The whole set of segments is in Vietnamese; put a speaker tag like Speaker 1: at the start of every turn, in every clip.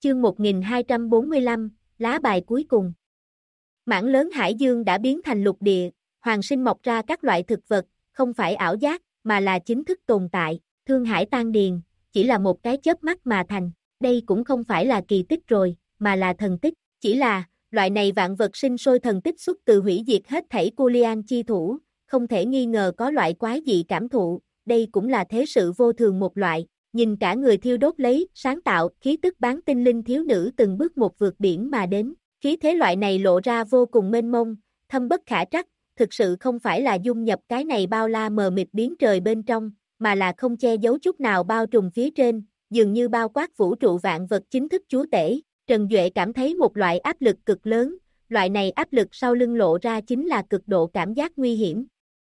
Speaker 1: Chương 1245, lá bài cuối cùng. Mảng lớn hải dương đã biến thành lục địa, hoàng sinh mọc ra các loại thực vật, không phải ảo giác, mà là chính thức tồn tại. Thương Hải Tan Điền, chỉ là một cái chớp mắt mà thành. Đây cũng không phải là kỳ tích rồi, mà là thần tích. Chỉ là, loại này vạn vật sinh sôi thần tích xuất từ hủy diệt hết thảy Culian chi thủ, không thể nghi ngờ có loại quái dị cảm thụ, đây cũng là thế sự vô thường một loại. Nhìn cả người thiêu đốt lấy, sáng tạo, khí tức bán tinh linh thiếu nữ từng bước một vượt biển mà đến. Khí thế loại này lộ ra vô cùng mênh mông, thâm bất khả trắc, thực sự không phải là dung nhập cái này bao la mờ mịt biến trời bên trong, mà là không che giấu chút nào bao trùm phía trên, dường như bao quát vũ trụ vạn vật chính thức chúa tể. Trần Duệ cảm thấy một loại áp lực cực lớn, loại này áp lực sau lưng lộ ra chính là cực độ cảm giác nguy hiểm.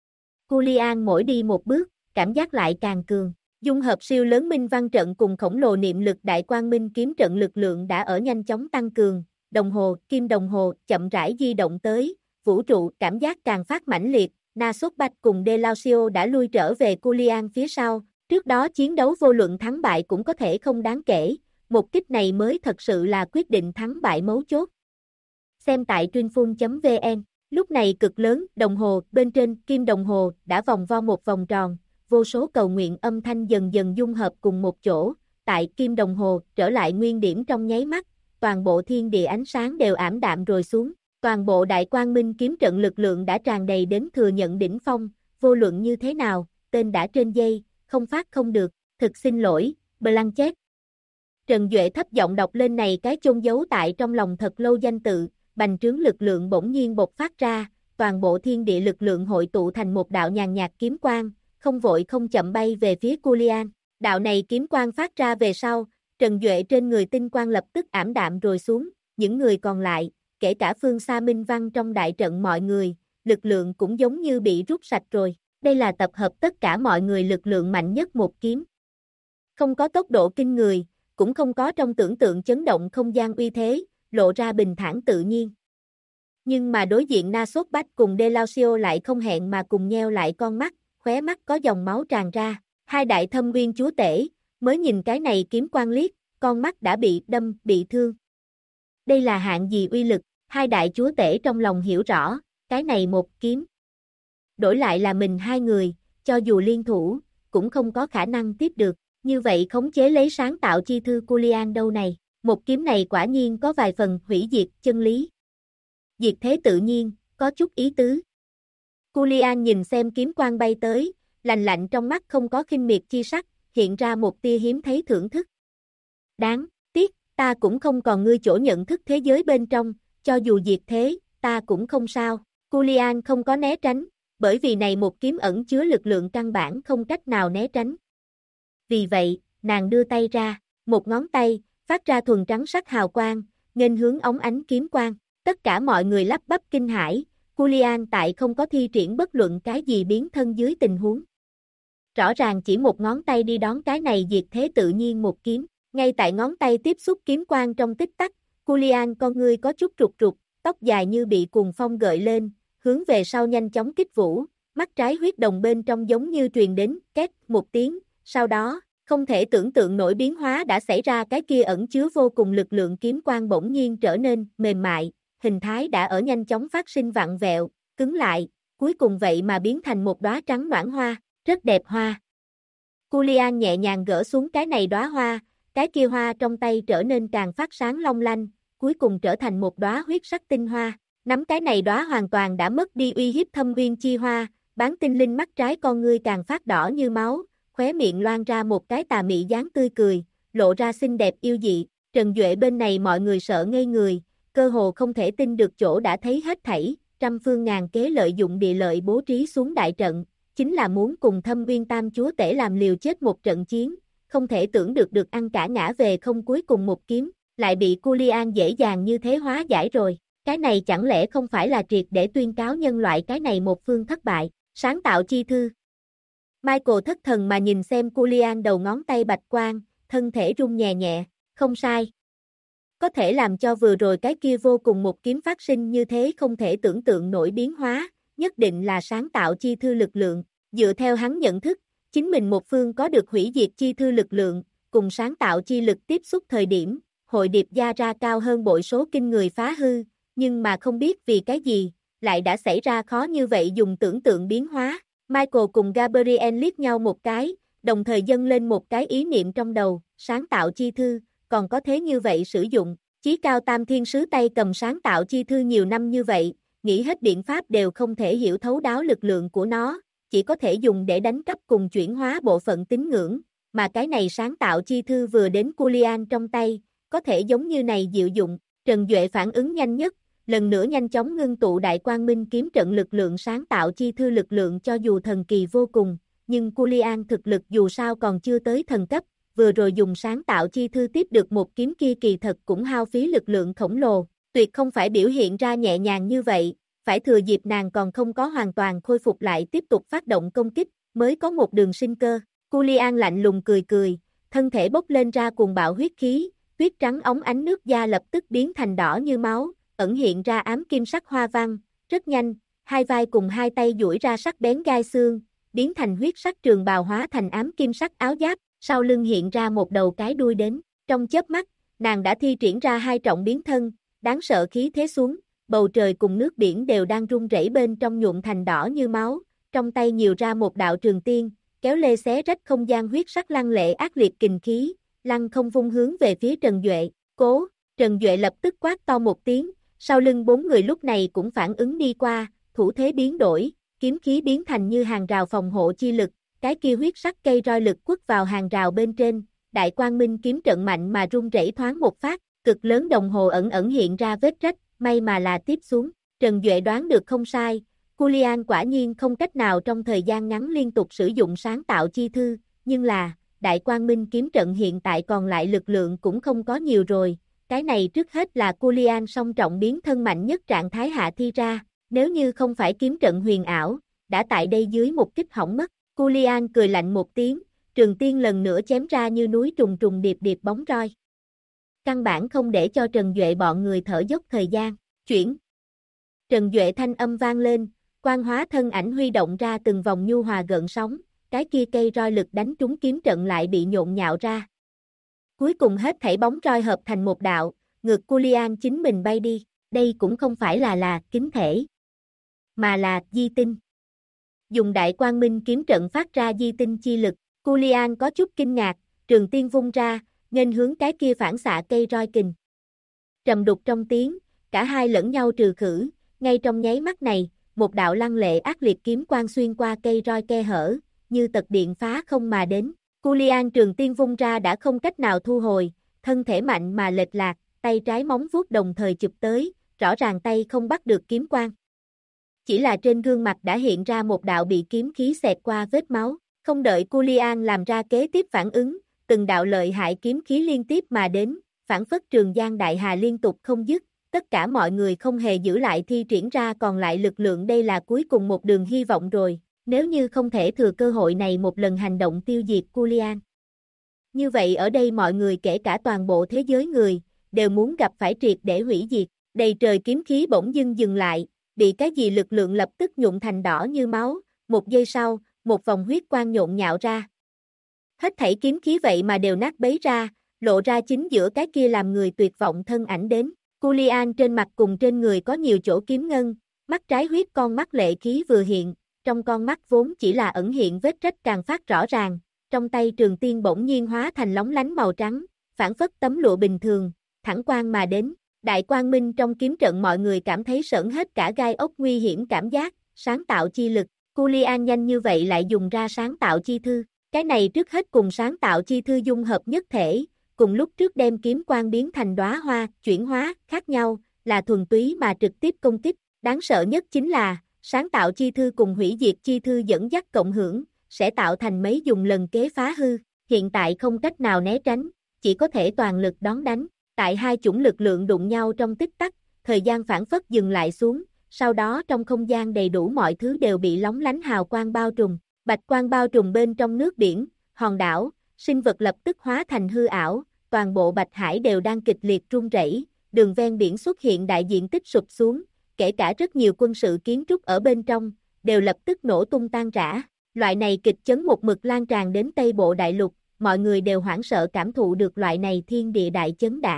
Speaker 1: Culian mỗi đi một bước, cảm giác lại càng cường. Dung hợp siêu lớn minh văn trận cùng khổng lồ niệm lực đại quang minh kiếm trận lực lượng đã ở nhanh chóng tăng cường, kim đồng hồ chậm rãi di động tới, vũ trụ cảm giác càng phát mãnh liệt, Nasobat cùng Delausio đã lui trở về Culian phía sau, trước đó chiến đấu vô luận thắng bại cũng có thể không đáng kể, một kích này mới thật sự là quyết định thắng bại mấu chốt. Xem tại Trinfun.vn, lúc này cực lớn, đồng hồ, bên trên kim đồng hồ đã vòng vo một vòng tròn, vô số cầu nguyện âm thanh dần dần dung hợp cùng một chỗ, tại kim đồng hồ trở lại nguyên điểm trong nháy mắt, toàn bộ thiên địa ánh sáng đều ảm đạm rồi xuống, toàn bộ đại quang minh kiếm trận lực lượng đã tràn đầy đến thừa nhận đỉnh phong, vô luận như thế nào, tên đã trên dây, không phát không được, thực xin lỗi, Blanchett. Trần Duệ thấp giọng đọc lên này cái chôn giấu tại trong lòng thật lâu danh tự, bành trướng lực lượng bỗng nhiên bộc phát ra, toàn bộ thiên địa lực lượng hội tụ thành một đạo nhàn nhạt kiếm quang, không vội không chậm bay về phía Culian. Đạo này kiếm quang phát ra về sau, Trần Duệ trên người tinh quang lập tức ảm đạm rồi xuống, những người còn lại, kể cả phương xa minh văn trong đại trận mọi người, lực lượng cũng giống như bị rút sạch rồi. Đây là tập hợp tất cả mọi người lực lượng mạnh nhất một kiếm. Không có tốc độ kinh người, cũng không có trong tưởng tượng chấn động không gian uy thế, lộ ra bình thản tự nhiên. Nhưng mà đối diện Nasobat cùng Delausio lại không hẹn mà cùng nheo lại con mắt, khóe mắt có dòng máu tràn ra, hai đại thâm uyên chúa tể, mới nhìn cái này kiếm quang liếc, con mắt đã bị đâm, bị thương. Đây là hạng gì uy lực, hai đại chúa tể trong lòng hiểu rõ, cái này một kiếm. Đổi lại là mình hai người, cho dù liên thủ, cũng không có khả năng tiếp được, như vậy khống chế lấy sáng tạo chi thư Culian đâu này, một kiếm này quả nhiên có vài phần hủy diệt chân lý. Diệt thế tự nhiên, có chút ý tứ. Culian nhìn xem kiếm quang bay tới, lạnh lạnh trong mắt không có khinh miệt chi sắc, hiện ra một tia hiếm thấy thưởng thức. Đáng tiếc, ta cũng không còn ngươi chỗ nhận thức thế giới bên trong, cho dù diệt thế, ta cũng không sao. Culian không có né tránh, bởi vì này một kiếm ẩn chứa lực lượng căn bản không cách nào né tránh. Vì vậy, nàng đưa tay ra, một ngón tay, phát ra thuần trắng sắc hào quang, nghênh hướng óng ánh kiếm quang. Tất cả mọi người lắp bắp kinh hãi, Culian tại không có thi triển bất luận cái gì biến thân dưới tình huống. Rõ ràng chỉ một ngón tay đi đón cái này diệt thế tự nhiên một kiếm, ngay tại ngón tay tiếp xúc kiếm quang trong tích tắc, Culian con ngươi có chút trục trục, tóc dài như bị cuồng phong gợi lên, hướng về sau nhanh chóng kích vũ, mắt trái huyết đồng bên trong giống như truyền đến, két một tiếng, sau đó, không thể tưởng tượng nổi biến hóa đã xảy ra cái kia ẩn chứa vô cùng lực lượng kiếm quang bỗng nhiên trở nên mềm mại, hình thái đã ở nhanh chóng phát sinh vặn vẹo, cứng lại, cuối cùng vậy mà biến thành một đóa trắng noãn hoa, rất đẹp hoa. Culian nhẹ nhàng gỡ xuống cái này đóa hoa, cái kia hoa trong tay trở nên càng phát sáng long lanh, cuối cùng trở thành một đóa huyết sắc tinh hoa. Nắm cái này đóa hoàn toàn đã mất đi uy hiếp thâm uyên chi hoa, bán tinh linh mắt trái con ngươi càng phát đỏ như máu, khóe miệng loan ra một cái tà mị dáng tươi cười, lộ ra xinh đẹp yêu dị. Trần Duệ bên này mọi người sợ ngây người, cơ hồ không thể tin được chỗ đã thấy hết thảy, trăm phương ngàn kế lợi dụng địa lợi bố trí xuống đại trận, chính là muốn cùng Thâm Uyên Tam chúa tể làm liều chết một trận chiến, không thể tưởng được ăn cả ngã về không cuối cùng một kiếm, lại bị Culian dễ dàng như thế hóa giải rồi. Cái này chẳng lẽ không phải là triệt để tuyên cáo nhân loại cái này một phương thất bại, sáng tạo chi thư. Michael thất thần mà nhìn xem Culian đầu ngón tay bạch quang, thân thể rung nhẹ nhẹ, không sai. Có thể làm cho vừa rồi cái kia vô cùng một kiếm phát sinh như thế không thể tưởng tượng nổi biến hóa, nhất định là sáng tạo chi thư lực lượng, dựa theo hắn nhận thức, chính mình một phương có được hủy diệt chi thư lực lượng, cùng sáng tạo chi lực tiếp xúc thời điểm, hội điệp gia ra cao hơn bội số kinh người phá hư, nhưng mà không biết vì cái gì, lại đã xảy ra khó như vậy dùng tưởng tượng biến hóa. Michael cùng Gabriel liếc nhau một cái, đồng thời dâng lên một cái ý niệm trong đầu, sáng tạo chi thư, còn có thế như vậy sử dụng. Chí cao tam thiên sứ tay cầm sáng tạo chi thư nhiều năm như vậy, nghĩ hết biện pháp đều không thể hiểu thấu đáo lực lượng của nó, chỉ có thể dùng để đánh cắp cùng chuyển hóa bộ phận tín ngưỡng, mà cái này sáng tạo chi thư vừa đến Julian trong tay, có thể giống như này diệu dụng. Trần Duệ phản ứng nhanh nhất, lần nữa nhanh chóng ngưng tụ đại quang minh kiếm trận lực lượng sáng tạo chi thư lực lượng cho dù thần kỳ vô cùng, nhưng Julian thực lực dù sao còn chưa tới thần cấp, vừa rồi dùng sáng tạo chi thư tiếp được một kiếm kia kỳ thật cũng hao phí lực lượng khổng lồ, tuyệt không phải biểu hiện ra nhẹ nhàng như vậy, phải thừa dịp nàng còn không có hoàn toàn khôi phục lại tiếp tục phát động công kích, mới có một đường sinh cơ. Julian lạnh lùng cười cười, thân thể bốc lên ra cuồng bạo huyết khí, huyết trắng óng ánh nước da lập tức biến thành đỏ như máu, ẩn hiện ra ám kim sắc hoa văn, rất nhanh, hai vai cùng hai tay duỗi ra sắc bén gai xương, biến thành huyết sắc trường bào hóa thành ám kim sắc áo giáp, sau lưng hiện ra một đầu cái đuôi đến, trong chớp mắt, nàng đã thi triển ra hai trọng biến thân, đáng sợ khí thế xuống, bầu trời cùng nước biển đều đang rung rẩy bên trong nhuộm thành đỏ như máu, trong tay nhiều ra một đạo trường tiên, kéo lê xé rách không gian huyết sắc lăng lệ ác liệt kình khí, lăng không vung hướng về phía Trần Duệ, cố, Trần Duệ lập tức quát to một tiếng, sau lưng bốn người lúc này cũng phản ứng đi qua, thủ thế biến đổi, kiếm khí biến thành như hàng rào phòng hộ chi lực, cái kia huyết sắc cây roi lực quất vào hàng rào bên trên, đại quang minh kiếm trận mạnh mà rung rẩy thoáng một phát, cực lớn đồng hồ ẩn ẩn hiện ra vết rách, may mà là tiếp xuống, Trần Duệ đoán được không sai, Julian quả nhiên không cách nào trong thời gian ngắn liên tục sử dụng sáng tạo chi thư, nhưng là, đại quang minh kiếm trận hiện tại còn lại lực lượng cũng không có nhiều rồi, cái này trước hết là Julian song trọng biến thân mạnh nhất trạng thái hạ thi ra, nếu như không phải kiếm trận huyền ảo, đã tại đây dưới một kích hỏng mất. Julian cười lạnh một tiếng, trường tiên lần nữa chém ra như núi trùng trùng điệp điệp bóng roi. Căn bản không để cho Trần Duệ bọn người thở dốc thời gian, chuyển. Trần Duệ thanh âm vang lên, quang hóa thân ảnh huy động ra từng vòng nhu hòa gợn sóng, cái kia cây roi lực đánh trúng kiếm trận lại bị nhộn nhạo ra. Cuối cùng hết thảy bóng roi hợp thành một đạo, ngược Julian chính mình bay đi, đây cũng không phải là kính thể, mà là di tinh. Dùng đại quang minh kiếm trận phát ra di tinh chi lực, Julian có chút kinh ngạc, trường tiên vung ra, nghênh hướng cái kia phản xạ cây roi kình. Trầm đục trong tiếng, cả hai lẫn nhau trừ khử, ngay trong nháy mắt này, một đạo lăng lệ ác liệt kiếm quang xuyên qua cây roi khe hở, như tật điện phá không mà đến. Julian trường tiên vung ra đã không cách nào thu hồi, thân thể mạnh mà lệch lạc, tay trái móng vuốt đồng thời chụp tới, rõ ràng tay không bắt được kiếm quang. Chỉ là trên gương mặt đã hiện ra một đạo bị kiếm khí xẹt qua vết máu, không đợi Julian làm ra kế tiếp phản ứng, từng đạo lợi hại kiếm khí liên tiếp mà đến, phản phất trường giang đại hà liên tục không dứt, tất cả mọi người không hề giữ lại thi triển ra còn lại lực lượng, đây là cuối cùng một đường hy vọng rồi, nếu như không thể thừa cơ hội này một lần hành động tiêu diệt Julian. Như vậy ở đây mọi người kể cả toàn bộ thế giới người, đều muốn gặp phải triệt để hủy diệt, đầy trời kiếm khí bỗng dưng dừng lại, bị cái gì lực lượng lập tức nhuộm thành đỏ như máu, một giây sau, một vòng huyết quang nhộn nhạo ra. Hết thảy kiếm khí vậy mà đều nát bấy ra, lộ ra chính giữa cái kia làm người tuyệt vọng thân ảnh đến. Julian trên mặt cùng trên người có nhiều chỗ kiếm ngân, mắt trái huyết con mắt lệ khí vừa hiện, trong con mắt vốn chỉ là ẩn hiện vết rách càng phát rõ ràng, trong tay trường tiên bỗng nhiên hóa thành lóng lánh màu trắng, phản phất tấm lụa bình thường, thẳng quang mà đến. Đại quang minh trong kiếm trận mọi người cảm thấy sởn hết cả gai ốc, nguy hiểm cảm giác, sáng tạo chi lực, Julian nhanh như vậy lại dùng ra sáng tạo chi thư, cái này trước hết cùng sáng tạo chi thư dung hợp nhất thể, cùng lúc trước đem kiếm quang biến thành đóa hoa, chuyển hóa, khác nhau, là thuần túy mà trực tiếp công kích, đáng sợ nhất chính là, sáng tạo chi thư cùng hủy diệt chi thư dẫn dắt cộng hưởng, sẽ tạo thành mấy dùng lần kế phá hư, hiện tại không cách nào né tránh, chỉ có thể toàn lực đón đánh. Tại hai chủng lực lượng đụng nhau trong tích tắc, thời gian phản phất dừng lại xuống, sau đó trong không gian đầy đủ mọi thứ đều bị lóng lánh hào quang bao trùm, bạch quang bao trùm bên trong nước biển, hòn đảo, sinh vật lập tức hóa thành hư ảo, toàn bộ Bạch Hải đều đang kịch liệt rung rẩy, đường ven biển xuất hiện đại diện tích sụp xuống, kể cả rất nhiều quân sự kiến trúc ở bên trong, đều lập tức nổ tung tan rã. Loại này kịch chấn một mực lan tràn đến Tây Bộ Đại Lục, mọi người đều hoảng sợ cảm thụ được loại này thiên địa đại chấn đảng.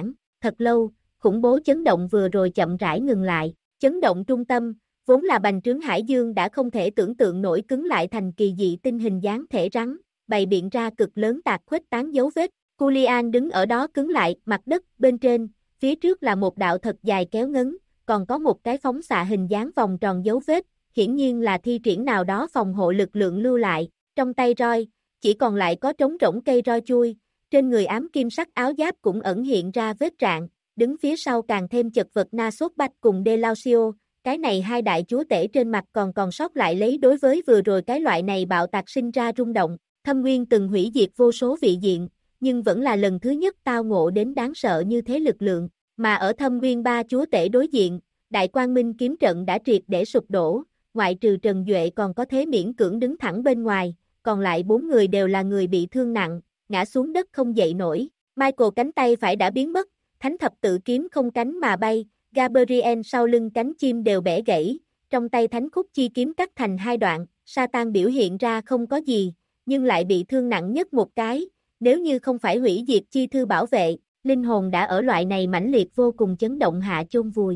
Speaker 1: thật lâu, khủng bố chấn động vừa rồi chậm rãi ngừng lại, chấn động trung tâm, vốn là bành trướng hải dương đã không thể tưởng tượng nổi cứng lại thành kỳ dị tinh hình dáng thể rắn, bày biện ra cực lớn tạc khuếch tán dấu vết. Julian đứng ở đó cứng lại, mặt đất bên trên, phía trước là một đạo thật dài kéo ngấn, còn có một cái phóng xạ hình dáng vòng tròn dấu vết, hiển nhiên là thi triển nào đó phòng hộ lực lượng lưu lại. Trong tay roi, chỉ còn lại có trống rỗng cây roi chui, trên người ám kim sắc áo giáp cũng ẩn hiện ra vết rạn, đứng phía sau càng thêm chật vật Nasobat cùng Delausio, cái này hai đại chúa tể trên mặt còn sót lại lấy đối với vừa rồi cái loại này bạo tạc sinh ra rung động. Thâm Nguyên từng hủy diệt vô số vị diện, nhưng vẫn là lần thứ nhất tao ngộ đến đáng sợ như thế lực lượng, mà ở Thâm Nguyên ba chúa tể đối diện, Đại Quang Minh kiếm trận đã triệt để sụp đổ, ngoại trừ Trần Duệ còn có thế miễn cưỡng đứng thẳng bên ngoài, còn lại 4 người đều là người bị thương nặng, ngã xuống đất không dậy nổi. Michael cánh tay phải đã biến mất, Thánh thập tự kiếm không cánh mà bay, Gabriel sau lưng cánh chim đều bẻ gãy, trong tay Thánh khúc chi kiếm cắt thành hai đoạn, Satan biểu hiện ra không có gì, nhưng lại bị thương nặng nhất một cái, nếu như không phải hủy diệt chi thư bảo vệ, linh hồn đã ở loại này mãnh liệt vô cùng chấn động hạ chôn vùi.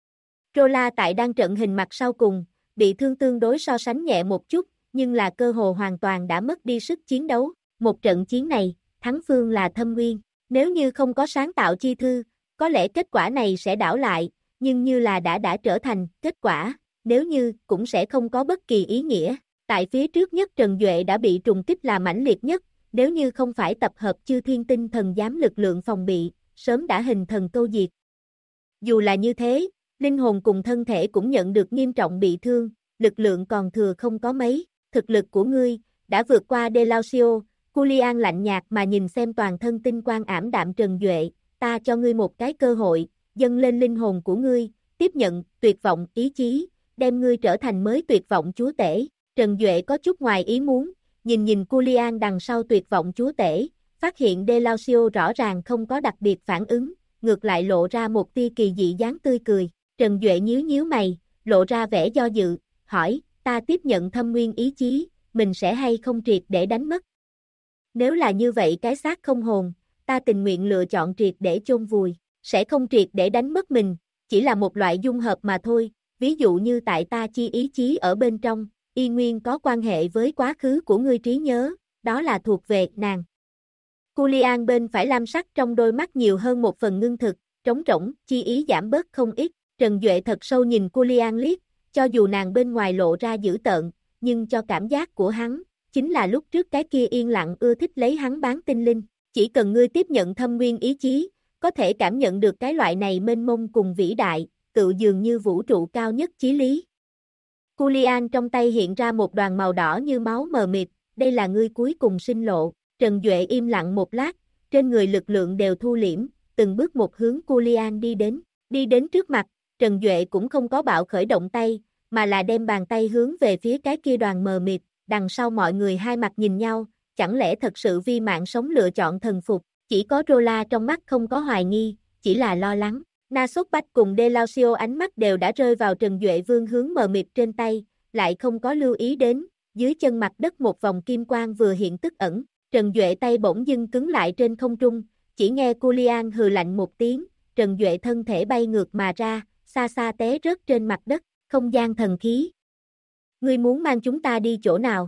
Speaker 1: Rola tại đang trận hình mặt sau cùng, bị thương tương đối so sánh nhẹ một chút, nhưng là cơ hồ hoàn toàn đã mất đi sức chiến đấu. Một trận chiến này, thắng phương là Thâm Nguyên. Nếu như không có sáng tạo chi thư, có lẽ kết quả này sẽ đảo lại, nhưng như là đã trở thành kết quả, nếu như cũng sẽ không có bất kỳ ý nghĩa. Tại phía trước nhất Trần Duệ đã bị trùng kích là mãnh liệt nhất, nếu như không phải tập hợp chư thiên tinh thần giám lực lượng phòng bị, sớm đã hình thần câu diệt. Dù là như thế, linh hồn cùng thân thể cũng nhận được nghiêm trọng bị thương, lực lượng còn thừa không có mấy, thực lực của ngươi đã vượt qua Delausio. Julian lạnh nhạt mà nhìn xem toàn thân tinh quang ảm đạm Trần Duệ, ta cho ngươi một cái cơ hội, dâng lên linh hồn của ngươi, tiếp nhận tuyệt vọng ý chí, đem ngươi trở thành mới tuyệt vọng chúa tể. Trần Duệ có chút ngoài ý muốn, nhìn Julian đằng sau tuyệt vọng chúa tể, phát hiện Delausio rõ ràng không có đặc biệt phản ứng, ngược lại lộ ra một tia kỳ dị dáng tươi cười. Trần Duệ nhíu mày, lộ ra vẻ do dự, hỏi, ta tiếp nhận thâm nguyên ý chí, mình sẽ hay không triệt để đánh mất? Nếu là như vậy cái xác không hồn, ta tình nguyện lựa chọn triệt để chôn vùi, sẽ không triệt để đánh mất mình, chỉ là một loại dung hợp mà thôi, ví dụ như tại ta chi ý chí ở bên trong, y nguyên có quan hệ với quá khứ của ngươi trí nhớ, đó là thuộc về nàng. Julian bên phải lam sắc trong đôi mắt nhiều hơn một phần ngưng thực, trống rỗng, chi ý giảm bớt không ít. Trần Duệ thật sâu nhìn Julian liếc, cho dù nàng bên ngoài lộ ra dữ tợn, nhưng cho cảm giác của hắn, chính là lúc trước cái kia yên lặng ưa thích lấy hắn bán tinh linh. Chỉ cần ngươi tiếp nhận thâm nguyên ý chí, có thể cảm nhận được cái loại này mênh mông cùng vĩ đại, tự dường như vũ trụ cao nhất chí lý. Julian trong tay hiện ra một đoàn màu đỏ như máu mờ mịt, đây là ngươi cuối cùng sinh lộ. Trần Duệ im lặng một lát, trên người lực lượng đều thu liễm, từng bước một hướng Julian đi đến trước mặt, Trần Duệ cũng không có bạo khởi động tay, mà là đem bàn tay hướng về phía cái kia đoàn mờ mịt, đằng sau mọi người hai mặt nhìn nhau, chẳng lẽ thật sự vì mạng sống lựa chọn thần phục, chỉ có Rola trong mắt không có hoài nghi, chỉ là lo lắng. Nasobat cùng Delausio ánh mắt đều đã rơi vào Trần Duệ vương hướng mờ mịt trên tay, lại không có lưu ý đến, dưới chân mặt đất một vòng kim quang vừa hiện tức ẩn, Trần Duệ tay bỗng dưng cứng lại trên không trung, chỉ nghe Julian hừ lạnh một tiếng, Trần Duệ thân thể bay ngược mà ra, xa xa té rớt trên mặt đất, không gian thần khí. Ngươi muốn mang chúng ta đi chỗ nào?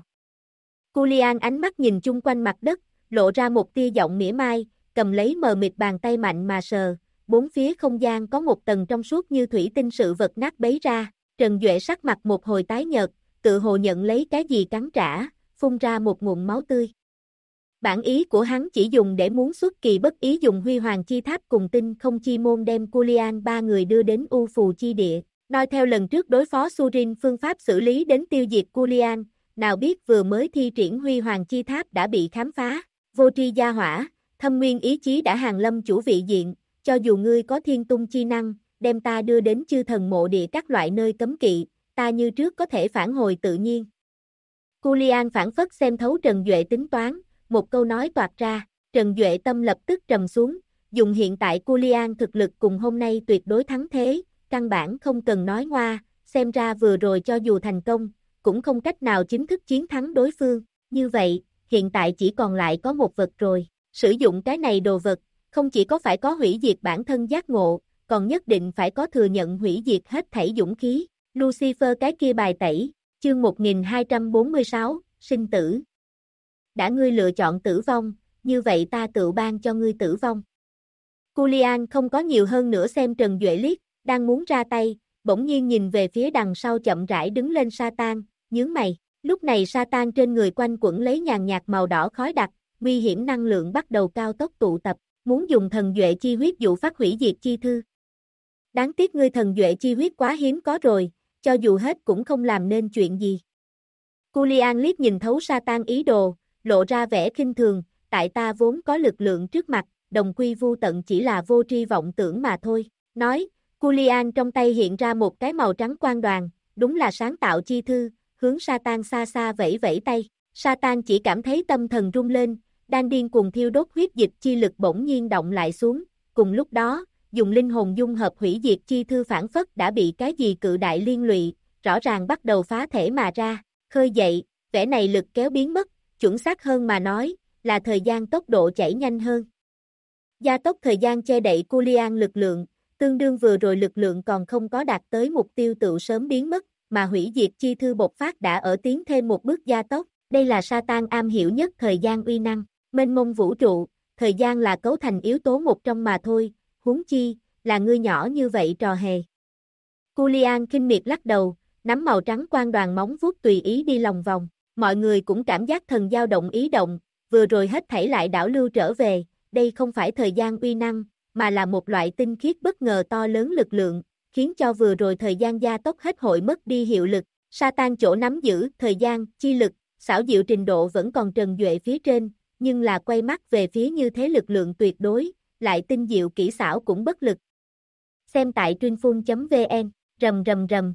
Speaker 1: Julian ánh mắt nhìn chung quanh mặt đất, lộ ra một tia giọng mỉa mai, cầm lấy mờ mịt bàn tay mạnh mà sờ, bốn phía không gian có một tầng trong suốt như thủy tinh sự vật nát bấy ra, Trần Duệ sắc mặt một hồi tái nhợt, tự hồ nhận lấy cái gì cắn trả, phun ra một ngụm máu tươi. Bản ý của hắn chỉ dùng để muốn xuất kỳ bất ý dùng huy hoàng chi tháp cùng tinh không chi môn đem Julian ba người đưa đến U Phù chi địa, noi theo lần trước đối phó Surin phương pháp xử lý đến tiêu diệt Julian, nào biết vừa mới thi triển huy hoàng chi tháp đã bị khám phá, vô tri gia hỏa, thâm nguyên ý chí đã hàng lâm chủ vị diện, cho dù ngươi có thiên tung chi năng, đem ta đưa đến chư thần mộ địa các loại nơi cấm kỵ, ta như trước có thể phản hồi tự nhiên. Julian phản phất xem thấu Trần Duệ tính toán, một câu nói toạc ra, Trần Duệ tâm lập tức trầm xuống, dùng hiện tại Julian thực lực cùng hôm nay tuyệt đối thắng thế, căn bản không cần nói ngoa, xem ra vừa rồi cho dù thành công, cũng không cách nào chính thức chiến thắng đối phương, như vậy, hiện tại chỉ còn lại có một vật rồi, sử dụng cái này đồ vật, không chỉ có phải có hủy diệt bản thân giác ngộ, còn nhất định phải có thừa nhận hủy diệt hết thảy dũng khí. Lucifer cái kia bài tẩy, chương 1246, sinh tử. Đã ngươi lựa chọn tử vong, như vậy ta tự ban cho ngươi tử vong. Culian không có nhiều hơn nữa xem Trần Duệ liếc, đang muốn ra tay, bỗng nhiên nhìn về phía đằng sau chậm rãi đứng lên Satan, nhướng mày. Lúc này Satan trên người quanh quẩn lấy nhàn nhạt màu đỏ khói đặc, nguy hiểm năng lượng bắt đầu cao tốc tụ tập, muốn dùng thần duệ chi huyết dụ phát hủy diệt chi thư. Đáng tiếc ngươi thần duệ chi huyết quá hiếm có rồi, cho dù hết cũng không làm nên chuyện gì. Culian liếc nhìn thấu Satan ý đồ, lộ ra vẻ khinh thường, tại ta vốn có lực lượng trước mặt, đồng quy vu tận chỉ là vô tri vọng tưởng mà thôi. Nói, Culian trong tay hiện ra một cái màu trắng quang đoàn, đúng là sáng tạo chi thư, hướng Satan xa xa vẫy vẫy tay. Satan chỉ cảm thấy tâm thần rung lên, đang điên cuồng thiêu đốt huyết dịch chi lực bỗng nhiên động lại xuống, cùng lúc đó, dùng linh hồn dung hợp hủy diệt chi thư phản phất đã bị cái gì cự đại liên lụy, rõ ràng bắt đầu phá thể mà ra, khơi dậy, vẻ này lực kéo biến mất, chuẩn xác hơn mà nói, là thời gian tốc độ chảy nhanh hơn. Gia tốc thời gian che đậy Culian lực lượng, tương đương vừa rồi lực lượng còn không có đạt tới mục tiêu tự sớm biến mất, mà hủy diệt chi thư bộc phát đã ở tiến thêm một bước gia tốc, đây là Satan am hiểu nhất thời gian uy năng, mênh mông vũ trụ, thời gian là cấu thành yếu tố một trong mà thôi, huống chi, là ngươi nhỏ như vậy trò hề. Culian khinh miệt lắc đầu, nắm màu trắng quang đoàn móng vuốt tùy ý đi lòng vòng, mọi người cũng cảm giác thần dao động ý động, vừa rồi hết thảy lại đảo lưu trở về, đây không phải thời gian uy năng, mà là một loại tinh khiết bất ngờ to lớn lực lượng, khiến cho vừa rồi thời gian gia tốc hết hội mất đi hiệu lực. Satan chỗ nắm giữ thời gian, chi lực, xảo diệu trình độ vẫn còn Trần Duệ phía trên, nhưng là quay mắt về phía như thế lực lượng tuyệt đối, lại tinh diệu kỹ xảo cũng bất lực. Xem tại truyênphun.vn, rầm rầm rầm.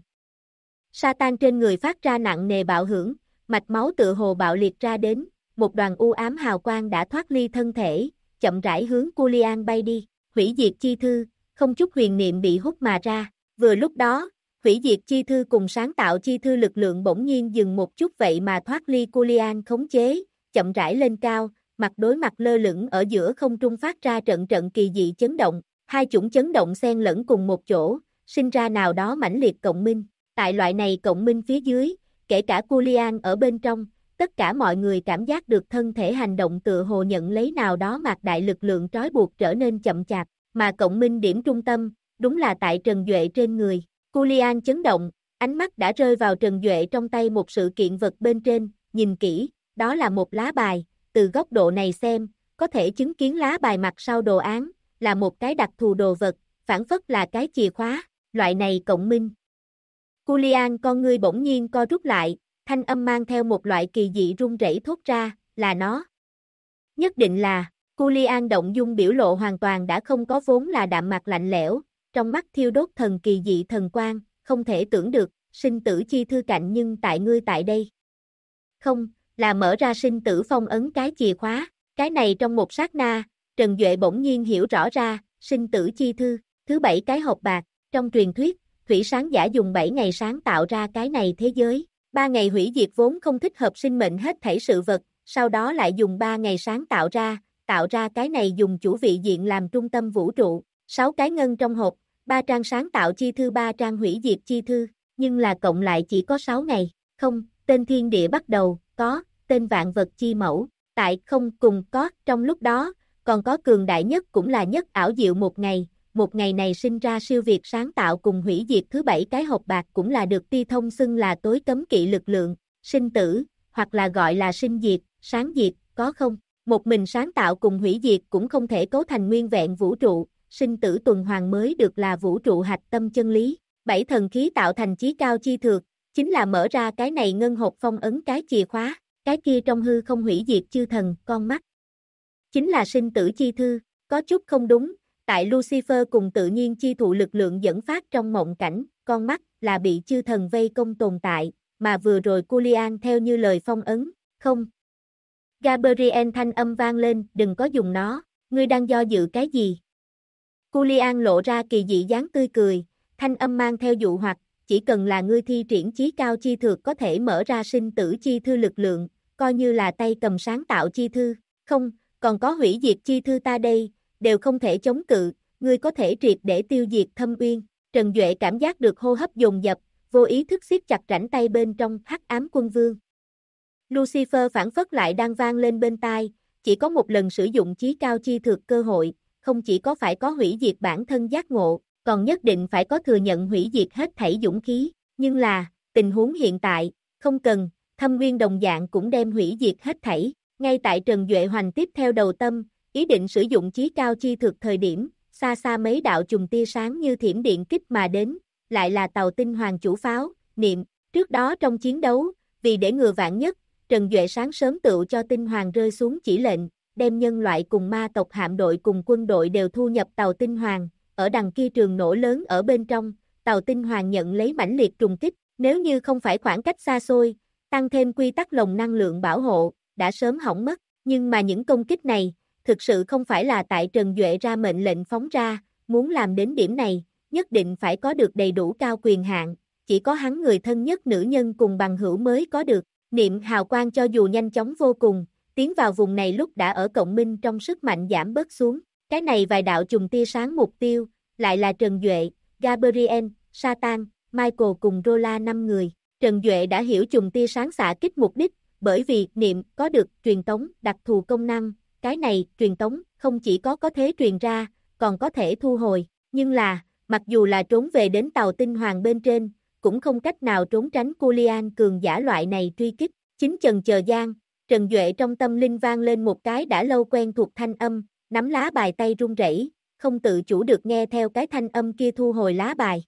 Speaker 1: Satan trên người phát ra nặng nề bạo hưởng, mạch máu tựa hồ bạo liệt ra đến, một đoàn u ám hào quang đã thoát ly thân thể, chậm rãi hướng Culian bay đi, hủy diệt chi thư, không chút huyền niệm bị hút mà ra, vừa lúc đó, hủy diệt chi thư cùng sáng tạo chi thư lực lượng bỗng nhiên dừng một chút vậy mà thoát ly Culian khống chế, chậm rãi lên cao, mặt đối mặt lơ lửng ở giữa không trung phát ra trận trận kỳ dị chấn động, hai chủng chấn động xen lẫn cùng một chỗ, sinh ra nào đó mãnh liệt cộng minh, tại loại này cộng minh phía dưới, kể cả Culian ở bên trong, tất cả mọi người cảm giác được thân thể hành động tựa hồ nhận lấy nào đó mạc đại lực lượng trói buộc trở nên chậm chạp, mà cộng minh điểm trung tâm, đúng là tại Trần Duệ trên người. Culian chấn động, ánh mắt đã rơi vào Trần Duệ trong tay một sự kiện vật bên trên, nhìn kỹ, đó là một lá bài, từ góc độ này xem, có thể chứng kiến lá bài mặt sau đồ án, là một cái đặc thù đồ vật, phản phất là cái chìa khóa, loại này cộng minh. Culian con ngươi bỗng nhiên co rút lại, thanh âm mang theo một loại kỳ dị run rẩy thốt ra, là nó. Nhất định là, Culian động dung biểu lộ hoàn toàn đã không có vốn là đạm mạc lạnh lẽo, trong mắt thiêu đốt thần kỳ dị thần quang, không thể tưởng được, sinh tử chi thư cạnh nhưng tại ngươi tại đây. Không, là mở ra sinh tử phong ấn cái chìa khóa, cái này trong một sát na, Trần Duệ bỗng nhiên hiểu rõ ra, sinh tử chi thư, thứ 7 cái hộp bạc, trong truyền thuyết, thủy sáng giả dùng 7 ngày sáng tạo ra cái này thế giới, 3 ngày hủy diệt vốn không thích hợp sinh mệnh hết thảy sự vật, sau đó lại dùng 3 ngày sáng tạo ra cái này dùng chủ vị diện làm trung tâm vũ trụ, 6 cái ngân trong hộp, 3 trang sáng tạo chi thư 3 trang hủy diệt chi thư, nhưng là cộng lại chỉ có 6 ngày, không, tên thiên địa bắt đầu, có, tên vạn vật chi mẫu, tại không cùng có, trong lúc đó, còn có cường đại nhất cũng là nhất ảo diệu một ngày này sinh ra siêu việt sáng tạo cùng hủy diệt thứ 7 cái hộp bạc cũng là được ti thông xưng là tối cấm kỵ lực lượng, sinh tử, hoặc là gọi là sinh diệt, sáng diệt, có không? Một mình sáng tạo cùng hủy diệt cũng không thể cấu thành nguyên vẹn vũ trụ, sinh tử tuần hoàn mới được là vũ trụ hạch tâm chân lý. 7 thần khí tạo thành chí cao chi thược, chính là mở ra cái này ngân hộp phong ấn cái chìa khóa, cái kia trong hư không hủy diệt chư thần, con mắt. Chính là sinh tử chi thư, có chút không đúng, tại Lucifer cùng tự nhiên chi thụ lực lượng dẫn phát trong mộng cảnh, con mắt là bị chư thần vây công tồn tại, mà vừa rồi Culian theo như lời phong ấn, không. Gabriel thanh âm vang lên, đừng có dùng nó, ngươi đang do dự cái gì? Culian lộ ra kỳ dị dáng tươi cười, thanh âm mang theo dụ hoặc, chỉ cần là ngươi thi triển chí cao chi thược có thể mở ra sinh tử chi thư lực lượng, coi như là tay cầm sáng tạo chi thư, không, còn có hủy diệt chi thư ta đây, đều không thể chống cự, ngươi có thể triệt để tiêu diệt Thâm Uyên. Trần Duệ cảm giác được hô hấp dồn dập, vô ý thức siết chặt rảnh tay bên trong Hắc Ám Quân Vương. Lucifer phản phất lại đang vang lên bên tai, chỉ có một lần sử dụng chí cao chi thực cơ hội, không chỉ có phải có hủy diệt bản thân giác ngộ, còn nhất định phải có thừa nhận hủy diệt hết thảy dũng khí, nhưng là, tình huống hiện tại, không cần, Thâm Uyên đồng dạng cũng đem hủy diệt hết thảy, ngay tại Trần Duệ Hoành tiếp theo đầu tâm, ý định sử dụng chí cao chi thực thời điểm, xa xa mấy đạo chùm tia sáng như thiểm điện kích mà đến, lại là tàu tinh hoàng chủ pháo, Niệm, trước đó trong chiến đấu, vì để ngừa vạn nhất, Trần Duệ sáng sớm tựu cho tinh hoàng rơi xuống chỉ lệnh, đem nhân loại cùng ma tộc hạm đội cùng quân đội đều thu nhập tàu tinh hoàng, ở đằng kia trường nổ lớn ở bên trong, tàu tinh hoàng nhận lấy mãnh liệt trùng kích, nếu như không phải khoảng cách xa xôi, tăng thêm quy tắc lồng năng lượng bảo hộ, đã sớm hỏng mất, nhưng mà những công kích này, thực sự không phải là tại Trần Duệ ra mệnh lệnh phóng ra, muốn làm đến điểm này, nhất định phải có được đầy đủ cao quyền hạn, chỉ có hắn người thân nhất nữ nhân cùng bằng hữu mới có được. Niệm hào quang cho dù nhanh chóng vô cùng, tiến vào vùng này lúc đã ở cộng minh trong sức mạnh giảm bớt xuống, cái này vài đạo chùm tia sáng mục tiêu, lại là Trần Duệ, Gabriel, Satan, Michael cùng Rola 5 người. Trần Duệ đã hiểu chùm tia sáng xạ kích mục đích, bởi vì Niệm có được truyền tống đặc thù công năng, cái này truyền tống không chỉ có thể truyền ra, còn có thể thu hồi, nhưng là, mặc dù là trốn về đến tàu tinh hoàng bên trên, cũng không cách nào trốn tránh Culian cường giả loại này truy kích. Chính chần chờ gian, Trần Duệ trong tâm linh vang lên một cái đã lâu quen thuộc thanh âm, nắm lá bài tay run rẩy, không tự chủ được nghe theo cái thanh âm kia thu hồi lá bài.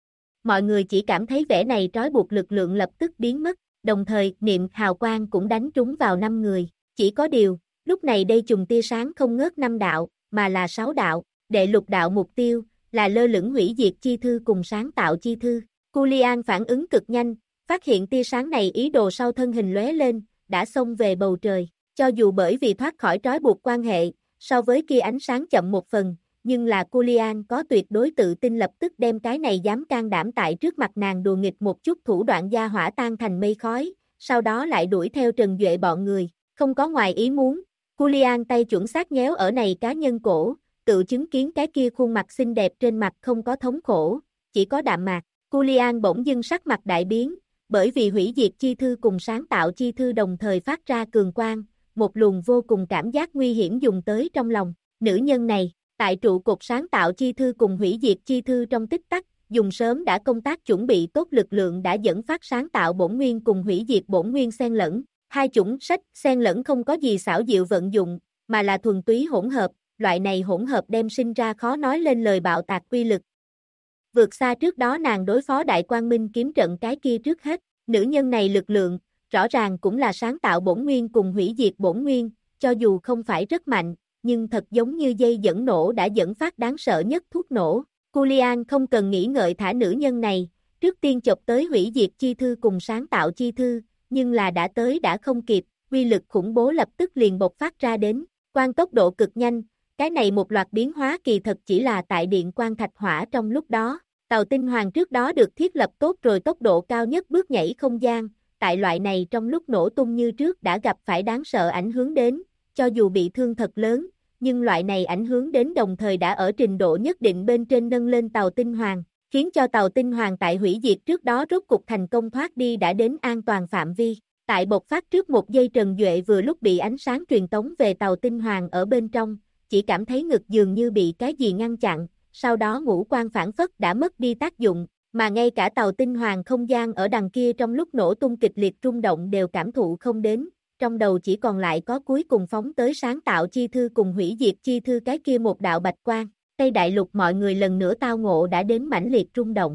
Speaker 1: Mọi người chỉ cảm thấy vẻ này trói buộc lực lượng lập tức biến mất, đồng thời Niệm hào quang cũng đánh trúng vào 5 người. Chỉ có điều, lúc này đây chùm tia sáng không ngớt 5 đạo, mà là 6 đạo, đệ lục đạo mục tiêu, là lơ lửng hủy diệt chi thư cùng sáng tạo chi thư. Culian phản ứng cực nhanh, phát hiện tia sáng này ý đồ sau thân hình lóe lên, đã xông về bầu trời. Cho dù bởi vì thoát khỏi trói buộc quan hệ, so với kia ánh sáng chậm một phần, nhưng là Culian có tuyệt đối tự tin lập tức đem cái này dám can đảm tại trước mặt nàng đùa nghịch một chút thủ đoạn gia hỏa tan thành mây khói, sau đó lại đuổi theo Trần Duệ bọn người. Không có ngoài ý muốn, Culian tay chuẩn xác nhéo ở này cá nhân cổ, tự chứng kiến cái kia khuôn mặt xinh đẹp trên mặt không có thống khổ, chỉ có đạm mạc. Culian bỗng dưng sắc mặt đại biến, bởi vì hủy diệt chi thư cùng sáng tạo chi thư đồng thời phát ra cường quang, một luồng vô cùng cảm giác nguy hiểm dùng tới trong lòng. Nữ nhân này, tại trụ cột sáng tạo chi thư cùng hủy diệt chi thư trong tích tắc, dùng sớm đã công tác chuẩn bị tốt lực lượng đã dẫn phát sáng tạo bổn nguyên cùng hủy diệt bổn nguyên xen lẫn. Hai chủng sách xen lẫn không có gì xảo diệu vận dụng, mà là thuần túy hỗn hợp, loại này hỗn hợp đem sinh ra khó nói lên lời bạo tạc uy lực. Vượt xa trước đó nàng đối phó Đại Quang Minh kiếm trận cái kia trước hết, nữ nhân này lực lượng, rõ ràng cũng là sáng tạo bổn nguyên cùng hủy diệt bổn nguyên, cho dù không phải rất mạnh, nhưng thật giống như dây dẫn nổ đã dẫn phát đáng sợ nhất thuốc nổ. Culian không cần nghĩ ngợi thả nữ nhân này, trước tiên chộp tới hủy diệt chi thư cùng sáng tạo chi thư, nhưng là đã tới đã không kịp, uy lực khủng bố lập tức liền bộc phát ra đến, quang tốc độ cực nhanh. Cái này một loạt biến hóa kỳ thật chỉ là tại điện quang thạch hỏa trong lúc đó, tàu tinh hoàng trước đó được thiết lập tốt rồi tốc độ cao nhất bước nhảy không gian, tại loại này trong lúc nổ tung như trước đã gặp phải đáng sợ ảnh hưởng đến, cho dù bị thương thật lớn, nhưng loại này ảnh hưởng đến đồng thời đã ở trình độ nhất định bên trên nâng lên tàu tinh hoàng, khiến cho tàu tinh hoàng tại hủy diệt trước đó rốt cục thành công thoát đi đã đến an toàn phạm vi. Tại bộc phát trước một giây Trần Duệ vừa lúc bị ánh sáng truyền tống về tàu tinh hoàng ở bên trong, chỉ cảm thấy ngực dường như bị cái gì ngăn chặn, sau đó ngũ quan phản phất đã mất đi tác dụng, mà ngay cả tàu tinh hoàng không gian ở đằng kia trong lúc nổ tung kịch liệt rung động đều cảm thụ không đến, trong đầu chỉ còn lại có cuối cùng phóng tới sáng tạo chi thư cùng hủy diệt chi thư cái kia một đạo bạch quang. Tây Đại Lục mọi người lần nữa tao ngộ đã đến mãnh liệt rung động.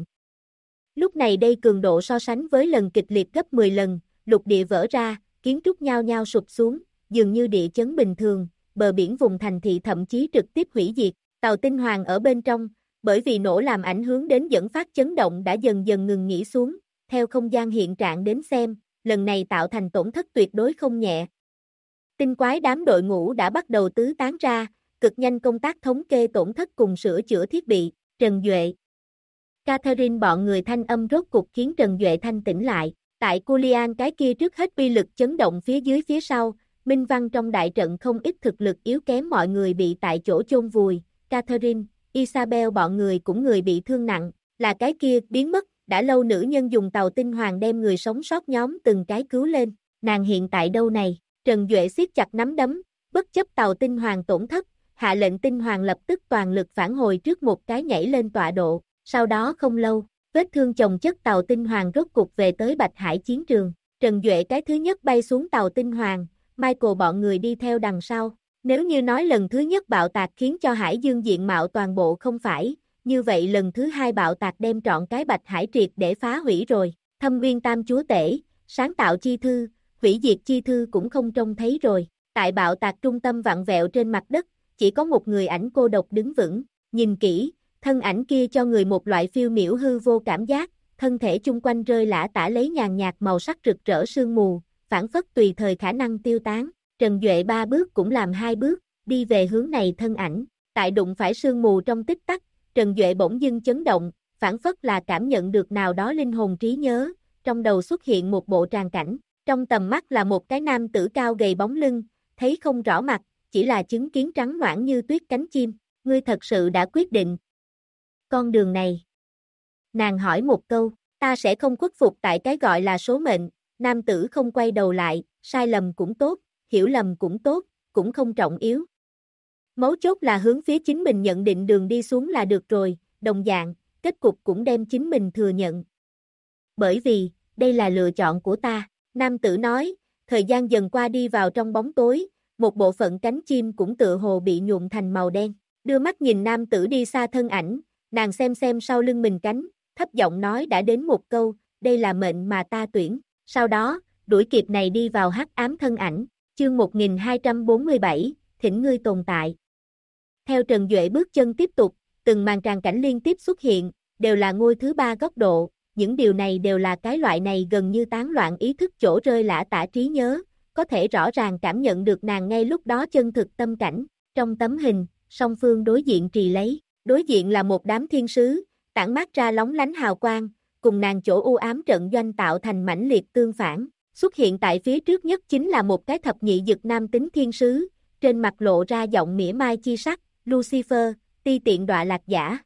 Speaker 1: Lúc này đây cường độ so sánh với lần kịch liệt gấp 10 lần, lục địa vỡ ra, kiến trúc nhao nhao sụp xuống, dường như địa chấn bình thường, bờ biển vùng thành thị thậm chí trực tiếp hủy diệt. Tàu tinh hoàng ở bên trong, bởi vì nổ làm ảnh hưởng đến dẫn phát chấn động đã dần dần ngừng nghỉ xuống, theo không gian hiện trạng đến xem, lần này tạo thành tổn thất tuyệt đối không nhẹ. Tinh quái đám đội ngũ đã bắt đầu tứ tán ra, cực nhanh công tác thống kê tổn thất cùng sửa chữa thiết bị. Trần Duệ, Catherine bọn người thanh âm rốt cục khiến Trần Duệ thanh tỉnh lại, tại Culian cái kia trước hết uy lực chấn động phía dưới phía sau, Minh văn trong đại trận không ít thực lực yếu kém mọi người bị tại chỗ chôn vùi, Catherine, Isabel bọn người cũng người bị thương nặng, là cái kia biến mất, đã lâu nữ nhân dùng tàu tinh hoàng đem người sống sót nhóm từng cái cứu lên, nàng hiện tại đâu này, Trần Duệ siết chặt nắm đấm, bất chấp tàu tinh hoàng tổn thất, hạ lệnh tinh hoàng lập tức toàn lực phản hồi trước một cái nhảy lên tọa độ, sau đó không lâu, vết thương chồng chất tàu tinh hoàng rốt cục về tới Bạch Hải chiến trường, Trần Duệ cái thứ nhất bay xuống tàu tinh hoàng, Michael bọn người đi theo đằng sau, nếu như nói lần thứ nhất bạo tạc khiến cho Hải Dương diện mạo toàn bộ không phải, như vậy lần thứ hai bạo tạc đem trọn cái Bạch Hải triệt để phá hủy rồi, Thâm Nguyên Tam Chúa Tể, sáng tạo chi thư, hủy diệt chi thư cũng không trông thấy rồi, tại bạo tạc trung tâm vặn vẹo trên mặt đất, chỉ có một người ảnh cô độc đứng vững, nhìn kỹ, thân ảnh kia cho người một loại phiêu miểu hư vô cảm giác, thân thể chung quanh rơi lả tả lấy nhàn nhạt màu sắc rực rỡ sương mù, phản phất tùy thời khả năng tiêu tán, Trần Duệ 3 bước cũng làm 2 bước, đi về hướng này thân ảnh, tại đụng phải sương mù trong tích tắc, Trần Duệ bỗng dưng chấn động, phản phất là cảm nhận được nào đó linh hồn trí nhớ, trong đầu xuất hiện một bộ tràng cảnh, trong tầm mắt là một cái nam tử cao gầy bóng lưng, thấy không rõ mặt, chỉ là chứng kiến trắng noãn như tuyết cánh chim, ngươi thật sự đã quyết định con đường này. Nàng hỏi một câu, ta sẽ không khuất phục tại cái gọi là số mệnh, nam tử không quay đầu lại, sai lầm cũng tốt, hiểu lầm cũng tốt, cũng không trọng yếu. Mấu chốt là hướng phía chính mình nhận định đường đi xuống là được rồi, đồng dạng, kết cục cũng đem chính mình thừa nhận. Bởi vì, đây là lựa chọn của ta, nam tử nói, thời gian dần qua đi vào trong bóng tối, một bộ phận cánh chim cũng tựa hồ bị nhuộm thành màu đen, đưa mắt nhìn nam tử đi xa thân ảnh, nàng xem sau lưng mình cánh, thấp giọng nói đã đến một câu, đây là mệnh mà ta tuyển, sau đó, đuổi kịp này đi vào hắc ám thân ảnh, chương 1247, thỉnh ngươi tồn tại. Theo Trần Duệ bước chân tiếp tục, từng màn tràng cảnh liên tiếp xuất hiện, đều là ngôi thứ ba góc độ, những điều này đều là cái loại này gần như tán loạn ý thức chỗ rơi lả tả trí nhớ, có thể rõ ràng cảm nhận được nàng ngay lúc đó chân thực tâm cảnh, trong tấm hình, song phương đối diện trì lấy, đối diện là một đám thiên sứ, tản mát ra lóng lánh hào quang, cùng nàng chỗ u ám trận doanh tạo thành mãnh liệt tương phản, xuất hiện tại phía trước nhất chính là một cái thập nhị dực nam tính thiên sứ, trên mặt lộ ra giọng mỉa mai chi sắc, Lucifer, ti tiện đọa lạc giả.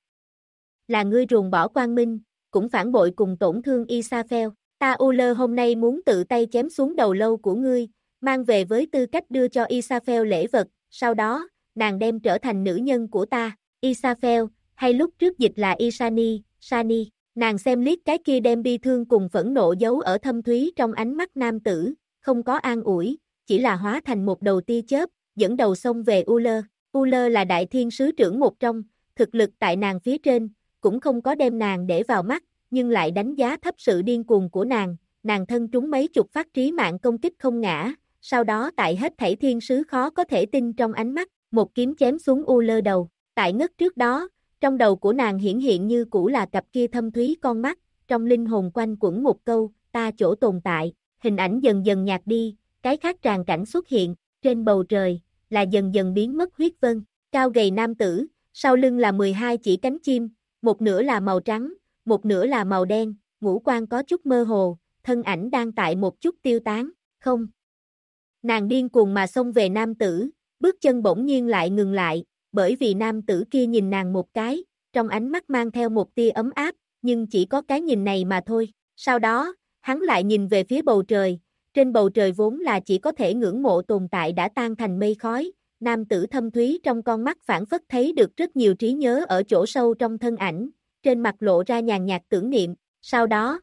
Speaker 1: Là ngươi ruồng bỏ quang minh, cũng phản bội cùng tổn thương Isafel, ta Uller hôm nay muốn tự tay chém xuống đầu lâu của ngươi, mang về với tư cách đưa cho Isafel lễ vật, sau đó, nàng đem trở thành nữ nhân của ta, Isafel, hay lúc trước dịch là Isani, Sani, nàng xem liếc cái kia đem bi thương cùng phẫn nộ giấu ở thâm thúy trong ánh mắt nam tử, không có an ủi, chỉ là hóa thành một đầu tia chớp, dẫn đầu xông về Uller. Uller là đại thiên sứ trưởng một trong, thực lực tại nàng phía trên, cũng không có đem nàng để vào mắt, nhưng lại đánh giá thấp sự điên cuồng của nàng thân trúng mấy chục phát trí mạng công kích không ngã, sau đó tại hết thảy thiên sứ khó có thể tin trong ánh mắt, một kiếm chém xuống Uller đầu, tại ngất trước đó, trong đầu của nàng hiển hiện như cũ là cặp kia thâm thúy con mắt, trong linh hồn quanh quẩn một câu, ta chỗ tồn tại, hình ảnh dần dần nhạt đi, cái khác tràng cảnh xuất hiện, trên bầu trời, là dần dần biến mất huyết vân, cao gầy nam tử, sau lưng là 12 chỉ cánh chim, một nửa là màu trắng, một nửa là màu đen, ngũ quan có chút mơ hồ, thân ảnh đang tại một chút tiêu tán, không. Nàng điên cuồng mà xông về nam tử, bước chân bỗng nhiên lại ngừng lại, bởi vì nam tử kia nhìn nàng một cái, trong ánh mắt mang theo một tia ấm áp, nhưng chỉ có cái nhìn này mà thôi. Sau đó, hắn lại nhìn về phía bầu trời, trên bầu trời vốn là chỉ có thể ngưỡng mộ tồn tại đã tan thành mây khói, nam tử thâm thúy trong con mắt phản phất thấy được rất nhiều trí nhớ ở chỗ sâu trong thân ảnh, trên mặt lộ ra nhàn nhạt tưởng niệm, sau đó,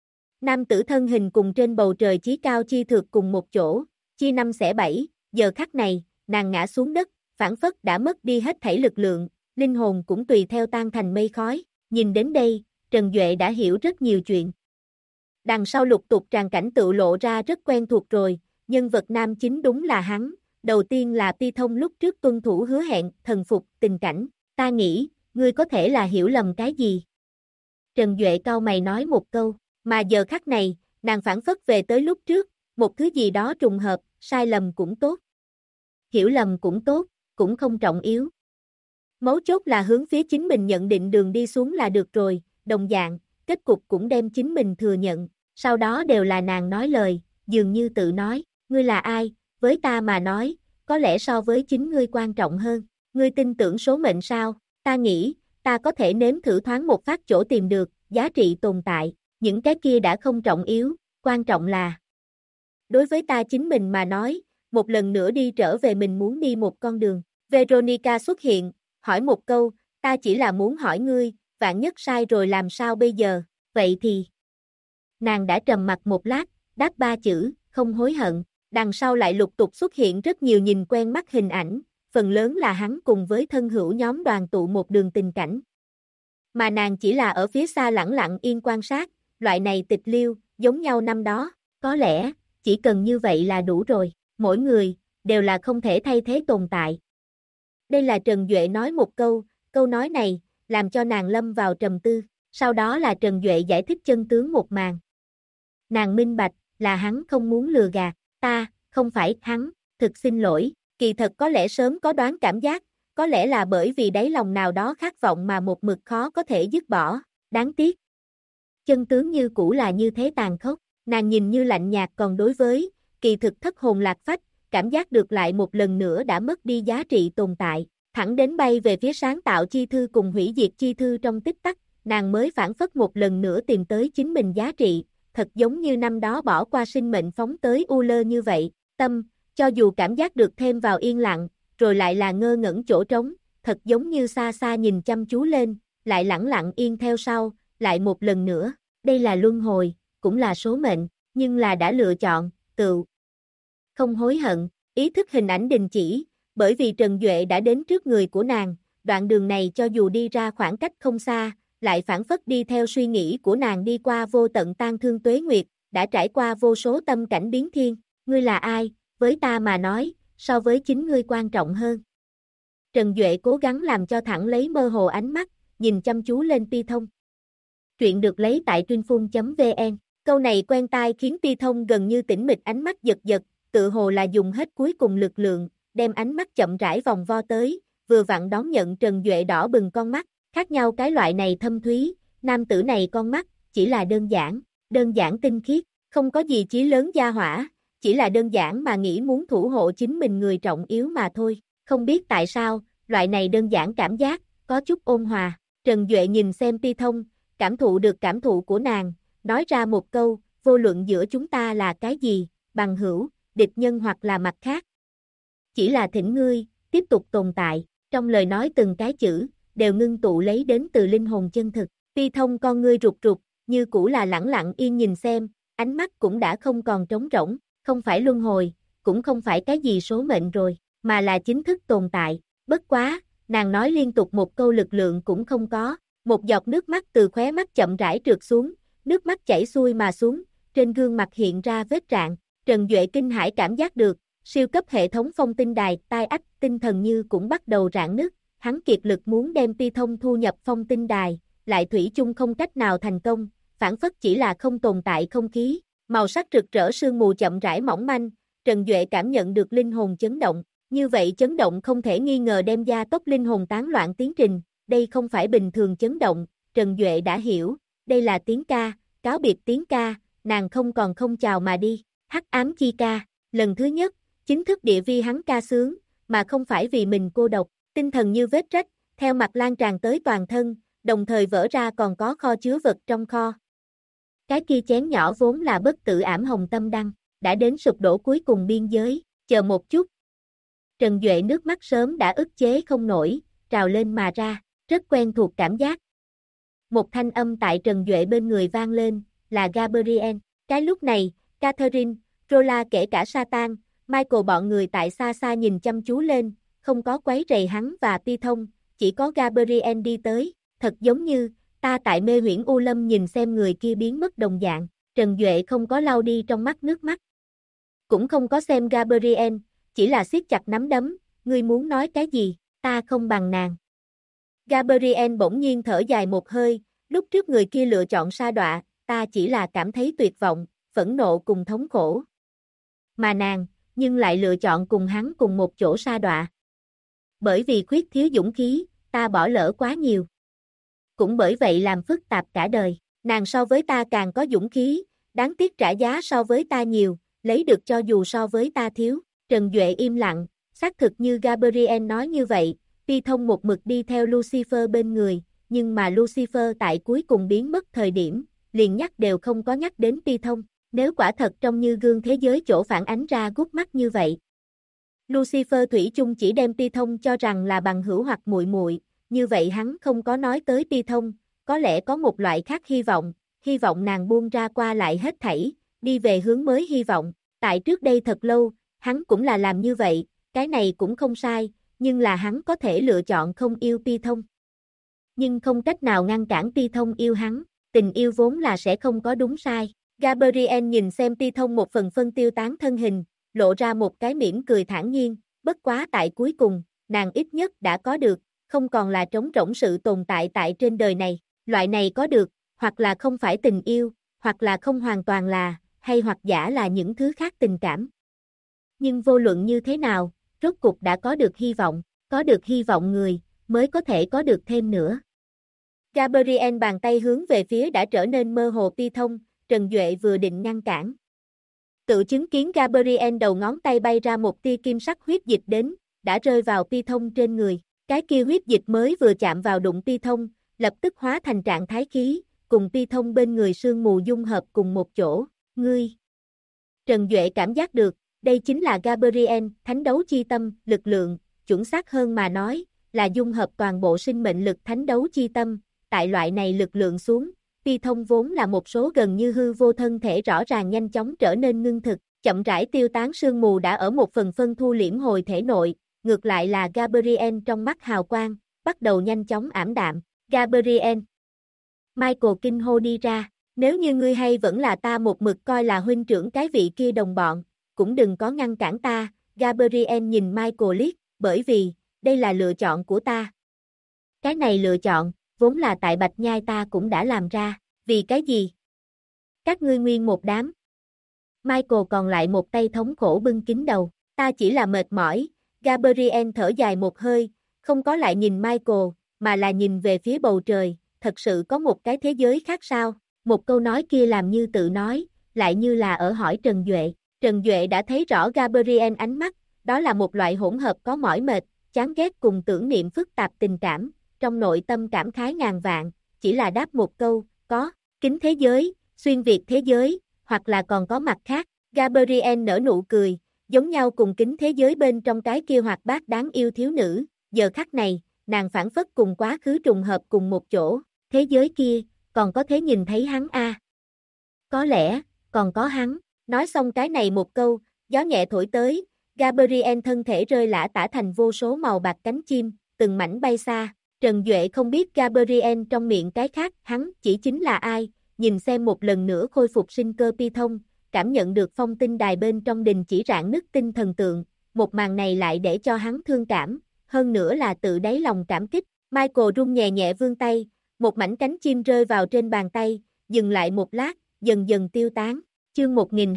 Speaker 1: nam tử thân hình cùng trên bầu trời chí cao chi thượt cùng một chỗ, chia năm xẻ bảy, giờ khắc này, nàng ngã xuống đất, phản phất đã mất đi hết thảy lực lượng, linh hồn cũng tùy theo tan thành mây khói, nhìn đến đây, Trần Duệ đã hiểu rất nhiều chuyện. Đằng sau lục tục tràng cảnh tự lộ ra rất quen thuộc rồi, nhân vật nam chính đúng là hắn, đầu tiên là Pi Thông lúc trước tuân thủ hứa hẹn, thần phục, tình cảnh, ta nghĩ, ngươi có thể là hiểu lầm cái gì. Trần Duệ cau mày nói một câu, mà giờ khắc này, nàng phản phất về tới lúc trước, một thứ gì đó trùng hợp, sai lầm cũng tốt. Hiểu lầm cũng tốt, cũng không trọng yếu. Mấu chốt là hướng phía chính mình nhận định đường đi xuống là được rồi, đồng dạng, kết cục cũng đem chính mình thừa nhận, sau đó đều là nàng nói lời, dường như tự nói, ngươi là ai, với ta mà nói, có lẽ so với chính ngươi quan trọng hơn. Ngươi tin tưởng số mệnh sao? Ta nghĩ, ta có thể nếm thử thoáng một phát chỗ tìm được, giá trị tồn tại, những cái kia đã không trọng yếu, quan trọng là. Đối với ta chính mình mà nói, một lần nữa đi trở về mình muốn đi một con đường. Veronica xuất hiện, hỏi một câu, ta chỉ là muốn hỏi ngươi, vạn nhất sai rồi làm sao bây giờ, vậy thì. Nàng đã trầm mặc một lát, đáp 3 chữ, không hối hận, đằng sau lại lục tục xuất hiện rất nhiều nhìn quen mắt hình ảnh, phần lớn là hắn cùng với thân hữu nhóm đoàn tụ một đường tình cảnh. Mà nàng chỉ là ở phía xa lẳng lặng yên quan sát, loại này tịch liêu, giống nhau năm đó, có lẽ, chỉ cần như vậy là đủ rồi, mỗi người, đều là không thể thay thế tồn tại. Đây là Trần Duệ nói một câu nói này, làm cho nàng lâm vào trầm tư, sau đó là Trần Duệ giải thích chân tướng một màn. Nàng minh bạch, là hắn không muốn lừa gạt, ta, không phải hắn, thực xin lỗi, kỳ thật có lẽ sớm có đoán cảm giác, có lẽ là bởi vì đáy lòng nào đó khát vọng mà một mực khó có thể dứt bỏ, đáng tiếc. Chân tướng như cũ là như thế tàn khốc, nàng nhìn như lạnh nhạt còn đối với, kỳ thực thất hồn lạc phách, cảm giác được lại một lần nữa đã mất đi giá trị tồn tại, thẳng đến bay về phía sáng tạo chi thư cùng hủy diệt chi thư trong tích tắc, nàng mới phản phất một lần nữa tìm tới chính mình giá trị, thật giống như năm đó bỏ qua sinh mệnh phóng tới u lơ như vậy, tâm, cho dù cảm giác được thêm vào yên lặng, rồi lại là ngơ ngẩn chỗ trống, thật giống như xa xa nhìn chăm chú lên, lại lẳng lặng yên theo sau, lại một lần nữa, đây là luân hồi, cũng là số mệnh, nhưng là đã lựa chọn, tựu không hối hận, ý thức hình ảnh đình chỉ, bởi vì Trần Duệ đã đến trước người của nàng, đoạn đường này cho dù đi ra khoảng cách không xa, lại phản phất đi theo suy nghĩ của nàng đi qua vô tận tang thương tuế nguyệt, đã trải qua vô số tâm cảnh biến thiên, ngươi là ai, với ta mà nói, so với chính ngươi quan trọng hơn. Trần Duệ cố gắng làm cho thẳng lấy mơ hồ ánh mắt, nhìn chăm chú lên Ti Thông. Truyện được lấy tại truyệnphun.vn, câu này quen tai khiến Ti Thông gần như tĩnh mịch ánh mắt giật giật, tự hồ là dùng hết cuối cùng lực lượng, đem ánh mắt chậm rãi vòng vo tới, vừa vặn đón nhận Trần Duệ đỏ bừng con mắt, khác nhau cái loại này thâm thúy, nam tử này con mắt, chỉ là đơn giản tinh khiết, không có gì chí lớn gia hỏa, chỉ là đơn giản mà nghĩ muốn thủ hộ chính mình người trọng yếu mà thôi, không biết tại sao, loại này đơn giản cảm giác, có chút ôn hòa, Trần Duệ nhìn xem Ti Thông, cảm thụ được cảm thụ của nàng, nói ra một câu, vô luận giữa chúng ta là cái gì, bằng hữu, địch nhân hoặc là mặt khác. Chỉ là thỉnh ngươi, tiếp tục tồn tại, trong lời nói từng cái chữ, đều ngưng tụ lấy đến từ linh hồn chân thực, Ti Thông con ngươi rụt rụt, như cũ là lẳng lặng yên nhìn xem, ánh mắt cũng đã không còn trống rỗng, không phải luân hồi, cũng không phải cái gì số mệnh rồi, mà là chính thức tồn tại, bất quá, nàng nói liên tục một câu lực lượng cũng không có, một giọt nước mắt từ khóe mắt chậm rãi trượt xuống, nước mắt chảy xuôi mà xuống, trên gương mặt hiện ra vết rạn, Trần Duệ kinh hãi cảm giác được, siêu cấp hệ thống phong tinh đài, tai ách, tinh thần như cũng bắt đầu rạn nứt, hắn kiệt lực muốn đem Ti Thông thu nhập phong tinh đài, lại thủy chung không cách nào thành công, phản phất chỉ là không tồn tại không khí, màu sắc rực rỡ sương mù chậm rãi mỏng manh, Trần Duệ cảm nhận được linh hồn chấn động, như vậy chấn động không thể nghi ngờ đem gia tốc linh hồn tán loạn tiến trình, đây không phải bình thường chấn động, Trần Duệ đã hiểu, đây là tiếng ca, cáo biệt tiếng ca, nàng không còn không chào mà đi, hắc ám chi ca, lần thứ nhất, chính thức địa vi hắn ca sướng, mà không phải vì mình cô độc, tinh thần như vết rách, theo mặt lan tràn tới toàn thân, đồng thời vỡ ra còn có kho chứa vật trong kho. Cái kia chén nhỏ vốn là bất tử ảm hồng tâm đăng, đã đến sụp đổ cuối cùng biên giới, chờ một chút. Trần Duệ nước mắt sớm đã ức chế không nổi, trào lên mà ra, rất quen thuộc cảm giác. Một thanh âm tại Trần Duệ bên người vang lên, là Gabriel. Cái lúc này, Catherine, Rola kể cả Satan, Michael bọn người tại xa xa nhìn chăm chú lên, không có quấy rầy hắn và Ti Thông, chỉ có Gabriel đi tới, thật giống như, ta tại mê huyễn U Lâm nhìn xem người kia biến mất đồng dạng, Trần Duệ không có lau đi trong mắt nước mắt. Cũng không có xem Gabriel, chỉ là siết chặt nắm đấm, ngươi muốn nói cái gì, ta không bằng nàng. Gabriel bỗng nhiên thở dài một hơi, lúc trước người kia lựa chọn sa đọa, ta chỉ là cảm thấy tuyệt vọng, phẫn nộ cùng thống khổ. Mà nàng, nhưng lại lựa chọn cùng hắn cùng một chỗ sa đọa. Bởi vì khuyết thiếu dũng khí, ta bỏ lỡ quá nhiều. Cũng bởi vậy làm phức tạp cả đời, nàng so với ta càng có dũng khí, đáng tiếc trả giá so với ta nhiều, lấy được cho dù so với ta thiếu. Trần Duệ im lặng, xác thực như Gabriel nói như vậy, Pi Thông một mực đi theo Lucifer bên người, nhưng mà Lucifer tại cuối cùng biến mất thời điểm, liền nhắc đều không có nhắc đến Pi Thông, nếu quả thật trông như gương thế giới chỗ phản ánh ra gút mắt như vậy. Lucifer thủy chung chỉ đem Pi Thông cho rằng là bằng hữu hoặc muội muội, như vậy hắn không có nói tới Pi Thông, có lẽ có một loại khác hy vọng nàng buông ra qua lại hết thảy, đi về hướng mới hy vọng, tại trước đây thật lâu, hắn cũng là làm như vậy, cái này cũng không sai, nhưng là hắn có thể lựa chọn không yêu Pi Thông. Nhưng không cách nào ngăn cản Pi Thông yêu hắn, tình yêu vốn là sẽ không có đúng sai. Gabriel nhìn xem Pi Thông một phần phân tiêu tán thân hình, lộ ra một cái mỉm cười thản nhiên, bất quá tại cuối cùng, nàng ít nhất đã có được, không còn là trống rỗng sự tồn tại tại trên đời này, loại này có được, hoặc là không phải tình yêu, hoặc là không hoàn toàn là, hay hoặc giả là những thứ khác tình cảm. Nhưng vô luận như thế nào, rốt cục đã có được hy vọng người, mới có thể có được thêm nữa. Gabriel bàn tay hướng về phía đã trở nên mơ hồ Pi Thông, Trần Duệ vừa định ngăn cản. Tự chứng kiến Gabriel đầu ngón tay bay ra một tia kim sắc huyết dịch đến, đã rơi vào Pi Thông trên người, cái kia huyết dịch mới vừa chạm vào đụng Pi Thông, lập tức hóa thành trạng thái khí, cùng Pi Thông bên người sương mù dung hợp cùng một chỗ, ngươi. Trần Duệ cảm giác được, đây chính là Gabriel, thánh đấu chi tâm, lực lượng, chuẩn xác hơn mà nói, là dung hợp toàn bộ sinh mệnh lực thánh đấu chi tâm, tại loại này lực lượng xuống, Pi Thông vốn là một số gần như hư vô thân thể rõ ràng nhanh chóng trở nên ngưng thực, chậm rãi tiêu tán sương mù đã ở một phần phân thu liễm hồi thể nội, ngược lại là Gabriel trong mắt hào quang, bắt đầu nhanh chóng ảm đạm, Gabriel. Michael kinh hô đi ra, nếu như ngươi hay vẫn là ta một mực coi là huynh trưởng cái vị kia đồng bọn, cũng đừng có ngăn cản ta, Gabriel nhìn Michael liếc, bởi vì, đây là lựa chọn của ta. Cái này lựa chọn, vốn là tại Bạch Nhai ta cũng đã làm ra, vì cái gì? Các ngươi nguyên một đám. Michael còn lại một tay thống khổ bưng kín đầu, ta chỉ là mệt mỏi, Gabriel thở dài một hơi, không có lại nhìn Michael, mà là nhìn về phía bầu trời, thật sự có một cái thế giới khác sao? Một câu nói kia làm như tự nói, lại như là ở hỏi Trần Duệ. Trần Duệ đã thấy rõ Gabriel ánh mắt, đó là một loại hỗn hợp có mỏi mệt, chán ghét cùng tưởng niệm phức tạp tình cảm, trong nội tâm cảm khái ngàn vạn, chỉ là đáp một câu, có, kính thế giới, xuyên việt thế giới, hoặc là còn có mặt khác. Gabriel nở nụ cười, giống nhau cùng kính thế giới bên trong cái kia hoạt bát đáng yêu thiếu nữ, giờ khắc này, nàng phản phất cùng quá khứ trùng hợp cùng một chỗ, thế giới kia, còn có thể nhìn thấy hắn a. Có lẽ, còn có hắn, nói xong cái này một câu, gió nhẹ thổi tới, Gabriel thân thể rơi lả tả thành vô số màu bạc cánh chim, từng mảnh bay xa, Trần Duệ không biết Gabriel trong miệng cái khác, hắn chỉ chính là ai, nhìn xem một lần nữa khôi phục sinh cơ Pi Thông, cảm nhận được phong tinh đài bên trong đình chỉ rạng nứt tinh thần tượng, một màn này lại để cho hắn thương cảm, hơn nữa là tự đáy lòng cảm kích, Michael run nhẹ nhẹ vươn tay, một mảnh cánh chim rơi vào trên bàn tay, dừng lại một lát, dần dần tiêu tán, chương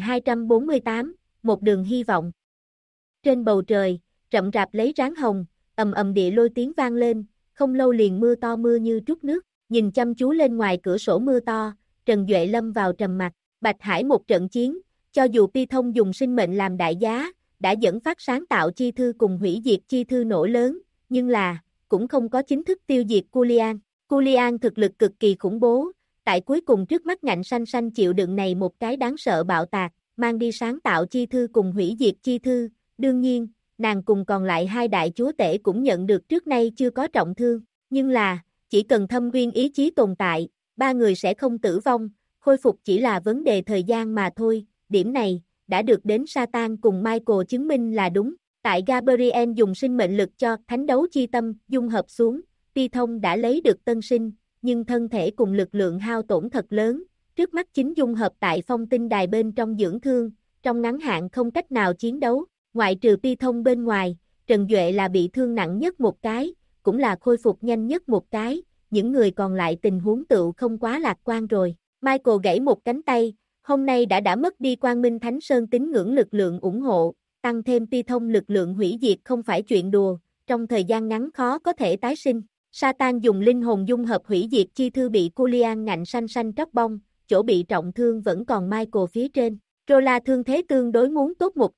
Speaker 1: 1248, một đường hy vọng. Trên bầu trời, rậm rạp lấy ráng hồng, ầm ầm địa lôi tiếng vang lên, không lâu liền mưa to mưa như trút nước, nhìn chăm chú lên ngoài cửa sổ mưa to, Trần Duệ lâm vào trầm mặc, Bạch Hải một trận chiến, cho dù Pi Thông dùng sinh mệnh làm đại giá, đã dẫn phát sáng tạo chi thư cùng hủy diệt chi thư nổ lớn, nhưng là, cũng không có chính thức tiêu diệt Culian. Culian thực lực cực kỳ khủng bố, tại cuối cùng trước mắt ngạnh xanh xanh chịu đựng này một cái đáng sợ bạo tạc, mang đi sáng tạo chi thư cùng hủy diệt chi thư, đương nhiên, nàng cùng còn lại hai đại chúa tể cũng nhận được trước nay chưa có trọng thương, nhưng là, chỉ cần thâm uyên ý chí tồn tại, ba người sẽ không tử vong, khôi phục chỉ là vấn đề thời gian mà thôi, điểm này, đã được đến Satan cùng Michael chứng minh là đúng, tại Gabriel dùng sinh mệnh lực cho thánh đấu chi tâm dung hợp xuống, Pi Thông đã lấy được tân sinh, nhưng thân thể cùng lực lượng hao tổn thật lớn, trước mắt chính dung hợp tại phong tinh đài bên trong dưỡng thương, trong ngắn hạn không cách nào chiến đấu, ngoại trừ Pi Thông bên ngoài, Trần Duệ là bị thương nặng nhất một cái, cũng là khôi phục nhanh nhất một cái, những người còn lại tình huống tựu không quá lạc quan rồi. Michael gãy một cánh tay, hôm nay đã mất đi Quang Minh Thánh Sơn tín ngưỡng lực lượng ủng hộ, tăng thêm Pi Thông lực lượng hủy diệt không phải chuyện đùa, trong thời gian ngắn khó có thể tái sinh. Satan dùng linh hồn dung hợp hủy diệt chi thư bị Culian ngạnh xanh xanh tróc bong, chỗ bị trọng thương vẫn còn Michael phía trên. Rola thương thế tương đối muốn tốt một ít,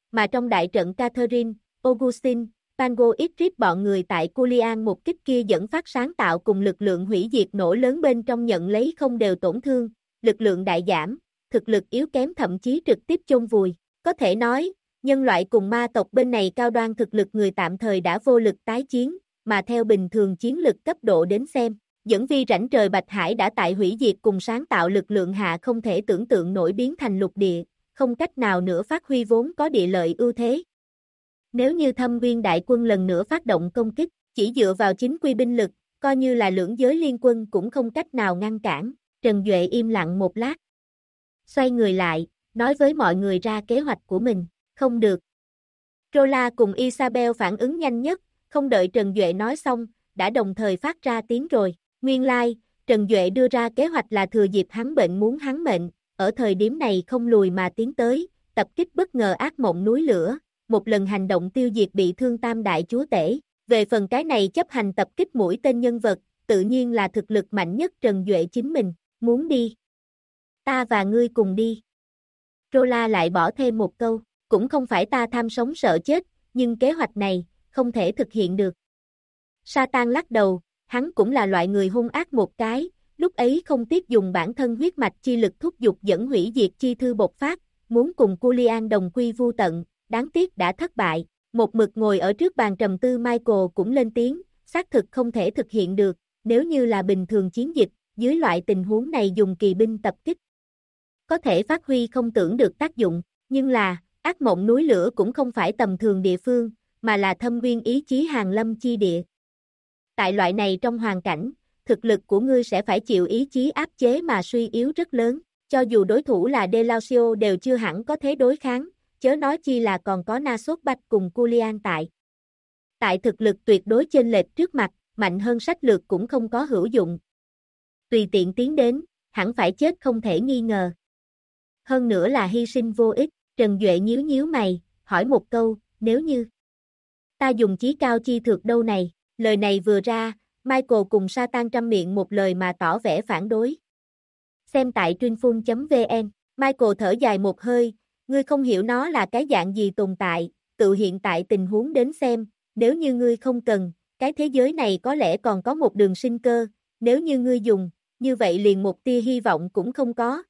Speaker 1: mà trong đại trận Catherine, Augustine, Pango Idris bọn người tại Culian một kích kia dẫn phát sáng tạo cùng lực lượng hủy diệt nổ lớn bên trong nhận lấy không đều tổn thương, lực lượng đại giảm, thực lực yếu kém thậm chí trực tiếp chôn vùi. Có thể nói, nhân loại cùng ma tộc bên này cao đoan thực lực người tạm thời đã vô lực tái chiến, mà theo bình thường chiến lực cấp độ đến xem, dẫn vi rãnh trời Bạch Hải đã tại hủy diệt cùng sáng tạo lực lượng hạ không thể tưởng tượng nổi biến thành lục địa, không cách nào nữa phát huy vốn có địa lợi ưu thế. Nếu như Thâm Nguyên đại quân lần nữa phát động công kích, chỉ dựa vào chính quy binh lực, coi như là lưỡng giới liên quân cũng không cách nào ngăn cản. Trần Duệ im lặng một lát. Xoay người lại, nói với mọi người ra kế hoạch của mình. Không được. Rola cùng Isabel phản ứng nhanh nhất, không đợi Trần Duệ nói xong, đã đồng thời phát ra tiếng rồi. Nguyên lai, Trần Duệ đưa ra kế hoạch là thừa dịp hắn bệnh muốn hắn mệnh, ở thời điểm này không lùi mà tiến tới, tập kích bất ngờ ác mộng núi lửa, một lần hành động tiêu diệt bị thương tam đại chúa tể. Về phần cái này chấp hành tập kích mũi tên nhân vật, tự nhiên là thực lực mạnh nhất Trần Duệ chính mình, muốn đi. Ta và ngươi cùng đi. Rola lại bỏ thêm một câu, cũng không phải ta tham sống sợ chết, nhưng kế hoạch này, không thể thực hiện được. Satan lắc đầu, hắn cũng là loại người hung ác một cái, lúc ấy không tiếc dùng bản thân huyết mạch chi lực thúc giục dẫn hủy diệt chi thư bộc phát, muốn cùng Culian đồng quy vu tận, đáng tiếc đã thất bại. Một mực ngồi ở trước bàn trầm tư Michael cũng lên tiếng, xác thực không thể thực hiện được, nếu như là bình thường chiến dịch, dưới loại tình huống này dùng kỳ binh tập kích. Có thể phát huy không tưởng được tác dụng, nhưng là, ác mộng núi lửa cũng không phải tầm thường địa phương, mà là thâm nguyên ý chí hàng lâm chi địa. Tại loại này trong hoàn cảnh, thực lực của ngươi sẽ phải chịu ý chí áp chế mà suy yếu rất lớn, cho dù đối thủ là Delausio đều chưa hẳn có thế đối kháng, chớ nói chi là còn có Nasốt Bách cùng Culian tại. Tại thực lực tuyệt đối chênh lệch trước mặt, mạnh hơn sách lược cũng không có hữu dụng. Tùy tiện tiến đến, hẳn phải chết không thể nghi ngờ. Hơn nữa là hy sinh vô ích, Trần Duệ nhíu nhíu mày, hỏi một câu, nếu như ta dùng chí cao chi thực đâu này, lời này vừa ra, Michael cùng Satan trăm miệng một lời mà tỏ vẻ phản đối. Xem tại Trinfun.vn, Michael thở dài một hơi, ngươi không hiểu nó là cái dạng gì tồn tại, tự hiện tại tình huống đến xem, nếu như ngươi không cần, cái thế giới này có lẽ còn có một đường sinh cơ, nếu như ngươi dùng, như vậy liền một tia hy vọng cũng không có,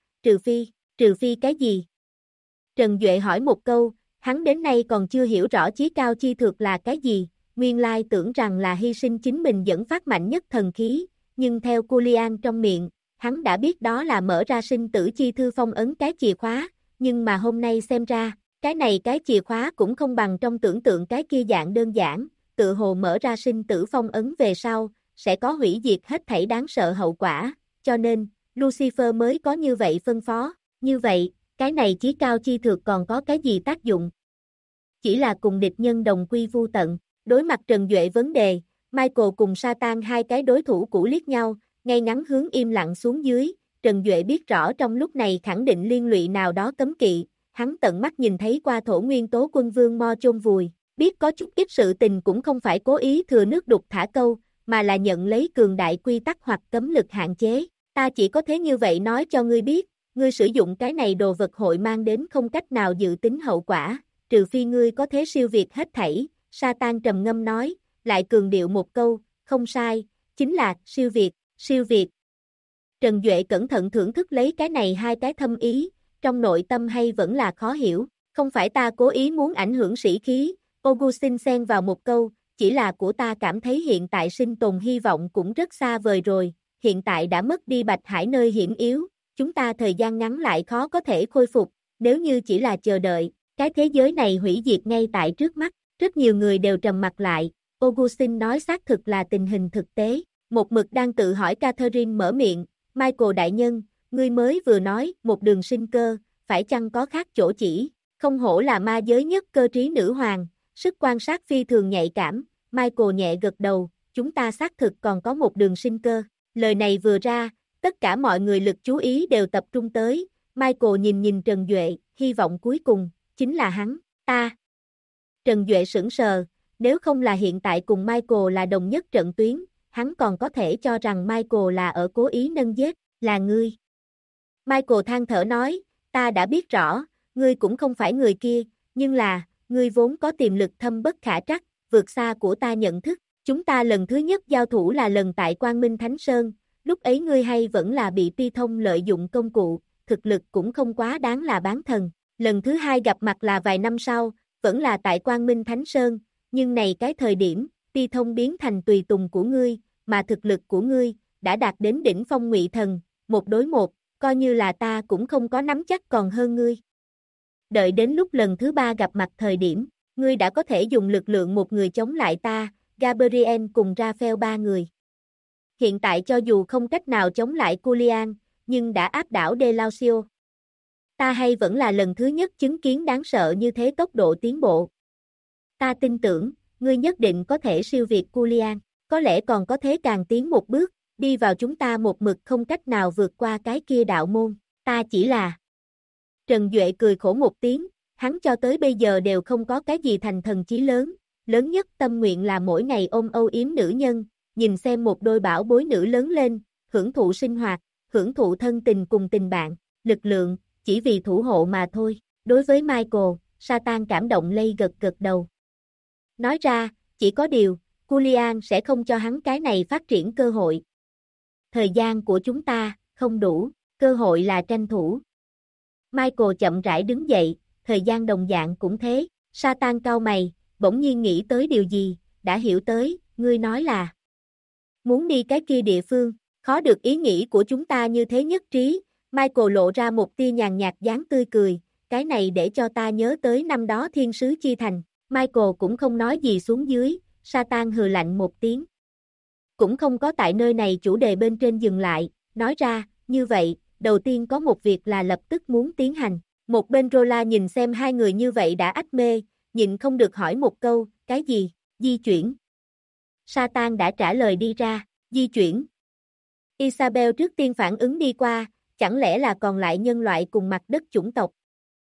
Speaker 1: trừ phi cái gì? Trần Duệ hỏi một câu, hắn đến nay còn chưa hiểu rõ chí cao chi thực là cái gì, nguyên lai tưởng rằng là hy sinh chính mình dẫn phát mạnh nhất thần khí, nhưng theo Culian trong miệng, hắn đã biết đó là mở ra sinh tử chi thư phong ấn cái chìa khóa, nhưng mà hôm nay xem ra, cái này cái chìa khóa cũng không bằng trong tưởng tượng cái kia dạng đơn giản, tự hồ mở ra sinh tử phong ấn về sau, sẽ có hủy diệt hết thảy đáng sợ hậu quả, cho nên, Lucifer mới có như vậy phân phó, như vậy, cái này chí cao chi thực còn có cái gì tác dụng? Chỉ là cùng địch nhân đồng quy vu tận, đối mặt Trần Duệ vấn đề, Michael cùng Satan hai cái đối thủ cũ liếc nhau, ngay ngắn hướng im lặng xuống dưới, Trần Duệ biết rõ trong lúc này khẳng định liên lụy nào đó cấm kỵ, hắn tận mắt nhìn thấy qua thổ nguyên tố quân vương Mo chôn vùi, biết có chút ít sự tình cũng không phải cố ý thừa nước đục thả câu, mà là nhận lấy cường đại quy tắc hoặc cấm lực hạn chế, ta chỉ có thế như vậy nói cho ngươi biết, ngươi sử dụng cái này đồ vật hội mang đến không cách nào dự tính hậu quả, trừ phi ngươi có thế siêu việt hết thảy, Satan trầm ngâm nói, lại cường điệu một câu, không sai, chính là siêu việt. Trần Duệ cẩn thận thưởng thức lấy cái này hai cái thâm ý, trong nội tâm hay vẫn là khó hiểu, không phải ta cố ý muốn ảnh hưởng sĩ khí, Augustine xen vào một câu, chỉ là của ta cảm thấy hiện tại sinh tồn hy vọng cũng rất xa vời rồi, hiện tại đã mất đi Bạch Hải nơi hiểm yếu, chúng ta thời gian ngắn lại khó có thể khôi phục, nếu như chỉ là chờ đợi, cái thế giới này hủy diệt ngay tại trước mắt, rất nhiều người đều trầm mặt lại, Augustine nói xác thực là tình hình thực tế, một mực đang tự hỏi Catherine mở miệng, Michael đại nhân, ngươi mới vừa nói một đường sinh cơ, phải chăng có khác chỗ chỉ, không hổ là ma giới nhất cơ trí nữ hoàng, sức quan sát phi thường nhạy cảm, Michael nhẹ gật đầu, chúng ta xác thực còn có một đường sinh cơ, lời này vừa ra, tất cả mọi người lực chú ý đều tập trung tới, Michael nhìn Trần Duệ, hy vọng cuối cùng, chính là hắn, ta. Trần Duệ sững sờ, nếu không là hiện tại cùng Michael là đồng nhất trận tuyến, hắn còn có thể cho rằng Michael là ở cố ý nâng giết, là ngươi. Michael than thở nói, ta đã biết rõ, ngươi cũng không phải người kia, nhưng là, ngươi vốn có tiềm lực thâm bất khả trắc, vượt xa của ta nhận thức. Chúng ta lần thứ nhất giao thủ là lần tại Quang Minh Thánh Sơn, lúc ấy ngươi hay vẫn là bị Pi Thông lợi dụng công cụ, thực lực cũng không quá đáng là bán thần. Lần thứ hai gặp mặt là vài năm sau, vẫn là tại Quang Minh Thánh Sơn, nhưng này cái thời điểm, Pi Thông biến thành tùy tùng của ngươi, mà thực lực của ngươi đã đạt đến đỉnh phong ngụy thần, một đối một, coi như là ta cũng không có nắm chắc còn hơn ngươi. Đợi đến lúc lần thứ ba gặp mặt thời điểm, ngươi đã có thể dùng lực lượng một người chống lại ta, Gabriel cùng Raphael ba người. Hiện tại cho dù không cách nào chống lại Julian, nhưng đã áp đảo Delausio. Ta hay vẫn là lần thứ nhất chứng kiến đáng sợ như thế tốc độ tiến bộ. Ta tin tưởng, ngươi nhất định có thể siêu việt Julian, có lẽ còn có thế càng tiến một bước, đi vào chúng ta một mực không cách nào vượt qua cái kia đạo môn, ta chỉ là... Trần Duệ cười khổ một tiếng, hắn cho tới bây giờ đều không có cái gì thành thần chí lớn, lớn nhất tâm nguyện là mỗi ngày ôm âu yếm nữ nhân, nhìn xem một đôi bảo bối nữ lớn lên, hưởng thụ sinh hoạt, hưởng thụ thân tình cùng tình bạn, lực lượng, chỉ vì thủ hộ mà thôi. Đối với Michael, Satan cảm động lây gật gật đầu. Nói ra, chỉ có điều, Julian sẽ không cho hắn cái này phát triển cơ hội. Thời gian của chúng ta, không đủ, cơ hội là tranh thủ. Michael chậm rãi đứng dậy, thời gian đồng dạng cũng thế, Satan cau mày, bỗng nhiên nghĩ tới điều gì, đã hiểu tới, ngươi nói là muốn đi cái kia địa phương, khó được ý nghĩ của chúng ta như thế nhất trí, Michael lộ ra một tia nhàn nhạt dáng tươi cười, cái này để cho ta nhớ tới năm đó thiên sứ chi thành, Michael cũng không nói gì xuống dưới, Satan hừ lạnh một tiếng. Cũng không có tại nơi này chủ đề bên trên dừng lại, nói ra, như vậy, đầu tiên có một việc là lập tức muốn tiến hành. Một bên Rola nhìn xem hai người như vậy đã ách mê, nhịn không được hỏi một câu, cái gì, di chuyển. Satan đã trả lời đi ra, di chuyển. Isabel trước tiên phản ứng đi qua, chẳng lẽ là còn lại nhân loại cùng mặt đất chủng tộc.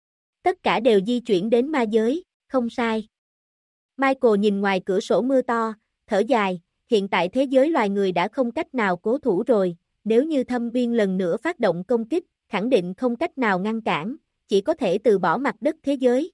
Speaker 1: Tất cả đều di chuyển đến ma giới, không sai. Michael nhìn ngoài cửa sổ mưa to, thở dài, hiện tại thế giới loài người đã không cách nào cố thủ rồi, nếu như Thâm Uyên lần nữa phát động công kích, khẳng định không cách nào ngăn cản, chỉ có thể từ bỏ mặt đất thế giới.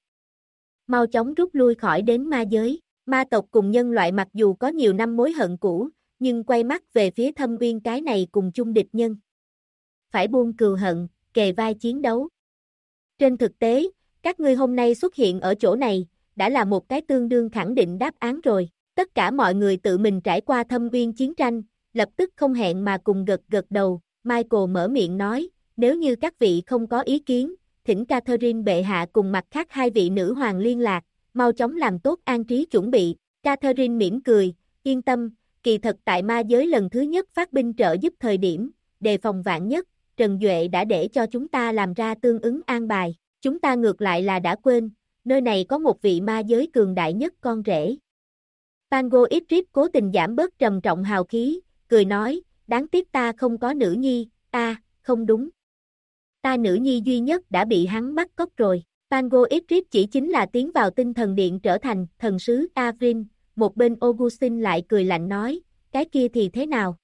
Speaker 1: Mau chóng rút lui khỏi đến ma giới, ma tộc cùng nhân loại mặc dù có nhiều năm mối hận cũ, nhưng quay mắt về phía Thâm Uyên cái này cùng chung địch nhân. Phải buông cừu hận, kề vai chiến đấu. Trên thực tế, các ngươi hôm nay xuất hiện ở chỗ này, đã là một cái tương đương khẳng định đáp án rồi. Tất cả mọi người tự mình trải qua Thâm Uyên chiến tranh, lập tức không hẹn mà cùng gật gật đầu, Michael mở miệng nói, nếu như các vị không có ý kiến, thỉnh Catherine bệ hạ cùng mặt khác hai vị nữ hoàng liên lạc, mau chóng làm tốt an trí chuẩn bị. Catherine mỉm cười, yên tâm, kỳ thật tại ma giới lần thứ nhất phát binh trợ giúp thời điểm, đề phòng vạn nhất, Trần Duệ đã để cho chúng ta làm ra tương ứng an bài, chúng ta ngược lại là đã quên, nơi này có một vị ma giới cường đại nhất con rể. Pango Idris cố tình giảm bớt trầm trọng hào khí, cười nói, đáng tiếc ta không có nữ nhi, không đúng. Ta nữ nhi duy nhất đã bị hắn bắt cóc rồi. Pango Idris chỉ chính là tiến vào tinh thần điện trở thành thần sứ Avrin, một bên Augustin lại cười lạnh nói, cái kia thì thế nào?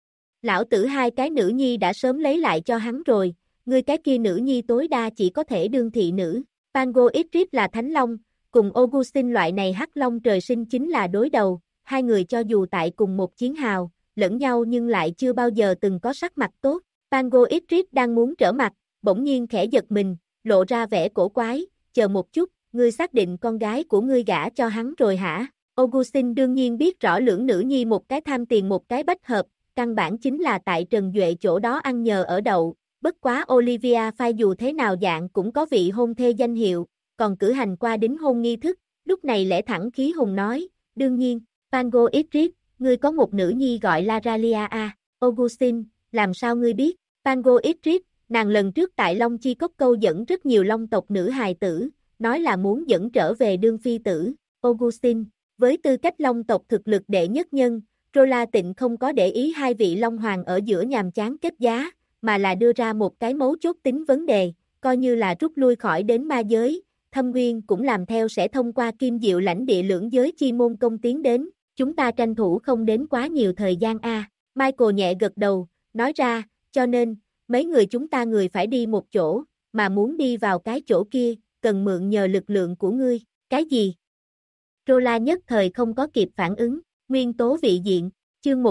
Speaker 1: Lão tử hai cái nữ nhi đã sớm lấy lại cho hắn rồi, ngươi cái kia nữ nhi tối đa chỉ có thể đương thị nữ. Pango Idris là thánh long, cùng Augustin loại này hắc long trời sinh chính là đối đầu, hai người cho dù tại cùng một chiến hào, lẫn nhau nhưng lại chưa bao giờ từng có sắc mặt tốt. Pango Idris đang muốn trở mặt, bỗng nhiên khẽ giật mình, lộ ra vẻ cổ quái, chờ một chút, ngươi xác định con gái của ngươi gả cho hắn rồi hả? Augustin đương nhiên biết rõ lưỡng nữ nhi một cái tham tiền một cái bách hợp, căn bản chính là tại Trần Duệ chỗ đó ăn nhờ ở đậu, bất quá Olivia Phai dù thế nào dạng cũng có vị hôn thê danh hiệu, còn cử hành qua đính hôn nghi thức, lúc này lẽ thẳng khí hùng nói, đương nhiên, Pango Idris, ngươi có một nữ nhi gọi là Ralia Augustin, làm sao ngươi biết? Pango Idris, nàng lần trước tại Long Chi Cốc câu dẫn rất nhiều Long tộc nữ hài tử, nói là muốn dẫn trở về đương phi tử, Augustin, với tư cách Long tộc thực lực đệ nhất nhân, Rola Tịnh không có để ý hai vị Long Hoàng ở giữa nhàm chán kết giá, mà là đưa ra một cái mấu chốt tính vấn đề, coi như là rút lui khỏi đến ma giới, Thâm Uyên cũng làm theo sẽ thông qua Kim Diệu lãnh địa lưỡng giới chi môn công tiến đến, chúng ta tranh thủ không đến quá nhiều thời gian Michael nhẹ gật đầu, nói ra, cho nên, mấy người chúng ta người phải đi một chỗ, mà muốn đi vào cái chỗ kia, cần mượn nhờ lực lượng của ngươi. Cái gì? Rola nhất thời không có kịp phản ứng, nguyên tố vị diện, chương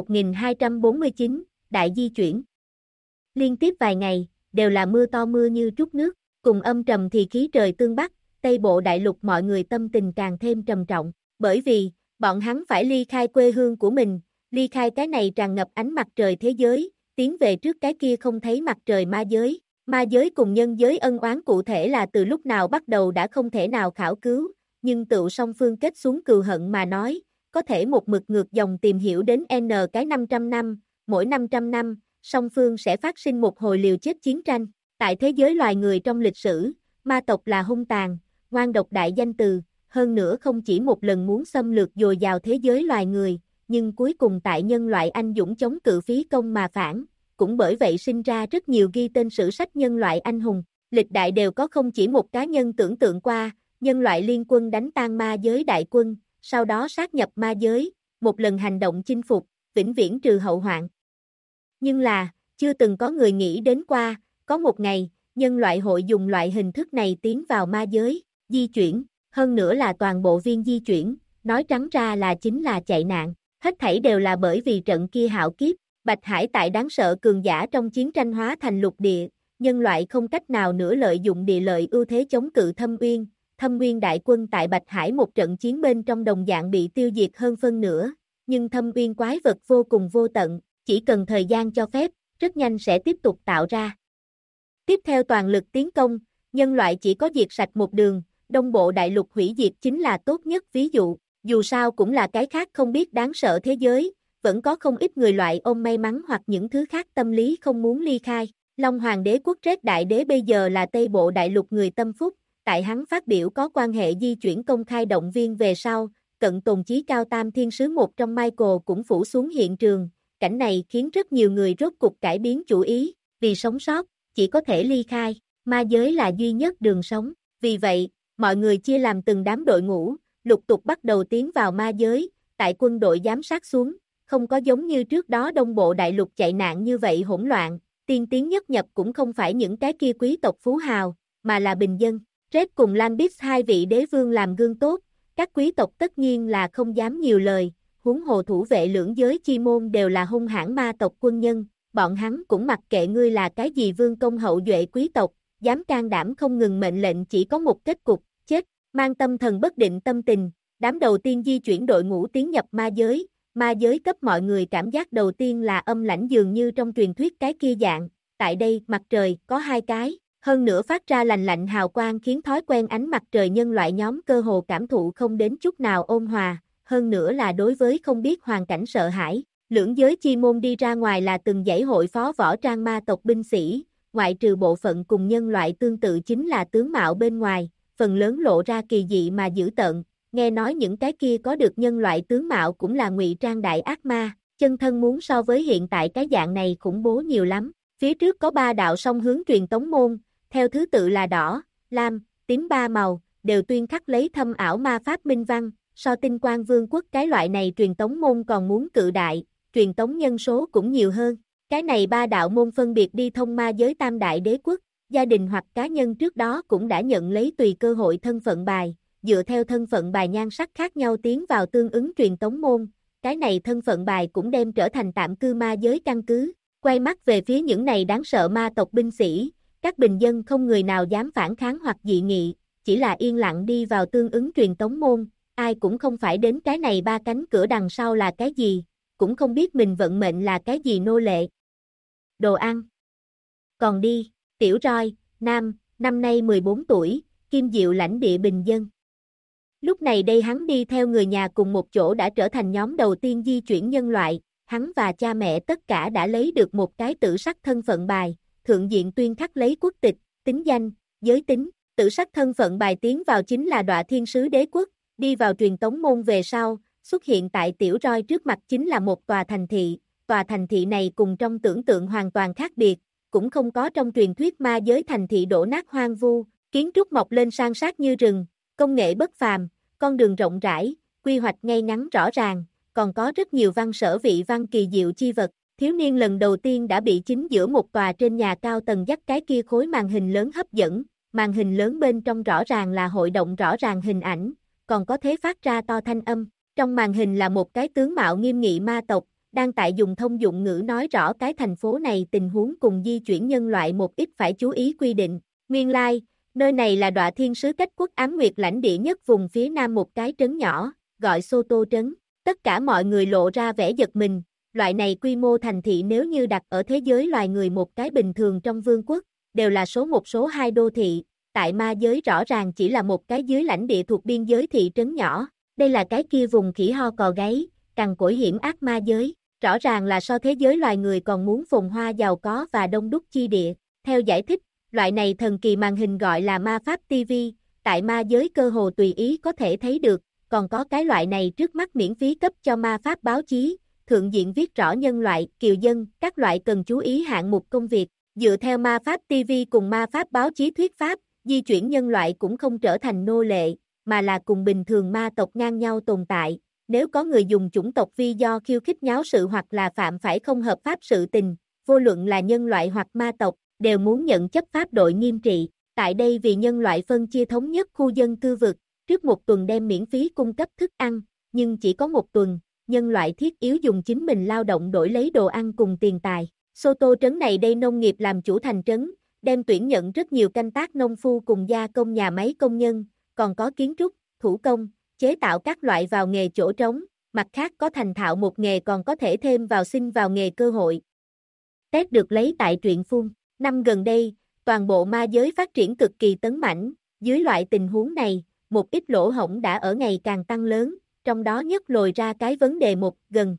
Speaker 1: 1249, đại di chuyển. Liên tiếp vài ngày, đều là mưa to mưa như trút nước, cùng âm trầm thì khí trời tương bắc, Tây Bộ Đại Lục mọi người tâm tình càng thêm trầm trọng, bởi vì, bọn hắn phải ly khai quê hương của mình, ly khai cái này tràn ngập ánh mặt trời thế giới, tiến về trước cái kia không thấy mặt trời ma giới cùng nhân giới ân oán cụ thể là từ lúc nào bắt đầu đã không thể nào khảo cứu, nhưng tựu song phương kết xuống cừu hận mà nói, có thể một mực ngược dòng tìm hiểu đến N cái 500 năm, mỗi 500 năm, song phương sẽ phát sinh một hồi liều chết chiến tranh. Tại thế giới loài người trong lịch sử, ma tộc là hung tàn, ngoan độc đại danh từ, hơn nữa không chỉ một lần muốn xâm lược dồi dào thế giới loài người, nhưng cuối cùng tại nhân loại anh dũng chống cự phí công mà phản, cũng bởi vậy sinh ra rất nhiều ghi tên sử sách nhân loại anh hùng. Lịch đại đều có không chỉ một cá nhân tưởng tượng qua, nhân loại liên quân đánh tan ma giới đại quân, sau đó sát nhập ma giới, một lần hành động chinh phục, vĩnh viễn trừ hậu hoạn. Nhưng là, chưa từng có người nghĩ đến qua, có một ngày, nhân loại hội dùng loại hình thức này tiến vào ma giới, di chuyển, hơn nữa là toàn bộ viên di chuyển, nói trắng ra là chính là chạy nạn, hết thảy đều là bởi vì trận kia hạo kiếp, Bạch Hải tại đáng sợ cường giả trong chiến tranh hóa thành lục địa, nhân loại không cách nào nữa lợi dụng địa lợi ưu thế chống cự Thâm Uyên đại quân tại Bạch Hải một trận chiến bên trong đồng dạng bị tiêu diệt hơn phân nửa, nhưng Thâm Uyên quái vật vô cùng vô tận, chỉ cần thời gian cho phép, rất nhanh sẽ tiếp tục tạo ra. Tiếp theo toàn lực tiến công, nhân loại chỉ có diệt sạch một đường, Đông Bộ Đại Lục hủy diệt chính là tốt nhất ví dụ, dù sao cũng là cái khác không biết đáng sợ thế giới, vẫn có không ít người loại ôm may mắn hoặc những thứ khác tâm lý không muốn ly khai. Long Hoàng đế quốc Red Đại đế bây giờ là Tây Bộ Đại Lục người tâm phúc, tại hắn phát biểu có quan hệ di chuyển công khai động viên về sau, cận tồn chí cao tam thiên sứ một trong Michael cũng phủ xuống hiện trường, cảnh này khiến rất nhiều người rốt cục cải biến chủ ý, vì sống sót, chỉ có thể ly khai, ma giới là duy nhất đường sống, vì vậy, mọi người chia làm từng đám đội ngũ, lục tục bắt đầu tiến vào ma giới, tại quân đội giám sát xuống, không có giống như trước đó Đông Bộ Đại Lục chạy nạn như vậy hỗn loạn, tiên tiến nhất nhập cũng không phải những cái kia quý tộc phú hào, mà là bình dân. Red cùng Lambis hai vị đế vương làm gương tốt, các quý tộc tất nhiên là không dám nhiều lời, huống hồ thủ vệ lưỡng giới chi môn đều là hung hãn ma tộc quân nhân, bọn hắn cũng mặc kệ ngươi là cái gì vương công hậu duệ quý tộc, dám can đảm không ngừng mệnh lệnh chỉ có một kết cục, chết, mang tâm thần bất định tâm tình, đám đầu tiên di chuyển đội ngũ tiến nhập ma giới cấp mọi người cảm giác đầu tiên là âm lãnh dường như trong truyền thuyết cái kia dạng, tại đây mặt trời có hai cái. Hơn nữa phát ra lành lạnh hào quang khiến thói quen ánh mặt trời nhân loại nhóm cơ hồ cảm thụ không đến chút nào ôn hòa, hơn nữa là đối với không biết hoàn cảnh sợ hãi. Lưỡng giới chi môn đi ra ngoài là từng dãy hội phó võ trang ma tộc binh sĩ, ngoại trừ bộ phận cùng nhân loại tương tự chính là tướng mạo bên ngoài, phần lớn lộ ra kỳ dị mà dữ tợn, nghe nói những cái kia có được nhân loại tướng mạo cũng là ngụy trang đại ác ma, chân thân muốn so với hiện tại cái dạng này khủng bố nhiều lắm. Phía trước có 3 đạo song hướng truyền tống môn, theo thứ tự là đỏ, lam, tím 3 màu, đều tuyên khắc lấy thâm ảo ma pháp minh văn, so Tinh Quang Vương quốc cái loại này truyền tống môn còn muốn cự đại, truyền tống nhân số cũng nhiều hơn. Cái này 3 đạo môn phân biệt đi thông ma giới tam đại đế quốc, gia đình hoặc cá nhân trước đó cũng đã nhận lấy tùy cơ hội thân phận bài, dựa theo thân phận bài nhan sắc khác nhau tiến vào tương ứng truyền tống môn, cái này thân phận bài cũng đem trở thành tạm cư ma giới căn cứ. Quay mắt về phía những này đáng sợ ma tộc binh sĩ, các bình dân không người nào dám phản kháng hoặc dị nghị, chỉ là yên lặng đi vào tương ứng truyền tống môn, ai cũng không phải đến cái này 3 cánh cửa đằng sau là cái gì, cũng không biết mình vận mệnh là cái gì nô lệ. Đồ ăn. Còn đi, Tiểu Roi, nam, năm nay 14 tuổi, Kim Diệu lãnh địa bình dân. Lúc này đây hắn đi theo người nhà cùng một chỗ đã trở thành nhóm đầu tiên di chuyển nhân loại, hắn và cha mẹ tất cả đã lấy được một cái tử sắc thân phận bài, thượng diện tuyên khắc lấy quốc tịch, tính danh, giới tính, tử sắc thân phận bài tiến vào chính là Đọa Thiên Sứ Đế Quốc, đi vào truyền tống môn về sau, xuất hiện tại Tiểu Roi trước mặt chính là một tòa thành thị này cùng trong tưởng tượng hoàn toàn khác biệt, cũng không có trong truyền thuyết ma giới thành thị đổ nát hoang vu, kiến trúc mọc lên san sát như rừng, công nghệ bất phàm, con đường rộng rãi, quy hoạch ngay ngắn rõ ràng, còn có rất nhiều văn sở vị văn kỳ diệu chi vật. Thiếu niên lần đầu tiên đã bị chính giữa một tòa trên nhà cao tầng dắt cái kia khối màn hình lớn hấp dẫn, màn hình lớn bên trong rõ ràng là hội động rõ ràng hình ảnh, còn có thể phát ra to thanh âm. Trong màn hình là một cái tướng mạo nghiêm nghị ma tộc, đang tại dùng thông dụng ngữ nói rõ cái thành phố này tình huống cùng di chuyển nhân loại một ít phải chú ý quy định. Nguyên lai, nơi này là Đọa Thiên Sứ cách quốc Ám Nguyệt lãnh địa nhất vùng phía nam một cái trấn nhỏ, gọi Soto trấn. Tất cả mọi người lộ ra vẻ giật mình, loại này quy mô thành thị nếu như đặt ở thế giới loài người một cái bình thường trong vương quốc, đều là số 1 số 2 đô thị, tại ma giới rõ ràng chỉ là một cái dưới lãnh địa thuộc biên giới thị trấn nhỏ, đây là cái kia vùng khỉ ho cò gáy, cằn cỗi hiểm ác ma giới, rõ ràng là so thế giới loài người còn muốn phồn hoa giàu có và đông đúc chi địa. Theo giải thích, loại này thần kỳ màn hình gọi là ma pháp TV, tại ma giới cơ hồ tùy ý có thể thấy được, còn có cái loại này trước mắt miễn phí cấp cho ma pháp báo chí, thượng diện viết rõ nhân loại, kiều dân, các loại cần chú ý hạng mục công việc. Dựa theo ma pháp TV cùng ma pháp báo chí thuyết pháp, di chuyển nhân loại cũng không trở thành nô lệ, mà là cùng bình thường ma tộc ngang nhau tồn tại. Nếu có người dùng chủng tộc vi do khiêu khích nháo sự hoặc là phạm phải không hợp pháp sự tình, vô luận là nhân loại hoặc ma tộc, đều muốn nhận chấp pháp đội nghiêm trị. Tại đây vì nhân loại phân chia thống nhất khu dân cư vực, trước một tuần đem miễn phí cung cấp thức ăn, nhưng chỉ có một tuần, nhân loại thiết yếu dùng chính mình lao động đổi lấy đồ ăn cùng tiền tài. Soto trấn này đây nông nghiệp làm chủ thành trấn, đem tuyển nhận rất nhiều canh tác nông phu cùng gia công nhà máy công nhân, còn có kiến trúc, thủ công, chế tạo các loại vào nghề chỗ trống, mặt khác có thành thạo một nghề còn có thể thêm vào xin vào nghề cơ hội. Tết được lấy tại truyện phun, năm gần đây, toàn bộ ma giới phát triển cực kỳ tấn mãnh, dưới loại tình huống này, một ít lỗ hổng đã ở ngày càng tăng lớn, trong đó nhất lồi ra cái vấn đề một gần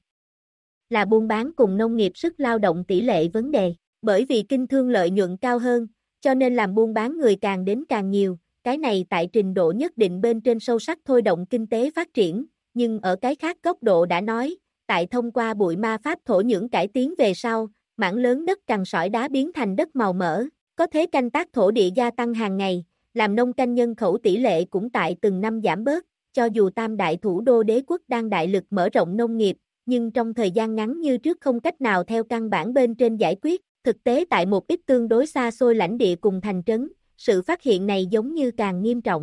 Speaker 1: là buôn bán cùng nông nghiệp sức lao động tỷ lệ vấn đề, bởi vì kinh thương lợi nhuận cao hơn, cho nên làm buôn bán người càng đến càng nhiều, cái này tại trình độ nhất định bên trên sâu sắc thôi động kinh tế phát triển, nhưng ở cái khác góc độ đã nói, tại thông qua bụi ma pháp thổ nhưỡng cải tiến về sau, mảng lớn đất cằn sỏi đá biến thành đất màu mỡ, có thế canh tác thổ địa gia tăng hàng ngày, làm nông canh nhân khẩu tỷ lệ cũng tại từng năm giảm bớt, cho dù tam đại thủ đô đế quốc đang đại lực mở rộng nông nghiệp, nhưng trong thời gian ngắn như trước không cách nào theo căn bản bên trên giải quyết, thực tế tại một ít tương đối xa xôi lãnh địa cùng thành trấn, sự phát hiện này giống như càng nghiêm trọng.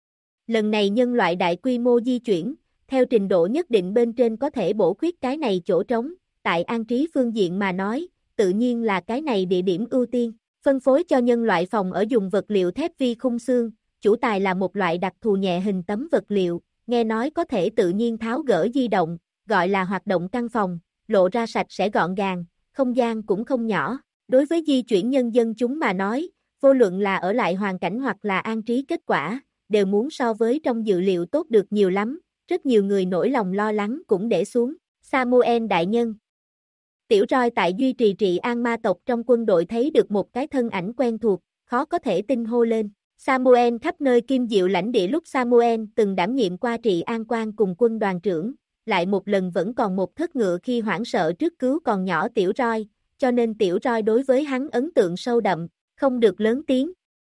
Speaker 1: Lần này nhân loại đại quy mô di chuyển, theo trình độ nhất định bên trên có thể bổ khuyết cái này chỗ trống, tại an trí phương diện mà nói, tự nhiên là cái này địa điểm ưu tiên, phân phối cho nhân loại phòng ở dùng vật liệu thép vi khung xương, chủ tài là một loại đặc thù nhẹ hình tấm vật liệu, nghe nói có thể tự nhiên tháo gỡ di động, gọi là hoạt động căn phòng, lộ ra sạch sẽ gọn gàng, không gian cũng không nhỏ. Đối với di chuyển nhân dân chúng mà nói, vô luận là ở lại hoàn cảnh hoặc là an trí kết quả, đều muốn so với trong dự liệu tốt được nhiều lắm, rất nhiều người nỗi lòng lo lắng cũng để xuống. Samuel đại nhân. Tiểu Roi tại duy trì trị an ma tộc trong quân đội thấy được một cái thân ảnh quen thuộc, khó có thể tin hô lên. Samuel khắp nơi kim diệu lãnh địa lúc Samuel từng đảm nhiệm qua trị an quan cùng quân đoàn trưởng, lại một lần vẫn còn một thất ngựa khi hoảng sợ trước cứu còn nhỏ Tiểu Roi, cho nên Tiểu Roi đối với hắn ấn tượng sâu đậm, không được lớn tiếng.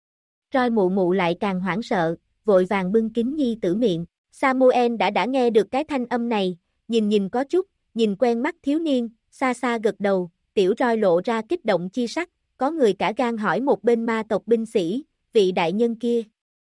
Speaker 1: Roi mụ mụ lại càng hoảng sợ, vội vàng bưng kín nhi tử miệng. Samuel đã nghe được cái thanh âm này, nhìn có chút, nhìn quen mắt thiếu niên, xa xa gật đầu, Tiểu Roi lộ ra kích động chi sắc, có người cả gan hỏi một bên ma tộc binh sĩ, vị đại nhân kia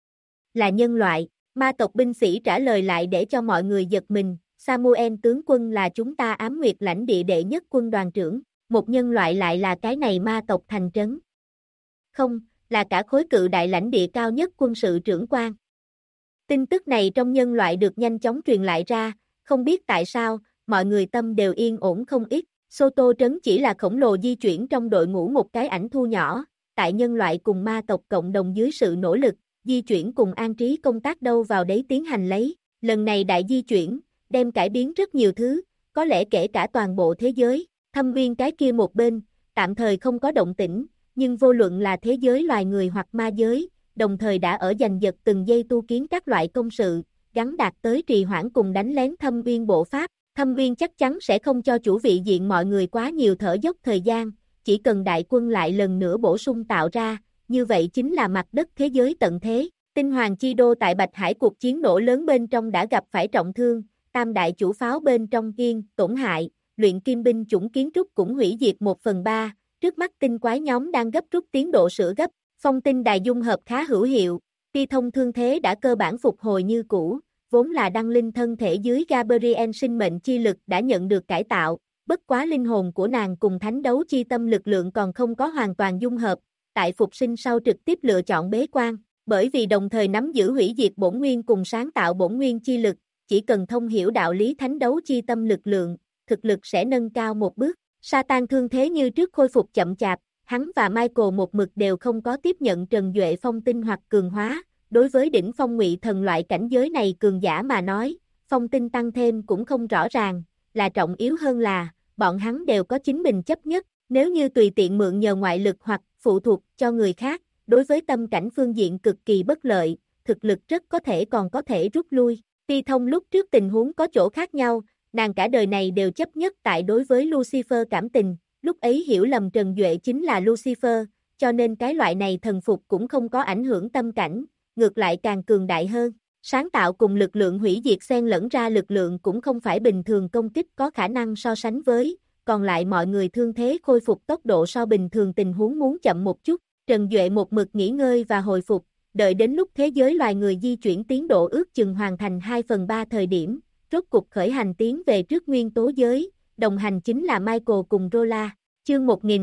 Speaker 1: là nhân loại, ma tộc binh sĩ trả lời lại để cho mọi người giật mình, Samuel tướng quân là chúng ta Ám Nguyệt lãnh địa đệ nhất quân đoàn trưởng, một nhân loại lại là cái này ma tộc thành trấn. Không, là cả khối cự đại lãnh địa cao nhất quân sự trưởng quan. Tin tức này trong nhân loại được nhanh chóng truyền lại ra, không biết tại sao, mọi người tâm đều yên ổn không ít, Soto trấn chỉ là khổng lồ di chuyển trong đội ngũ một cái ảnh thu nhỏ, tại nhân loại cùng ma tộc cộng đồng dưới sự nỗ lực, di chuyển cùng an trí công tác đâu vào đấy tiến hành lấy, lần này đại di chuyển, đem cải biến rất nhiều thứ, có lẽ kể cả toàn bộ thế giới, Thâm Viên cái kia một bên, tạm thời không có động tĩnh, nhưng vô luận là thế giới loài người hoặc ma giới, đồng thời đã ở giành giật từng giây tu kiến các loại công sự, gắn đạt tới trì hoãn cùng đánh lén Thâm Viên bộ pháp, Thâm Viên chắc chắn sẽ không cho chủ vị diện mọi người quá nhiều thở dốc thời gian, chỉ cần đại quân lại lần nữa bổ sung tạo ra, như vậy chính là mặt đất thế giới tận thế. Tinh Hoàng Chi Đô tại Bạch Hải cuộc chiến nổ lớn bên trong đã gặp phải trọng thương, tam đại chủ pháo bên trong yên, tổn hại, luyện kim binh chủng kiến trúc cũng hủy diệt 1/3, trước mắt tinh quái nhóm đang gấp rút tiến độ sửa gấp, phong tinh đài dung hợp khá hữu hiệu, ti thông thương thế đã cơ bản phục hồi như cũ, vốn là đăng linh thân thể dưới Gabriel sinh mệnh chi lực đã nhận được cải tạo, bất quá linh hồn của nàng cùng thánh đấu chi tâm lực lượng còn không có hoàn toàn dung hợp, tại phục sinh sau trực tiếp lựa chọn bế quan, bởi vì đồng thời nắm giữ hủy diệt bổn nguyên cùng sáng tạo bổn nguyên chi lực, chỉ cần thông hiểu đạo lý thánh đấu chi tâm lực lượng, thực lực sẽ nâng cao một bước. Satan thương thế như trước khôi phục chậm chạp, hắn và Michael một mực đều không có tiếp nhận Trần Duệ phong tinh hoặc cường hóa, đối với đỉnh phong ngụy thần loại cảnh giới này cường giả mà nói, phong tinh tăng thêm cũng không rõ ràng, là trọng yếu hơn là, bọn hắn đều có chính mình chấp nhất, nếu như tùy tiện mượn nhờ ngoại lực hoặc phụ thuộc cho người khác, đối với tâm cảnh phương diện cực kỳ bất lợi, thực lực rất có thể còn có thể rút lui. Ti Thông lúc trước tình huống có chỗ khác nhau, nàng cả đời này đều chấp nhất tại đối với Lucifer cảm tình, lúc ấy hiểu lầm Trần Duệ chính là Lucifer, cho nên cái loại này thần phục cũng không có ảnh hưởng tâm cảnh, ngược lại càng cường đại hơn. Sáng tạo cùng lực lượng hủy diệt xen lẫn ra lực lượng cũng không phải bình thường công kích có khả năng so sánh với, còn lại mọi người thương thế khôi phục tốc độ so bình thường tình huống muốn chậm một chút, Trần Duệ một mực nghỉ ngơi và hồi phục, đợi đến lúc thế giới loài người di chuyển tiến độ ước chừng hoàn thành 2/3 thời điểm, rốt cục khởi hành tiến về trước nguyên tố giới, đồng hành chính là Michael cùng Rola, chương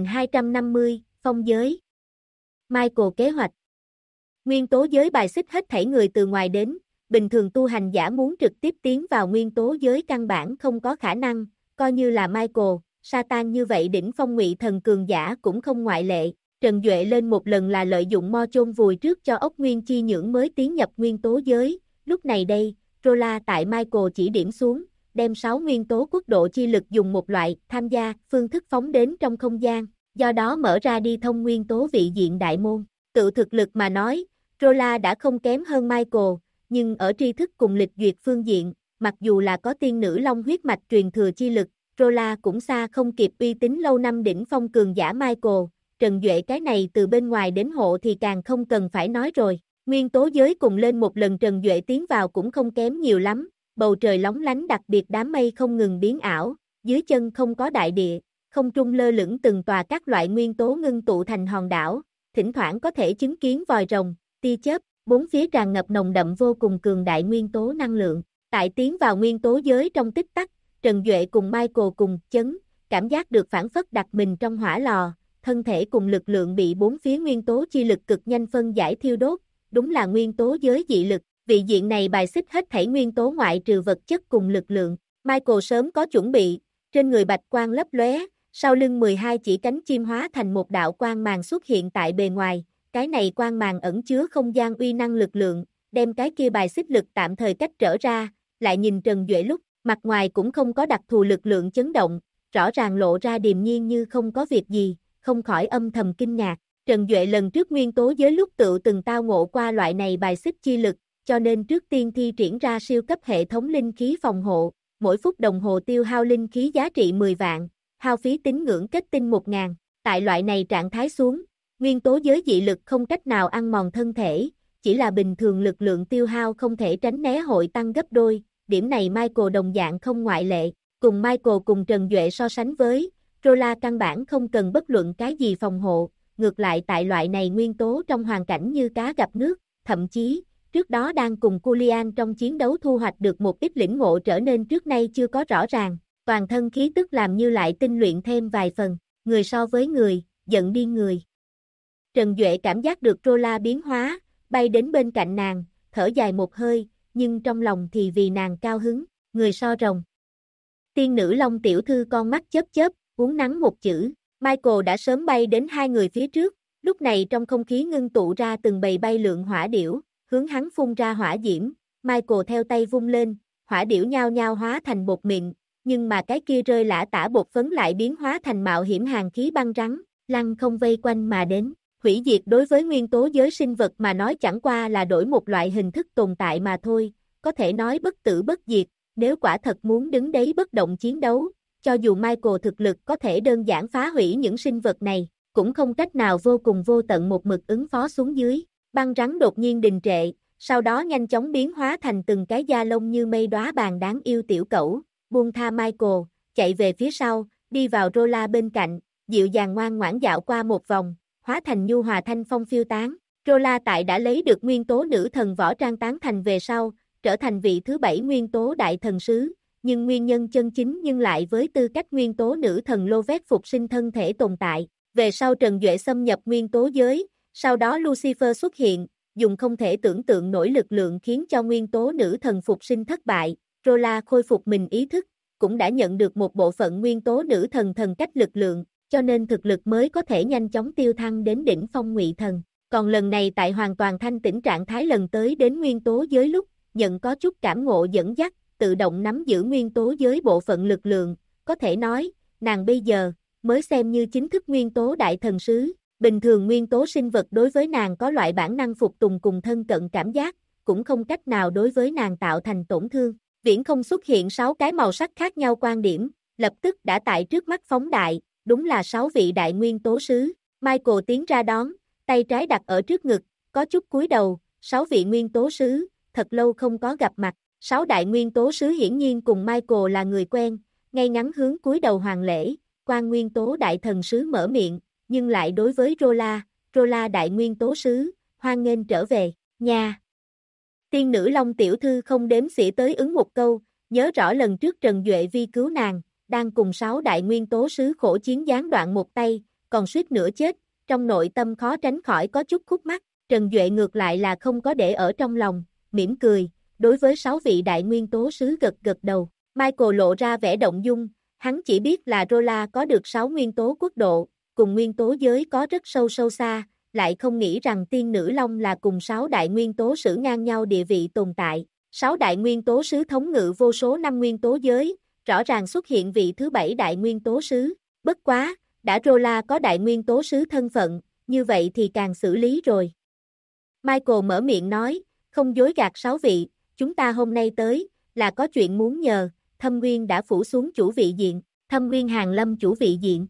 Speaker 1: 1250, phong giới. Michael kế hoạch. Nguyên tố giới bài xích hết thảy người từ ngoài đến, bình thường tu hành giả muốn trực tiếp tiến vào nguyên tố giới căn bản không có khả năng, coi như là Michael, Satan như vậy đỉnh phong ngụy thần cường giả cũng không ngoại lệ. Trần Duệ lên một lần là lợi dụng mo chôn vùi trước cho ốc nguyên chi nhưỡng mới tiến nhập nguyên tố giới, lúc này đây, Rola tại Michael chỉ điểm xuống, đem 6 nguyên tố quốc độ chi lực dùng một loại tham gia phương thức phóng đến trong không gian, do đó mở ra đi thông nguyên tố vị diện đại môn. Tự thực lực mà nói, Rola đã không kém hơn Michael, nhưng ở tri thức cùng lịch duyệt phương diện, mặc dù là có tiên nữ long huyết mạch truyền thừa chi lực, Rola cũng xa không kịp uy tín lâu năm đỉnh phong cường giả Michael. Trần Duệ cái này từ bên ngoài đến hộ thì càng không cần phải nói rồi. Nguyên tố giới cùng lên một lần Trần Duệ tiến vào cũng không kém nhiều lắm, bầu trời lóng lánh đặc biệt đám mây không ngừng biến ảo, dưới chân không có đại địa, không trung lơ lửng từng tòa các loại nguyên tố ngưng tụ thành hòn đảo, thỉnh thoảng có thể chứng kiến vòi rồng, tia chớp, bốn phía tràn ngập nồng đậm vô cùng cường đại nguyên tố năng lượng. Tại tiến vào nguyên tố giới trong tích tắc, Trần Duệ cùng Michael cùng chấn, cảm giác được phản phất đặt mình trong hỏa lò, thân thể cùng lực lượng bị bốn phía nguyên tố chi lực cực nhanh phân giải thiêu đốt, đúng là nguyên tố giới dị lực, vị diện này bài xích hết thảy nguyên tố ngoại trừ vật chất cùng lực lượng. Michael sớm có chuẩn bị, trên người bạch quang lấp lóe, sau lưng 12 chỉ cánh chim hóa thành một đạo quang màn xuất hiện tại bề ngoài, cái này quang màn ẩn chứa không gian uy năng lực lượng, đem cái kia bài xích lực tạm thời cách trở ra, lại nhìn Trần Duệ lúc, mặt ngoài cũng không có đặc thù lực lượng chấn động, rõ ràng lộ ra điềm nhiên như không có việc gì, không khỏi âm thầm kinh ngạc. Trần Duệ lần trước nguyên tố giới lúc tự từng tao ngộ qua loại này bài xích chi lực, cho nên trước tiên thi triển ra siêu cấp hệ thống linh khí phòng hộ, mỗi phút đồng hồ tiêu hao linh khí giá trị 10 vạn, hao phí tín ngưỡng kết tinh 1000. Tại loại này trạng thái xuống, nguyên tố giới dị lực không cách nào ăn mòn thân thể, chỉ là bình thường lực lượng tiêu hao không thể tránh né hội tăng gấp đôi, điểm này Michael đồng dạng không ngoại lệ, cùng Michael cùng Trần Duệ so sánh với, Rola căn bản không cần bất luận cái gì phòng hộ, ngược lại tại loại này nguyên tố trong hoàn cảnh như cá gặp nước, thậm chí, trước đó đang cùng Julian trong chiến đấu thu hoạch được một ít lĩnh ngộ trở nên trước nay chưa có rõ ràng, toàn thân khí tức làm như lại tinh luyện thêm vài phần, người so với người, giận điên người. Trần Duệ cảm giác được Rola biến hóa, bay đến bên cạnh nàng, thở dài một hơi, nhưng trong lòng thì vì nàng cao hứng, người so rồng. Tiên nữ Long tiểu thư con mắt chớp chớp, uốn nắn một chữ, Michael đã sớm bay đến hai người phía trước, lúc này trong không khí ngưng tụ ra từng bầy bay lượn hỏa điểu, hướng hắn phun ra hỏa diễm, Michael theo tay vung lên, hỏa điểu nhao nhao hóa thành bột mịn, nhưng mà cái kia rơi lả tả bột phấn lại biến hóa thành mạo hiểm hàn khí băng rắn, lăng không vây quanh mà đến. Hủy diệt đối với nguyên tố giới sinh vật mà nói chẳng qua là đổi một loại hình thức tồn tại mà thôi, có thể nói bất tử bất diệt, nếu quả thật muốn đứng đấy bất động chiến đấu, cho dù Michael thực lực có thể đơn giản phá hủy những sinh vật này, cũng không cách nào vô cùng vô tận một mực ứng phó xuống dưới. Băng rắn đột nhiên đình trệ, sau đó nhanh chóng biến hóa thành từng cái da lông như mây đóa bàn đáng yêu tiểu cẩu, buông tha Michael, chạy về phía sau, đi vào Rola bên cạnh, dịu dàng ngoan ngoãn dạo qua một vòng, hóa thành nhu hòa thanh phong phiêu tán. Rola tại đã lấy được nguyên tố nữ thần võ trang tán thành về sau, trở thành vị thứ 7 nguyên tố đại thần sứ, nhưng nguyên nhân chân chính nhưng lại với tư cách nguyên tố nữ thần Lovet phục sinh thân thể tồn tại. Về sau Trần Duệ xâm nhập nguyên tố giới, sau đó Lucifer xuất hiện, dùng không thể tưởng tượng nổi lực lượng khiến cho nguyên tố nữ thần phục sinh thất bại, Rola khôi phục mình ý thức, cũng đã nhận được một bộ phận nguyên tố nữ thần thần cách lực lượng, cho nên thực lực mới có thể nhanh chóng tiêu thăng đến đỉnh phong ngụy thần. Còn lần này tại hoàn toàn thanh tĩnh trạng thái lần tới đến nguyên tố giới lúc, nhận có chút cảm ngộ dẫn dắt, tự động nắm giữ nguyên tố giới bộ phận lực lượng, có thể nói, nàng bây giờ, mới xem như chính thức nguyên tố đại thần sứ. Bình thường nguyên tố sinh vật đối với nàng có loại bản năng phục tùng cùng thân cận cảm giác, cũng không cách nào đối với nàng tạo thành tổn thương. Viễn không xuất hiện 6 cái màu sắc khác nhau quan điểm, lập tức đã tại trước mắt phóng đại, đúng là 6 vị đại nguyên tố sứ. Michael tiến ra đón, tay trái đặt ở trước ngực, có chút cúi đầu, 6 vị nguyên tố sứ, thật lâu không có gặp mặt. 6 đại nguyên tố sứ hiển nhiên cùng Michael là người quen, ngay ngắn hướng cúi đầu hoàng lễ, quan nguyên tố đại thần sứ mở miệng, nhưng lại đối với Rola đại nguyên tố sứ, hoan nghênh trở về, nha. Tiên nữ Long tiểu thư không đếm xỉa tới ứng một câu, nhớ rõ lần trước Trần Duệ vi cứu nàng, đang cùng 6 đại nguyên tố sứ khổ chiến gián đoạn một tay, còn suýt nữa chết, trong nội tâm khó tránh khỏi có chút khúc mắc, Trần Duệ ngược lại là không có để ở trong lòng, mỉm cười, đối với 6 vị đại nguyên tố sứ gật gật đầu. Michael lộ ra vẻ động dung, hắn chỉ biết là Rola có được 6 nguyên tố quốc độ, cùng nguyên tố giới có rất sâu xa, lại không nghĩ rằng tiên nữ Long là cùng 6 đại nguyên tố sứ ngang nhau địa vị tồn tại. 6 đại nguyên tố sứ thống ngự vô số năm nguyên tố giới, rõ ràng xuất hiện vị thứ 7 đại nguyên tố sứ. Bất quá, đã Rola có đại nguyên tố sứ thân phận, như vậy thì càng xử lý rồi. Michael mở miệng nói, không dối gạt 6 vị, chúng ta hôm nay tới, là có chuyện muốn nhờ, Thâm Nguyên đã phủ xuống chủ vị diện, Thâm Nguyên hàng lâm chủ vị diện.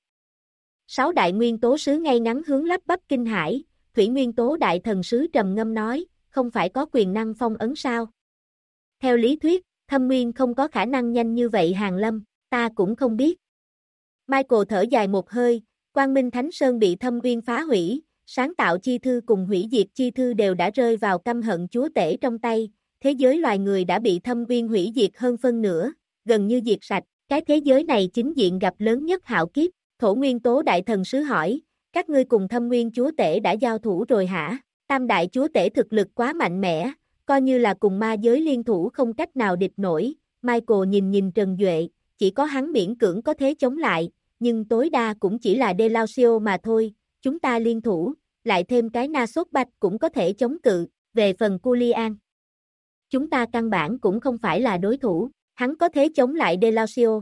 Speaker 1: 6 đại nguyên tố sứ ngay ngắn hướng lắp bắp kinh hãi, Thủy nguyên tố đại thần sứ trầm ngâm nói, không phải có quyền năng phong ấn sao? Theo lý thuyết, Thâm Nguyên không có khả năng nhanh như vậy hàng lâm, ta cũng không biết. Michael thở dài một hơi, Quang Minh Thánh Sơn bị Thâm Nguyên phá hủy, sáng tạo chi thư cùng hủy diệt chi thư đều đã rơi vào căm hận chúa tể trong tay, thế giới loài người đã bị Thâm Nguyên hủy diệt hơn phân nửa, gần như diệt sạch, cái thế giới này chính diện gặp lớn nhất hạo kiếp. Thổ nguyên tố đại thần sứ hỏi, các ngươi cùng Thâm Nguyên chúa tể đã giao thủ rồi hả? Tam đại chúa tể thực lực quá mạnh mẽ, coi như là cùng ma giới liên thủ không cách nào địch nổi. Michael nhìn Trần Duệ, chỉ có hắn miễn cưỡng có thế chống lại, nhưng tối đa cũng chỉ là Delausio mà thôi, chúng ta liên thủ, lại thêm cái na sốt bạch cũng có thể chống cự, về phần Culian. Chúng ta căn bản cũng không phải là đối thủ, hắn có thế chống lại Delausio.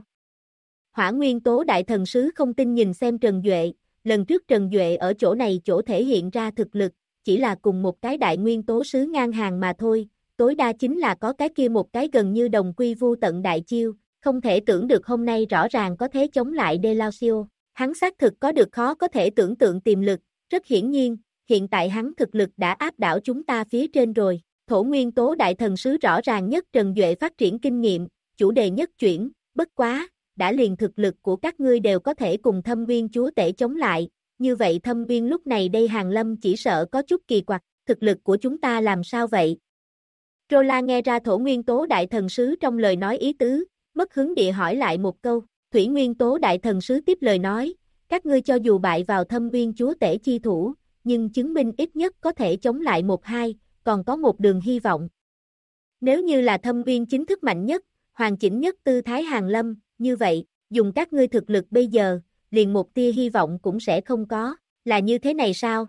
Speaker 1: Hỏa nguyên tố đại thần sứ không tin nhìn xem Trần Duệ, lần trước Trần Duệ ở chỗ này chỗ thể hiện ra thực lực, chỉ là cùng một cái đại nguyên tố sứ ngang hàng mà thôi, tối đa chính là có cái kia một cái gần như đồng quy vu tận đại chiêu, không thể tưởng được hôm nay rõ ràng có thế chống lại Delausio. Hắn xác thực có được khó có thể tưởng tượng tiềm lực, rất hiển nhiên, hiện tại hắn thực lực đã áp đảo chúng ta phía trên rồi. Thổ nguyên tố đại thần sứ rõ ràng nhất Trần Duệ phát triển kinh nghiệm, chủ đề nhất chuyển, bất quá, đã liền thực lực của các ngươi đều có thể cùng Thâm Nguyên chúa tể chống lại, như vậy Thâm Nguyên lúc này đây hàng lâm chỉ sợ có chút kỳ quặc, thực lực của chúng ta làm sao vậy? Rola nghe ra thổ nguyên tố đại thần sứ trong lời nói ý tứ, mất hứng địa hỏi lại một câu, thủy nguyên tố đại thần sứ tiếp lời nói, các ngươi cho dù bại vào Thâm Nguyên chúa tể chi thủ, nhưng chứng minh ít nhất có thể chống lại 1-2, còn có một đường hy vọng. Nếu như là Thâm Nguyên chính thức mạnh nhất, hoàn chỉnh nhất tư thái hàng lâm, như vậy, dùng các ngươi thực lực bây giờ, liền một tia hy vọng cũng sẽ không có, là như thế này sao?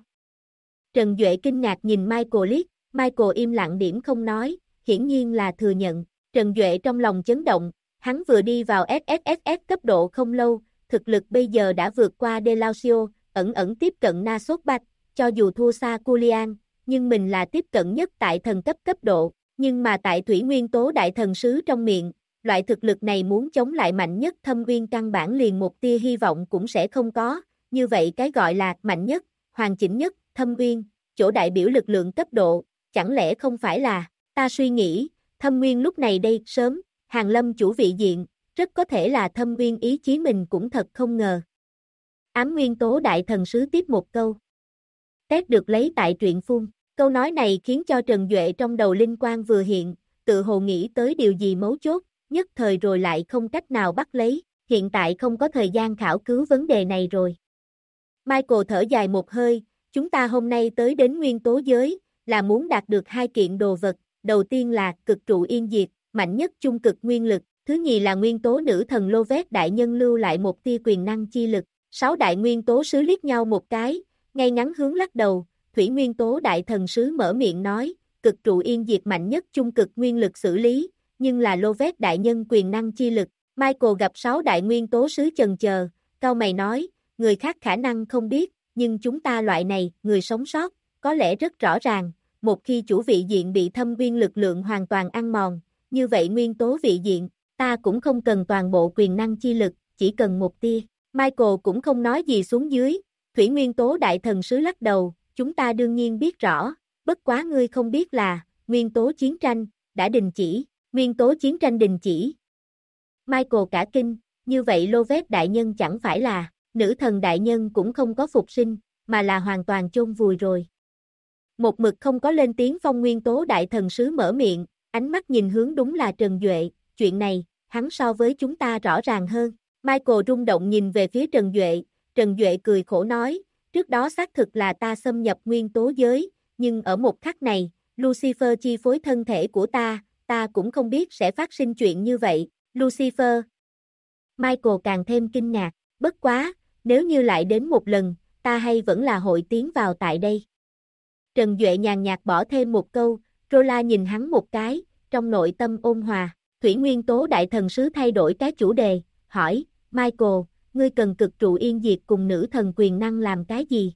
Speaker 1: Trần Duệ kinh ngạc nhìn Michael liếc, Michael im lặng điểm không nói, hiển nhiên là thừa nhận, Trần Duệ trong lòng chấn động, hắn vừa đi vào SSSS cấp độ không lâu, thực lực bây giờ đã vượt qua Delausio, ẩn tiếp cận Na Sốt Bạch, cho dù thua xa Culian, nhưng mình là tiếp cận nhất tại thần cấp cấp độ, nhưng mà tại thủy nguyên tố đại thần sứ trong miệng, loại thực lực này muốn chống lại mạnh nhất Thâm Nguyên căn bản liền một tia hy vọng cũng sẽ không có, như vậy cái gọi là mạnh nhất, hoàn chỉnh nhất, Thâm Nguyên, chỗ đại biểu lực lượng cấp độ, chẳng lẽ không phải là, ta suy nghĩ, Thâm Nguyên lúc này đây sớm, hàng lâm chủ vị diện, rất có thể là Thâm Nguyên ý chí mình cũng thật không ngờ. Ám nguyên tố đại thần sứ tiếp một câu. Test được lấy tại truyện phun, câu nói này khiến cho Trần Duệ trong đầu linh quang vừa hiện, tự hồ nghĩ tới điều gì mấu chốt, nhất thời rồi lại không cách nào bắt lấy, hiện tại không có thời gian khảo cứu vấn đề này rồi. Michael thở dài một hơi, chúng ta hôm nay tới đến nguyên tố giới, là muốn đạt được 2 kiện đồ vật, đầu tiên là cực trụ yên diệt, mạnh nhất chung cực nguyên lực, thứ nhì là nguyên tố nữ thần Loveth đại nhân lưu lại một tia quyền năng chi lực. 6 đại nguyên tố sứ liếc nhau một cái, ngay ngắn hướng lắc đầu, thủy nguyên tố đại thần sứ mở miệng nói, cực trụ yên diệt mạnh nhất chung cực nguyên lực xử lý, nhưng là Loveth đại nhân quyền năng chi lực. Michael gặp 6 đại nguyên tố sứ chần chờ, cau mày nói, người khác khả năng không biết, nhưng chúng ta loại này, người sống sót, có lẽ rất rõ ràng, một khi chủ vị diện bị thâm viên lực lượng hoàn toàn ăn mòn, như vậy nguyên tố vị diện, ta cũng không cần toàn bộ quyền năng chi lực, chỉ cần một tia. Michael cũng không nói gì xuống dưới, thủy nguyên tố đại thần sứ lắc đầu, chúng ta đương nhiên biết rõ, bất quá ngươi không biết là, nguyên tố chiến tranh, đã đình chỉ, nguyên tố chiến tranh đình chỉ. Michael cả kinh, như vậy Loveth đại nhân chẳng phải là, nữ thần đại nhân cũng không có phục sinh, mà là hoàn toàn chôn vùi rồi. Một mực không có lên tiếng phong nguyên tố đại thần sứ mở miệng, ánh mắt nhìn hướng đúng là Trần Duệ, chuyện này, hắn so với chúng ta rõ ràng hơn. Michael rung động nhìn về phía Trần Duệ cười khổ nói, trước đó xác thực là ta xâm nhập nguyên tố giới, nhưng ở một khắc này, Lucifer chi phối thân thể của ta cũng không biết sẽ phát sinh chuyện như vậy, Lucifer. Michael càng thêm kinh ngạc, bất quá, nếu như lại đến một lần, ta hay vẫn là hội tiến vào tại đây. Trần Duệ nhàn nhạt bỏ thêm một câu, Rola nhìn hắn một cái, trong nội tâm ôn hòa, thủy nguyên tố đại thần sứ thay đổi cái chủ đề, hỏi, Michael, ngươi cần cực trụ yên diệt cùng nữ thần quyền năng làm cái gì?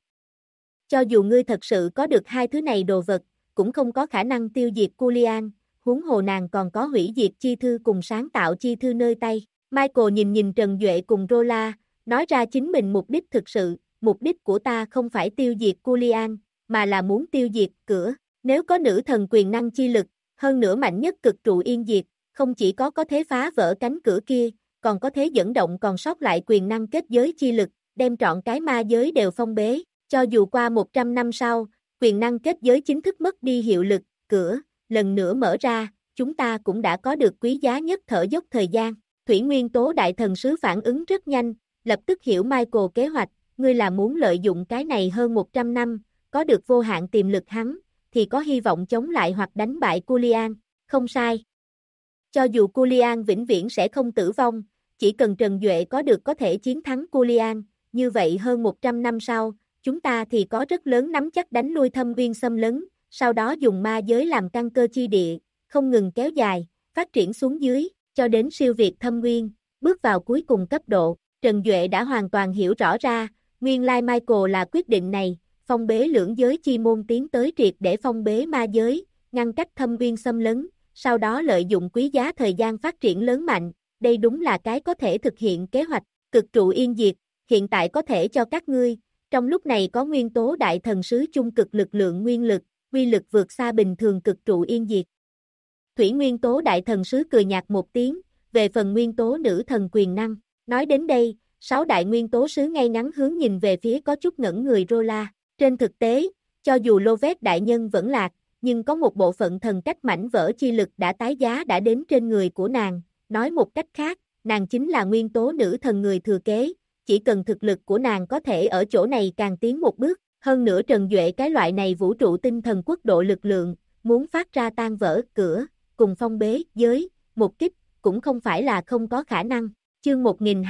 Speaker 1: Cho dù ngươi thật sự có được 2 thứ này đồ vật, cũng không có khả năng tiêu diệt Julian, huống hồ nàng còn có hủy diệt chi thư cùng sáng tạo chi thư nơi tay. Michael nhìn Trần Duệ cùng Rola, nói ra chính mình mục đích thực sự, mục đích của ta không phải tiêu diệt Julian, mà là muốn tiêu diệt cửa. Nếu có nữ thần quyền năng chi lực, hơn nữa mạnh nhất cực trụ yên diệt, không chỉ có thể phá vỡ cánh cửa kia, còn có thể dẫn động còn sót lại quyền năng kết giới chi lực, đem trọn cái ma giới đều phong bế. Cho dù qua 100 năm sau, quyền năng kết giới chính thức mất đi hiệu lực, cửa, lần nữa mở ra, chúng ta cũng đã có được quý giá nhất thở dốc thời gian. Thủy nguyên tố đại thần sứ phản ứng rất nhanh, lập tức hiểu Michael kế hoạch, ngươi là muốn lợi dụng cái này hơn 100 năm, có được vô hạn tiềm lực hắn, thì có hy vọng chống lại hoặc đánh bại Julian, không sai. Cho dù Julian vĩnh viễn sẽ không tử vong, chỉ cần Trần Duệ có được có thể chiến thắng Julian, như vậy hơn 100 năm sau, chúng ta thì có rất lớn nắm chắc đánh lui thâm viên xâm lấn, sau đó dùng ma giới làm căn cơ chi địa, không ngừng kéo dài, phát triển xuống dưới, cho đến siêu việt thâm nguyên, bước vào cuối cùng cấp độ. Trần Duệ đã hoàn toàn hiểu rõ ra, nguyên lai Michael là quyết định này, phong bế lưỡng giới chi môn tiến tới triệt để phong bế ma giới, ngăn cách thâm viên xâm lấn, sau đó lợi dụng quý giá thời gian phát triển lớn mạnh, đây đúng là cái có thể thực hiện kế hoạch, cực trụ yên diệt, hiện tại có thể cho các ngươi, trong lúc này có nguyên tố đại thần sứ chung cực lực lượng nguyên lực, quy lực vượt xa bình thường cực trụ yên diệt. Thủy nguyên tố đại thần sứ cười nhạt một tiếng, về phần nguyên tố nữ thần quyền năng, nói đến đây, 6 đại nguyên tố sứ ngay ngắn hướng nhìn về phía có chút ngẩn người Rola. Trên thực tế, cho dù Loveth đại nhân vẫn lạc, nhưng có một bộ phận thần cách mảnh vỡ chi lực đã tái giá đã đến trên người của nàng, nói một cách khác, nàng chính là nguyên tố nữ thần người thừa kế, chỉ cần thực lực của nàng có thể ở chỗ này càng tiến một bước, hơn nữa Trần Duệ cái loại này vũ trụ tinh thần quốc độ lực lượng, muốn phát ra tan vỡ cửa, cùng phong bế giới, một kích, cũng không phải là không có khả năng. Chương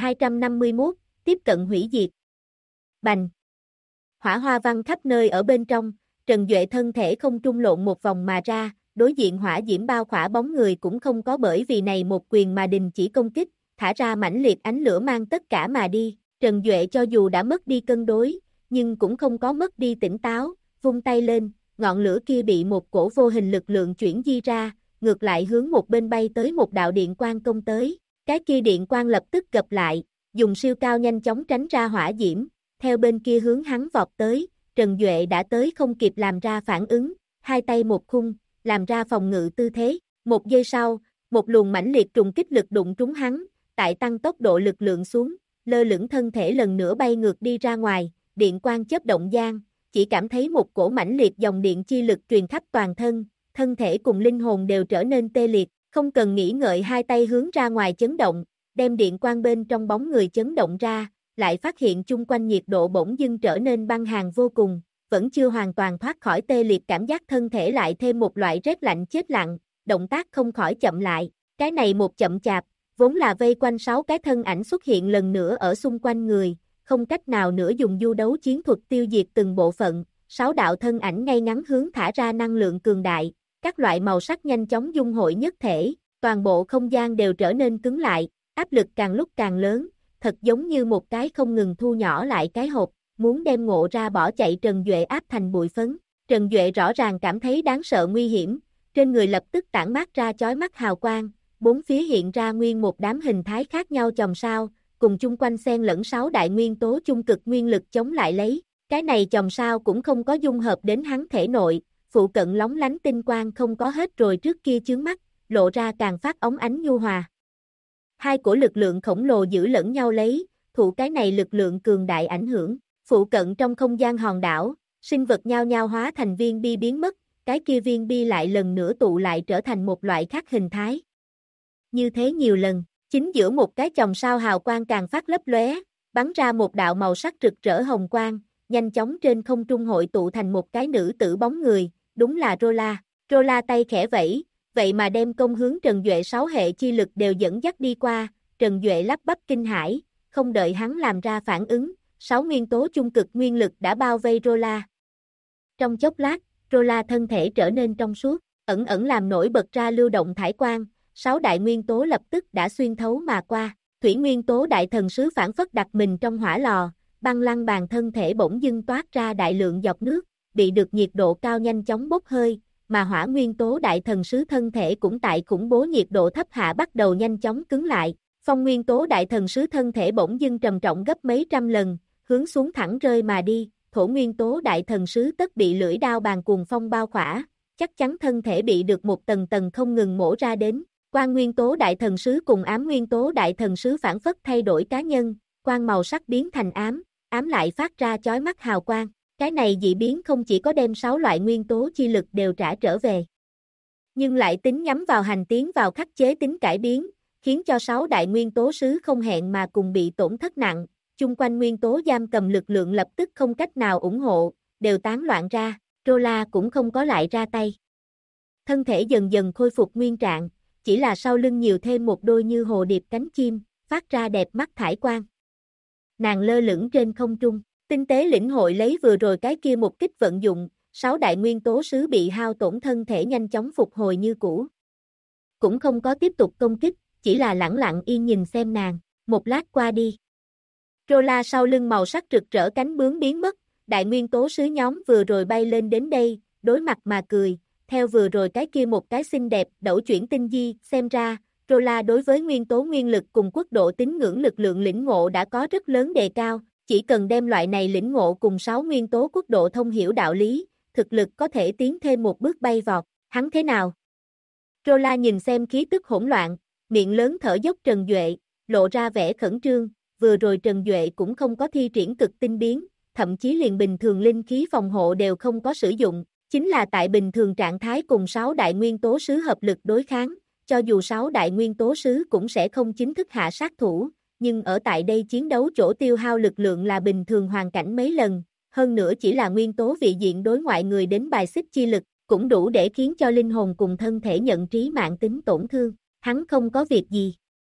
Speaker 1: 1251, tiếp cận hủy diệt. Bành! Hỏa hoa văng khắp nơi ở bên trong, Trần Duệ thân thể không trung lộn một vòng mà ra, đối diện hỏa diễm bao khỏa bóng người cũng không có bởi vì này một quyền mà đình chỉ công kích, thả ra mãnh liệt ánh lửa mang tất cả mà đi. Trần Duệ cho dù đã mất đi cân đối, nhưng cũng không có mất đi tỉnh táo, vung tay lên, ngọn lửa kia bị một cổ vô hình lực lượng chuyển di ra, ngược lại hướng một bên bay tới một đạo điện quang công tới. Cái kia điện quang lập tức gập lại, dùng siêu cao nhanh chóng tránh ra hỏa diễm, theo bên kia hướng hắn vọt tới, Trần Duệ đã tới không kịp làm ra phản ứng, hai tay một khung, làm ra phòng ngự tư thế. Một giây sau, một luồng mãnh liệt trùng kích lực đụng trúng hắn, tại tăng tốc độ lực lượng xuống, lơ lửng thân thể lần nữa bay ngược đi ra ngoài, điện quang chớp động gian, chỉ cảm thấy một cổ mãnh liệt dòng điện chi lực truyền khắp toàn thân, thân thể cùng linh hồn đều trở nên tê liệt, không cần nghĩ ngợi hai tay hướng ra ngoài chấn động, đem điện quang bên trong bóng người chấn động ra, lại phát hiện chung quanh nhiệt độ bỗng dưng trở nên băng hàn vô cùng, vẫn chưa hoàn toàn thoát khỏi tê liệt cảm giác thân thể lại thêm một loại rét lạnh chết lặng, động tác không khỏi chậm lại, cái này một chậm chạp, vốn là vây quanh 6 cái thân ảnh xuất hiện lần nữa ở xung quanh người, không cách nào nữa dùng du đấu chiến thuật tiêu diệt từng bộ phận, 6 đạo thân ảnh ngay ngắn hướng thả ra năng lượng cường đại, các loại màu sắc nhanh chóng dung hội nhất thể, toàn bộ không gian đều trở nên cứng lại, áp lực càng lúc càng lớn, thật giống như một cái không ngừng thu nhỏ lại cái hộp, muốn đem Ngộ Ra bỏ chạy Trần Duệ áp thành bụi phấn. Trần Duệ rõ ràng cảm thấy đáng sợ nguy hiểm, trên người lập tức tản mát ra chói mắt hào quang, bốn phía hiện ra nguyên một đám hình thái khác nhau chòm sao, cùng chung quanh xen lẫn 6 đại nguyên tố chung cực nguyên lực chống lại lấy. Cái này chòm sao cũng không có dung hợp đến hắn thể nội, phụ cận lóng lánh tinh quang không có hết rồi trước kia chướng mắt, lộ ra càng phát óng ánh nhu hòa. Hai cổ lực lượng khổng lồ giữ lẫn nhau lấy, thụ cái này lực lượng cường đại ảnh hưởng, phụ cận trong không gian hòn đảo, sinh vật nhao nhao hóa thành viên bi biến mất, cái kia viên bi lại lần nữa tụ lại trở thành một loại khác hình thái. Như thế nhiều lần, chính giữa một cái chòm sao hào quang càng phát lấp lóe, bắn ra một đạo màu sắc rực rỡ hồng quang, nhanh chóng trên không trung hội tụ thành một cái nữ tử bóng người, đúng là Rola. Rola tay khẽ vẫy, vậy mà đem công hướng Trần Duệ 6 hệ chi lực đều dẫn dắt đi qua, Trần Duệ lắp bắp kinh hãi, không đợi hắn làm ra phản ứng, 6 nguyên tố chung cực nguyên lực đã bao vây Rola. Trong chốc lát, Rola thân thể trở nên trong suốt, ẩn ẩn làm nổi bật ra lưu động thải quang, 6 đại nguyên tố lập tức đã xuyên thấu mà qua, thủy nguyên tố đại thần sứ phản phất đặt mình trong hỏa lò, băng lăng bàn thân thể bỗng dưng toát ra đại lượng giọt nước, bị được nhiệt độ cao nhanh chóng bốc hơi, mà hỏa nguyên tố đại thần sứ thân thể cũng tại khủng bố nhiệt độ thấp hạ bắt đầu nhanh chóng cứng lại, phong nguyên tố đại thần sứ thân thể bỗng dưng trầm trọng gấp mấy trăm lần, hướng xuống thẳng rơi mà đi, thổ nguyên tố đại thần sứ tất bị lưỡi đao bàn cuồng phong bao khỏa, chắc chắn thân thể bị được một tầng tầng không ngừng mổ ra đến. Quang nguyên tố đại thần sứ cùng ám nguyên tố đại thần sứ phản phất thay đổi cá nhân, quang màu sắc biến thành ám, ám lại phát ra chói mắt hào quang. Cái này dị biến không chỉ có đem 6 loại nguyên tố chi lực đều trả trở về, nhưng lại tính nhắm vào hành tiến vào khắc chế tính cải biến, khiến cho 6 đại nguyên tố sứ không hẹn mà cùng bị tổn thất nặng, chung quanh nguyên tố giam cầm lực lượng lập tức không cách nào ủng hộ, đều tán loạn ra, Rola cũng không có lại ra tay. Thân thể dần dần khôi phục nguyên trạng, chỉ là sau lưng nhiều thêm một đôi như hồ điệp cánh chim, phát ra đẹp mắt thải quang. Nàng lơ lửng trên không trung, tinh tế lĩnh hội lấy vừa rồi cái kia một kích vận dụng, 6 đại nguyên tố sứ bị hao tổn thân thể nhanh chóng phục hồi như cũ. Cũng không có tiếp tục công kích, chỉ là lẳng lặng yên nhìn xem nàng, một lát qua đi. Rola sau lưng màu sắc rực rỡ cánh bướm biến mất, đại nguyên tố sứ nhóm vừa rồi bay lên đến đây, đối mặt mà cười, theo vừa rồi cái kia một cái xinh đẹp, đẩu chuyển tinh di, xem ra, Rola đối với nguyên tố nguyên lực cùng quốc độ tín ngưỡng lực lượng lĩnh ngộ đã có rất lớn đề cao, chỉ cần đem loại này lĩnh ngộ cùng 6 nguyên tố quốc độ thông hiểu đạo lý, thực lực có thể tiến thêm một bước bay vọt, hắn thế nào? Rola nhìn xem khí tức hỗn loạn, miệng lớn thở dốc Trần Duệ, lộ ra vẻ khẩn trương, vừa rồi Trần Duệ cũng không có thi triển cực tinh biến, thậm chí liền bình thường linh khí phòng hộ đều không có sử dụng, chính là tại bình thường trạng thái cùng 6 đại nguyên tố sứ hợp lực đối kháng, cho dù 6 đại nguyên tố sứ cũng sẽ không chính thức hạ sát thủ, nhưng ở tại đây chiến đấu chỗ tiêu hao lực lượng là bình thường hoàn cảnh mấy lần, hơn nữa chỉ là nguyên tố vị diện đối ngoại người đến bài xích chi lực, cũng đủ để khiến cho linh hồn cùng thân thể nhận trí mạng tính tổn thương, hắn không có việc gì.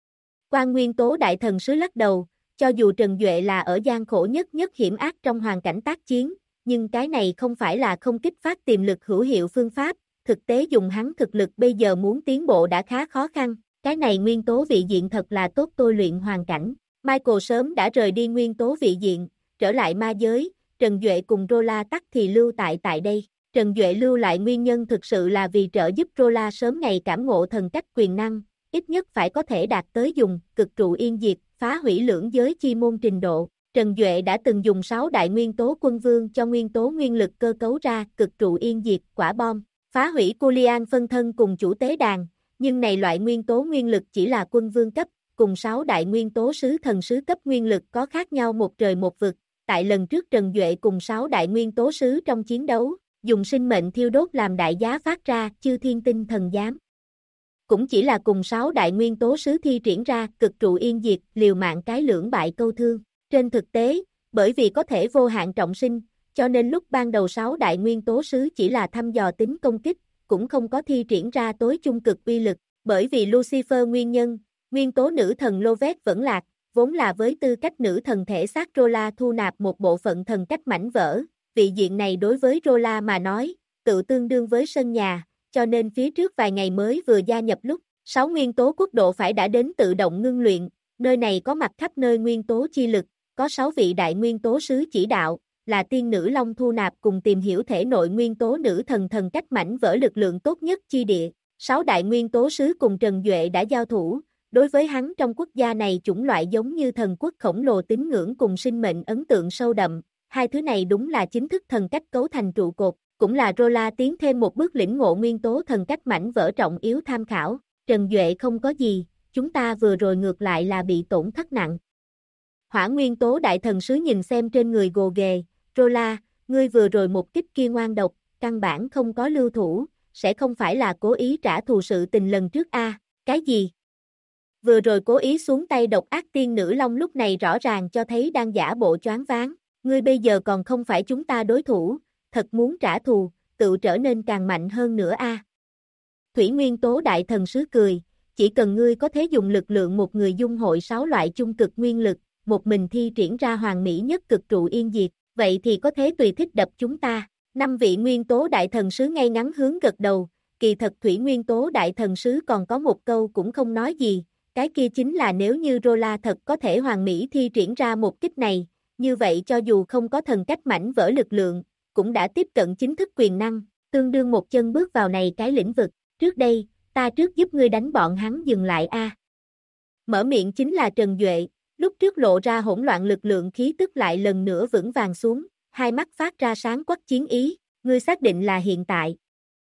Speaker 1: Quan nguyên tố đại thần sứ lắc đầu, cho dù Trần Duệ là ở gian khổ nhất hiểm ác trong hoàn cảnh tác chiến, nhưng cái này không phải là không kích phát tiềm lực hữu hiệu phương pháp, thực tế dùng hắn thực lực bây giờ muốn tiến bộ đã khá khó khăn, cái này nguyên tố vị diện thật là tốt tôi luyện hoàn cảnh. Michael sớm đã rời đi nguyên tố vị diện, trở lại ma giới, Trần Duệ cùng Rola tắc thì lưu tại đây. Trần Duệ lưu lại nguyên nhân thực sự là vì trợ giúp Rola sớm ngày cảm ngộ thần cách quyền năng, ít nhất phải có thể đạt tới dùng cực trụ yên diệt, phá hủy lưỡng giới chi môn trình độ. Trần Duệ đã từng dùng 6 đại nguyên tố quân vương cho nguyên tố nguyên lực cơ cấu ra cực trụ yên diệt quả bom, phá hủy Kulian phân thân cùng chủ tế đàn, nhưng này loại nguyên tố nguyên lực chỉ là quân vương cấp, cùng 6 đại nguyên tố sứ thần sứ cấp nguyên lực có khác nhau một trời một vực. Tại lần trước Trần Duệ cùng 6 đại nguyên tố sứ trong chiến đấu, dùng sinh mệnh thiêu đốt làm đại giá phát ra chư thiên tinh thần giám. Cũng chỉ là cùng 6 đại nguyên tố sứ thi triển ra cực trụ yên diệt, liều mạng cái lưỡng bại câu thương. Trên thực tế, bởi vì có thể vô hạn trọng sinh, cho nên lúc ban đầu 6 đại nguyên tố sứ chỉ là thăm dò tính công kích, cũng không có thi triển ra tối chung cực uy lực. Bởi vì Lucifer nguyên nhân, nguyên tố nữ thần Lovet vẫn lạc, vốn là với tư cách nữ thần thể xác Rola thu nạp một bộ phận thần cách mảnh vỡ. Vị diện này đối với Rola mà nói, tự tương đương với sân nhà, cho nên phía trước vài ngày mới vừa gia nhập lúc, 6 nguyên tố quốc độ phải đã đến tự động ngưng luyện, nơi này có mặt khắp nơi nguyên tố chi lực, có 6 vị đại nguyên tố sứ chỉ đạo, là tiên nữ Long thu nạp cùng tìm hiểu thể nội nguyên tố nữ thần thần cách mảnh vỡ lực lượng tốt nhất chi địa. 6 đại nguyên tố sứ cùng Trần Duệ đã giao thủ, đối với hắn trong quốc gia này chủng loại giống như thần quốc khổng lồ tín ngưỡng cùng sinh mệnh ấn tượng sâu đậm, hai thứ này đúng là chính thức thần cách cấu thành trụ cột, cũng là Rola tiến thêm một bước lĩnh ngộ nguyên tố thần cách mảnh vỡ trọng yếu tham khảo. Trần Duệ không có gì, chúng ta vừa rồi ngược lại là bị tổn thất nặng. Hỏa nguyên tố đại thần sứ nhìn xem trên người gồ ghề, Rola, ngươi vừa rồi một kích kia ngoan độc, căn bản không có lưu thủ, sẽ không phải là cố ý trả thù sự tình lần trước a? Cái gì? Vừa rồi cố ý xuống tay độc ác tiên nữ Long lúc này rõ ràng cho thấy đang giả bộ choáng váng, ngươi bây giờ còn không phải chúng ta đối thủ, thật muốn trả thù, tự trở nên càng mạnh hơn nữa a. Thủy nguyên tố đại thần sứ cười, chỉ cần ngươi có thể dùng lực lượng một người dung hội 6 loại chung cực nguyên lực, một mình thi triển ra hoàn mỹ nhất cực trụ yên diệt, vậy thì có thể tùy thích đập chúng ta. 5 vị nguyên tố đại thần sứ ngay ngắn hướng gật đầu, kỳ thật thủy nguyên tố đại thần sứ còn có một câu cũng không nói gì, cái kia chính là nếu như Rola thật có thể hoàn mỹ thi triển ra một kích này, như vậy cho dù không có thần cách mảnh vỡ lực lượng, cũng đã tiếp cận chính thức quyền năng, tương đương một chân bước vào này cái lĩnh vực, trước đây, ta trước giúp ngươi đánh bọn hắn dừng lại a. Mở miệng chính là Trần Duệ, lúc trước lộ ra hỗn loạn lực lượng khí tức lại lần nữa vững vàng xuống, hai mắt phát ra sáng quắc chiến ý, ngươi xác định là hiện tại.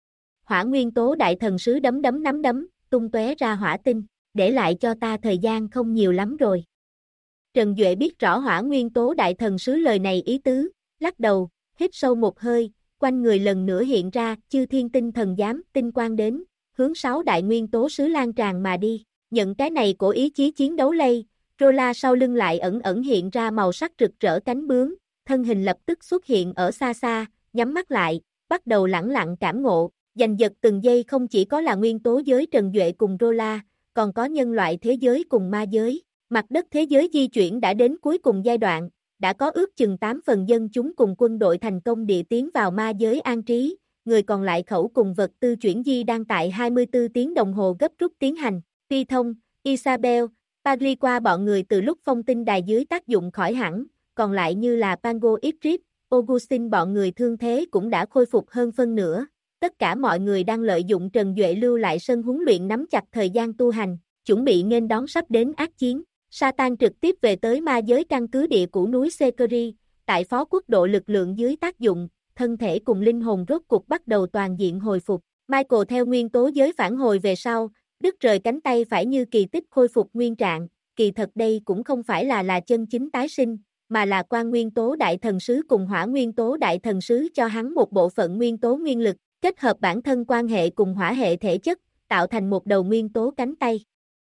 Speaker 1: Hỏa nguyên tố đại thần sứ đấm đấm nắm đấm, tung tóe ra hỏa tinh, để lại cho ta thời gian không nhiều lắm rồi. Trần Duệ biết rõ hỏa nguyên tố đại thần sứ lời này ý tứ, lắc đầu, hít sâu một hơi, quanh người lần nữa hiện ra chư thiên tinh thần giám tinh quang đến, hướng 6 đại nguyên tố sứ lan tràn mà đi, nhận cái này của ý chí chiến đấu lây, Rola sau lưng lại ẩn ẩn hiện ra màu sắc rực rỡ cánh bướm, thân hình lập tức xuất hiện ở xa xa, nhắm mắt lại, bắt đầu lẳng lặng cảm ngộ, giành giật từng giây không chỉ có là nguyên tố giới Trần Duệ cùng Rola, còn có nhân loại thế giới cùng ma giới, mặt đất thế giới di chuyển đã đến cuối cùng giai đoạn, đã có ước chừng 8 phần dân chúng cùng quân đội thành công địa tiến vào ma giới an trí, người còn lại khẩu cùng vật tư chuyển di đang tại 24 tiếng đồng hồ gấp rút tiến hành, Ti Thông, Isabel, Pagli qua bọn người từ lúc phong tinh đài dưới tác dụng khỏi hẳn, còn lại như là Pango Idris, Augustin bọn người thương thế cũng đã khôi phục hơn phân nửa. Tất cả mọi người đang lợi dụng Trần Duệ lưu lại sân huấn luyện nắm chặt thời gian tu hành, chuẩn bị nghênh đón sắp đến ác chiến. Satan trực tiếp về tới ma giới căn cứ địa cũ núi Sekeri, tại phó quốc độ lực lượng dưới tác dụng, thân thể cùng linh hồn rốt cuộc bắt đầu toàn diện hồi phục. Michael theo nguyên tố giới phản hồi về sau, đứt rời cánh tay phải như kỳ tích khôi phục nguyên trạng, kỳ thật đây cũng không phải là chân chính tái sinh, mà là quan nguyên tố đại thần sứ cùng hỏa nguyên tố đại thần sứ cho hắn một bộ phận nguyên tố nguyên lực, kết hợp bản thân quan hệ cùng hỏa hệ thể chất, tạo thành một đầu nguyên tố cánh tay.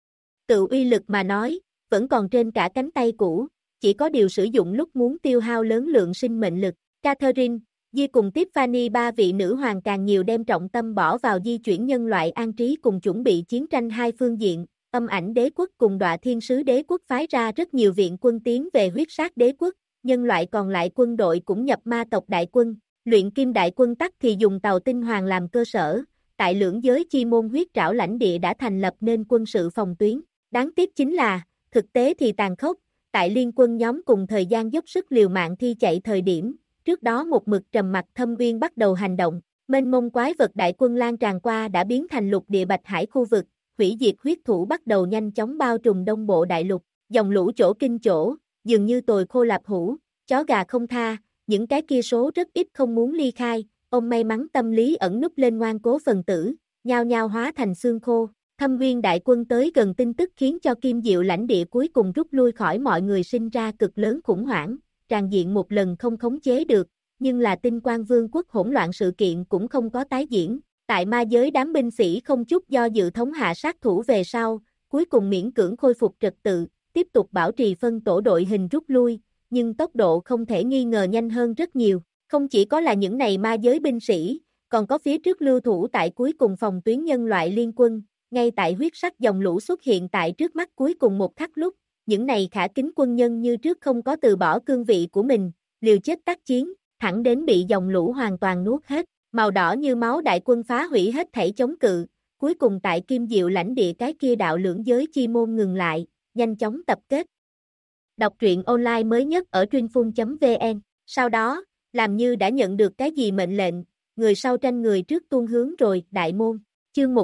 Speaker 1: Tự uy lực mà nói, vẫn còn trên cả cánh tay cũ, chỉ có điều sử dụng lúc muốn tiêu hao lớn lượng sinh mệnh lực. Catherine, Di cùng Tiffany ba vị nữ hoàng càng nhiều đem trọng tâm bỏ vào di chuyển nhân loại an trí cùng chuẩn bị chiến tranh hai phương diện, âm ảnh đế quốc cùng Đọa Thiên Sứ đế quốc phái ra rất nhiều viện quân tiến về huyết sát đế quốc, nhân loại còn lại quân đội cũng nhập ma tộc đại quân, luyện kim đại quân tắc thì dùng tàu tinh hoàng làm cơ sở, tại lưỡng giới chi môn huyết trảo lãnh địa đã thành lập nên quân sự phòng tuyến, đáng tiếc chính là, thực tế thì tàn khốc, tại liên quân nhóm cùng thời gian dốc sức liều mạng thi chạy thời điểm, trước đó một mực trầm mặc Thâm Uyên bắt đầu hành động, mênh mông quái vật đại quân lan tràn qua đã biến thành lục địa Bạch Hải khu vực, hủy diệt huyết thủ bắt đầu nhanh chóng bao trùm đông bộ đại lục, dòng lũ chỗ kinh chỗ, dường như tồi khô lạp hủ, chó gà không tha, những cái kia số rất ít không muốn ly khai, ông may mắn tâm lý ẩn núp lên ngoan cố phần tử, nhao nhao hóa thành xương khô. Thâm Uyên đại quân tới gần tin tức khiến cho Kim Diệu lãnh địa cuối cùng rút lui khỏi mọi người sinh ra cực lớn khủng hoảng, tràn diện một lần không khống chế được, nhưng là Tinh Quang Vương quốc hỗn loạn sự kiện cũng không có tái diễn. Tại ma giới đám binh sĩ không chút do dự thống hạ sát thủ về sau, cuối cùng miễn cưỡng khôi phục trật tự, tiếp tục bảo trì phân tổ đội hình rút lui, nhưng tốc độ không thể nghi ngờ nhanh hơn rất nhiều. Không chỉ có là những này ma giới binh sĩ, còn có phía trước lưu thủ tại cuối cùng phòng tuyến nhân loại liên quân, ngay tại huyết sắc dòng lũ xuất hiện tại trước mắt cuối cùng một khắc lúc, những này khả kính quân nhân như trước không có từ bỏ cương vị của mình, liều chết tác chiến, thẳng đến bị dòng lũ hoàn toàn nuốt hết, màu đỏ như máu đại quân phá hủy hết thảy chống cự, cuối cùng tại Kim Diệu lãnh địa cái kia đạo lưỡng giới chi môn ngừng lại, nhanh chóng tập kết. Đọc truyện online mới nhất ở truyệnphun.vn, sau đó, làm như đã nhận được cái gì mệnh lệnh, người sau tranh người trước tuôn hướng rồi, đại môn, chương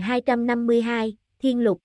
Speaker 1: 1252, Thiên Lục.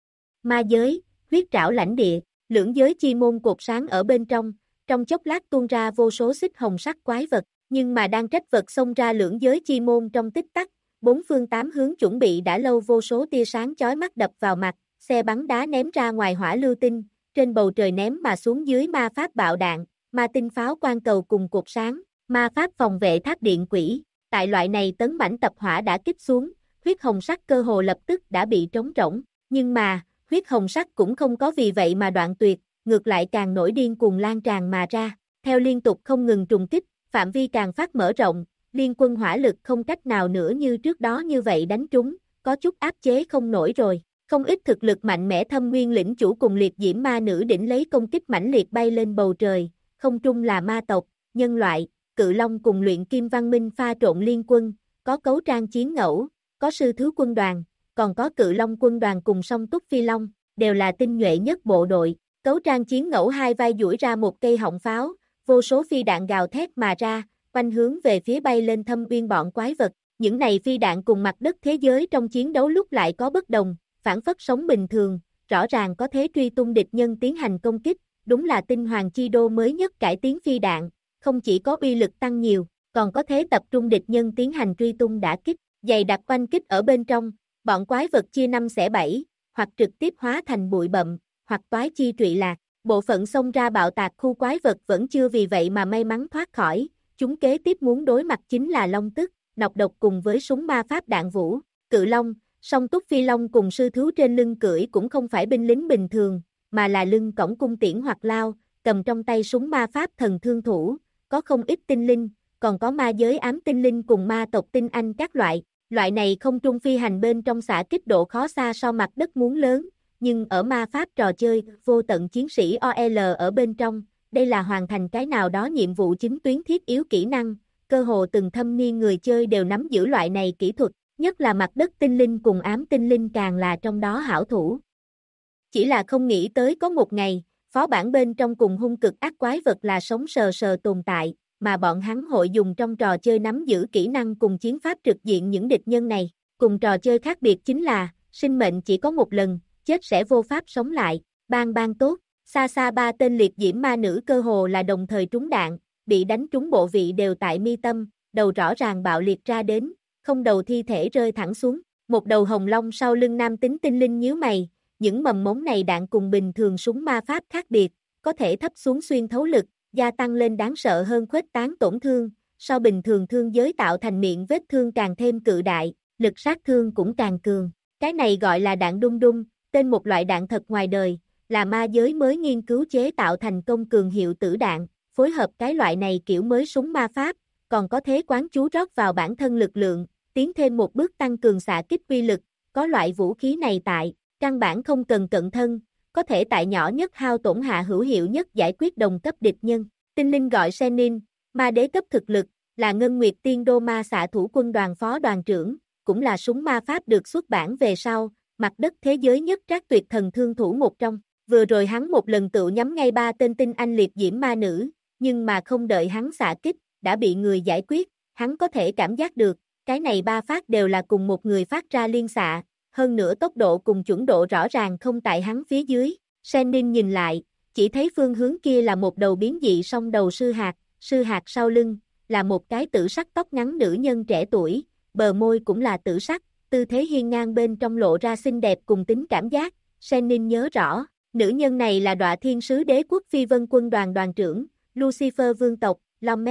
Speaker 1: Ma giới, huyết trảo lãnh địa, lưỡng giới chi môn cột sáng ở bên trong chốc lát tuôn ra vô số xích hồng sắc quái vật, nhưng mà đang trách vật xông ra lưỡng giới chi môn trong tích tắc, bốn phương tám hướng chuẩn bị đã lâu vô số tia sáng chói mắt đập vào mặt, xe bắn đá ném ra ngoài hỏa lưu tinh, trên bầu trời ném mà xuống dưới ma pháp bạo đạn, ma tinh pháo quan cầu cùng cột sáng, ma pháp phòng vệ tháp điện quỷ. Tại loại này tấn mãnh tập hỏa đã kích xuống, huyết hồng sắc cơ hồ lập tức đã bị trống rỗng, nhưng mà, huyết hồng sắc cũng không có vì vậy mà đoạn tuyệt, ngược lại càng nổi điên cuồng lan tràn mà ra, theo liên tục không ngừng trùng kích, phạm vi càng phát mở rộng, liên quân hỏa lực không cách nào nữa như trước đó như vậy đánh trúng, có chút áp chế không nổi rồi. Không ít thực lực mạnh mẽ Thâm Nguyên lĩnh chủ cùng liệt diễm ma nữ đỉnh lấy công kích mãnh liệt bay lên bầu trời, không trung là ma tộc, nhân loại, cự long cùng luyện kim văn minh pha trộn liên quân, có cấu trang chiến ngẫu, có sư thứ quân đoàn, còn có cự long quân đoàn cùng song túc phi long, đều là tinh nhuệ nhất bộ đội. Cấu trang chiến ngẫu hai vai duỗi ra một cây họng pháo, vô số phi đạn gào thét mà ra, quanh hướng về phía bay lên Thâm Uyên bọn quái vật. Những này phi đạn cùng mặt đất thế giới trong chiến đấu lúc lại có bất đồng, phản phất sống bình thường, rõ ràng có thể truy tung địch nhân tiến hành công kích, đúng là tinh hoàng chi đô mới nhất cải tiến phi đạn, không chỉ có uy lực tăng nhiều, còn có thể tập trung địch nhân tiến hành truy tung đả kích, dày đặc quanh kích ở bên trong, bọn quái vật chia 5 xẻ 7, hoặc trực tiếp hóa thành bụi bặm, hoặc toái chi trụy lạc, bộ phận xông ra bạo tạc khu quái vật vẫn chưa vì vậy mà may mắn thoát khỏi, chúng kế tiếp muốn đối mặt chính là long tức, nọc độc cùng với súng ma pháp đạn vũ, cự long, song túc phi long cùng sư thú trên lưng cưỡi cũng không phải binh lính bình thường, mà là lưng cõng cung tiễn hoặc lao, cầm trong tay súng ma pháp thần thương thủ, có không ít tinh linh, còn có ma giới ám tinh linh cùng ma tộc tinh anh các loại này không trung phi hành bên trong xạ kích độ khó xa so mặt đất muốn lớn, nhưng ở ma pháp trò chơi, vô tận chiến sĩ OL ở bên trong, đây là hoàn thành cái nào đó nhiệm vụ chính tuyến thiết yếu kỹ năng, cơ hồ từng thâm niên người chơi đều nắm giữ loại này kỹ thuật, nhất là mặt đất tinh linh cùng ám tinh linh càng là trong đó hảo thủ. Chỉ là không nghĩ tới có một ngày, phó bản bên trong cùng hung cực ác quái vật là sống sờ sờ tồn tại, mà bọn hắn hội dùng trong trò chơi nắm giữ kỹ năng cùng chiến pháp trực diện những địch nhân này. Cùng trò chơi khác biệt chính là, sinh mệnh chỉ có một lần, chết sẽ vô pháp sống lại, bang tốt, xa xa ba tên liệt diễm ma nữ cơ hồ là đồng thời trúng đạn, bị đánh trúng bộ vị đều tại mi tâm, đầu rõ ràng bạo liệt ra đến, không đầu thi thể rơi thẳng xuống, một đầu hồng long sau lưng nam tính tinh linh nhíu mày, những mầm mống này đạn cùng bình thường súng ma pháp khác biệt, có thể thấp xuống xuyên thấu lực, gia tăng lên đáng sợ hơn khuếch tán tổn thương, so bình thường thương giới tạo thành miệng vết thương càng thêm cự đại, lực sát thương cũng càng cường. Cái này gọi là đạn đung đung, tên một loại đạn thật ngoài đời, là ma giới mới nghiên cứu chế tạo thành công cường hiệu tử đạn, phối hợp cái loại này kiểu mới súng ma pháp, còn có thế quán chú rót vào bản thân lực lượng, tiến thêm một bước tăng cường xạ kích uy lực, có loại vũ khí này tại, căn bản không cần cận thân, có thể tại nhỏ nhất hao tổn hạ hữu hiệu nhất giải quyết đồng cấp địch nhân. Tinh linh gọi Senin, ma đế cấp thực lực, là Ngân Nguyệt Tiên Đô ma xạ thủ quân đoàn phó đoàn trưởng, cũng là súng ma pháp được xuất bản về sau, mặt đất thế giới nhất trác tuyệt thần thương thủ một trong. Vừa rồi hắn một lần tự nhắm ngay ba tên tinh anh liệt diễm ma nữ, nhưng mà không đợi hắn xạ kích, đã bị người giải quyết, hắn có thể cảm giác được, cái này ba phát đều là cùng một người phát ra liên xạ, hơn nữa tốc độ cùng chuẩn độ rõ ràng không tại hắn phía dưới. Senin nhìn lại, chỉ thấy phương hướng kia là một đầu biến dị song đầu sư hạt sau lưng, là một cái tử sắc tóc ngắn nữ nhân trẻ tuổi, bờ môi cũng là tử sắc, tư thế hiên ngang bên trong lộ ra xinh đẹp cùng tính cảm giác. Senin nhớ rõ, nữ nhân này là Đọa Thiên Sứ Đế quốc Phi Vân quân đoàn đoàn trưởng, Lucifer vương tộc, Lomet,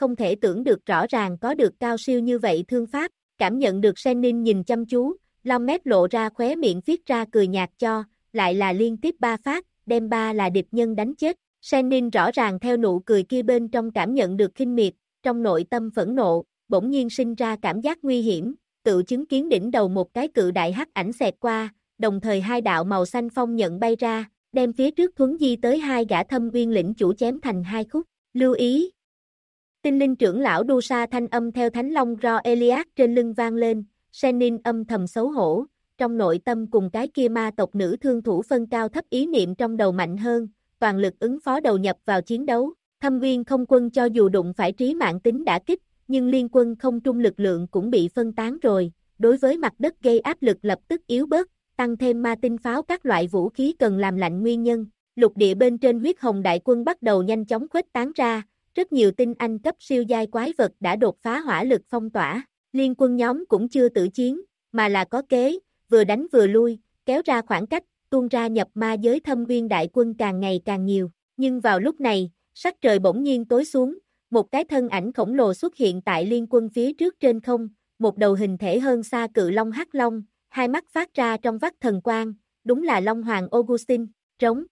Speaker 1: không thể tưởng được rõ ràng có được cao siêu như vậy thương pháp, cảm nhận được Sennin nhìn chăm chú, Long mép lộ ra khóe miệng viết ra cười nhạt cho, lại là liên tiếp 3 phát, đem 3 là địch nhân đánh chết. Sennin rõ ràng theo nụ cười kia bên trong cảm nhận được khinh miệt, trong nội tâm phẫn nộ, bỗng nhiên sinh ra cảm giác nguy hiểm, tự chứng kiến đỉnh đầu một cái cự đại hắc ảnh xẹt qua, đồng thời hai đạo màu xanh phong nhận bay ra, đem phía trước thuấn di tới hai gã Thâm Uyên lĩnh chủ chém thành hai khúc. Lưu ý! Tinh linh trưởng lão đu sa thanh âm theo thánh long Ro Elias trên lưng vang lên, Sennin âm thầm xấu hổ, trong nội tâm cùng cái kia ma tộc nữ thương thủ phân cao thấp ý niệm trong đầu mạnh hơn, toàn lực ứng phó đầu nhập vào chiến đấu. Thâm Uyên không quân cho dù đụng phải trí mạng tính đả kích, nhưng liên quân không trung lực lượng cũng bị phân tán rồi, đối với mặt đất gây áp lực lập tức yếu bớt, tăng thêm ma tinh pháo các loại vũ khí cần làm lạnh nguyên nhân. Lục địa bên trên huyết hồng đại quân bắt đầu nhanh chóng khuếch tán ra, rất nhiều tinh anh cấp siêu giai quái vật đã đột phá hỏa lực phong tỏa, liên quân nhóm cũng chưa tự chiến, mà là có kế, vừa đánh vừa lui, kéo ra khoảng cách, tuôn ra nhập ma giới Thâm Uyên đại quân càng ngày càng nhiều, nhưng vào lúc này, sắc trời bỗng nhiên tối xuống, một cái thân ảnh khổng lồ xuất hiện tại liên quân phía trước trên không, một đầu hình thể hơn xa cự long hắc long, hai mắt phát ra trong vắt thần quang, đúng là Long Hoàng Augustin, trống.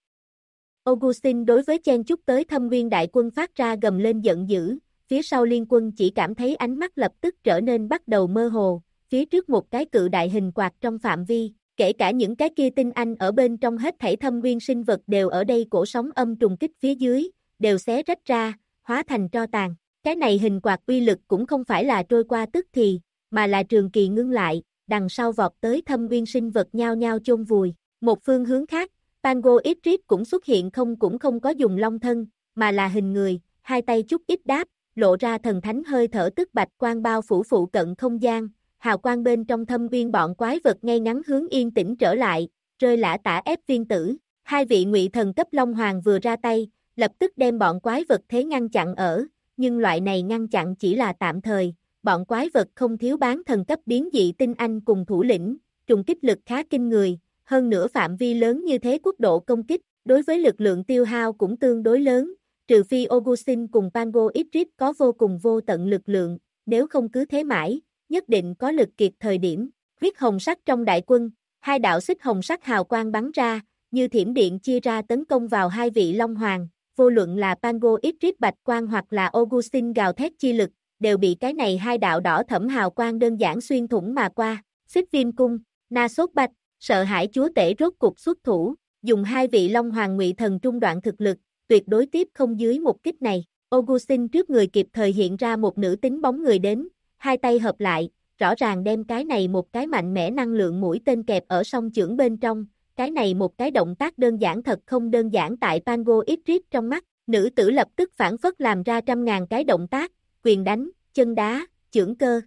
Speaker 1: Augustin đối với chen chúc tới Thâm Uyên đại quân phát ra gầm lên giận dữ, phía sau liên quân chỉ cảm thấy ánh mắt lập tức trở nên bắt đầu mơ hồ, phía trước một cái cự đại hình quạt trong phạm vi, kể cả những cái kia tinh anh ở bên trong hết thảy Thâm Uyên sinh vật đều ở đây cổ sóng âm trùng kích phía dưới, đều xé rách ra, hóa thành tro tàn. Cái này hình quạt uy lực cũng không phải là trôi qua tức thì, mà là trường kỳ ngưng lại, đằng sau vọt tới Thâm Uyên sinh vật nhao nhao chôn vùi. Một phương hướng khác, Pango Idris cũng xuất hiện cũng không có dùng long thân, mà là hình người, hai tay chút ít đáp, lộ ra thần thánh hơi thở tức bạch quang bao phủ phụ cận không gian, hào quang bên trong Thâm Uyên bọn quái vật ngay ngắn hướng yên tĩnh trở lại, rơi lả tả ép viên tử. Hai vị ngụy thần cấp Long Hoàng vừa ra tay, lập tức đem bọn quái vật thế ngăn chặn ở, nhưng loại này ngăn chặn chỉ là tạm thời, bọn quái vật không thiếu bán thần cấp biến dị tinh anh cùng thủ lĩnh, trùng kích lực khá kinh người, hơn nữa phạm vi lớn như thế quốc độ công kích, đối với lực lượng tiêu hao cũng tương đối lớn, trừ phi Augustin cùng Pango Idris có vô cùng vô tận lực lượng, nếu không cứ thế mãi, nhất định có lực kiệt thời điểm. Huyết hồng sắc trong đại quân, hai đạo xích hồng sắc hào quang bắn ra, như thiểm điện chia ra tấn công vào hai vị Long Hoàng, vô luận là Pango Idris bạch quang hoặc là Augustin gào thét chi lực, đều bị cái này hai đạo đỏ thẫm hào quang đơn giản xuyên thủng mà qua. Xích viêm cung, Na Sốt Bạch, sợ hãi chúa tể rốt cục xuất thủ, dùng hai vị Long Hoàng ngụy thần trung đoạn thực lực, tuyệt đối tiếp không dưới một kích này. Augustin trước người kịp thời hiện ra một nữ tính bóng người đến, hai tay hợp lại, rõ ràng đem cái này một cái mạnh mẽ năng lượng mũi tên kẹp ở song chưởng bên trong, cái này một cái động tác đơn giản thật không đơn giản tại Pango Idris trong mắt, nữ tử lập tức phản phất làm ra trăm ngàn cái động tác, quyền đánh, chân đá, chưởng cơ.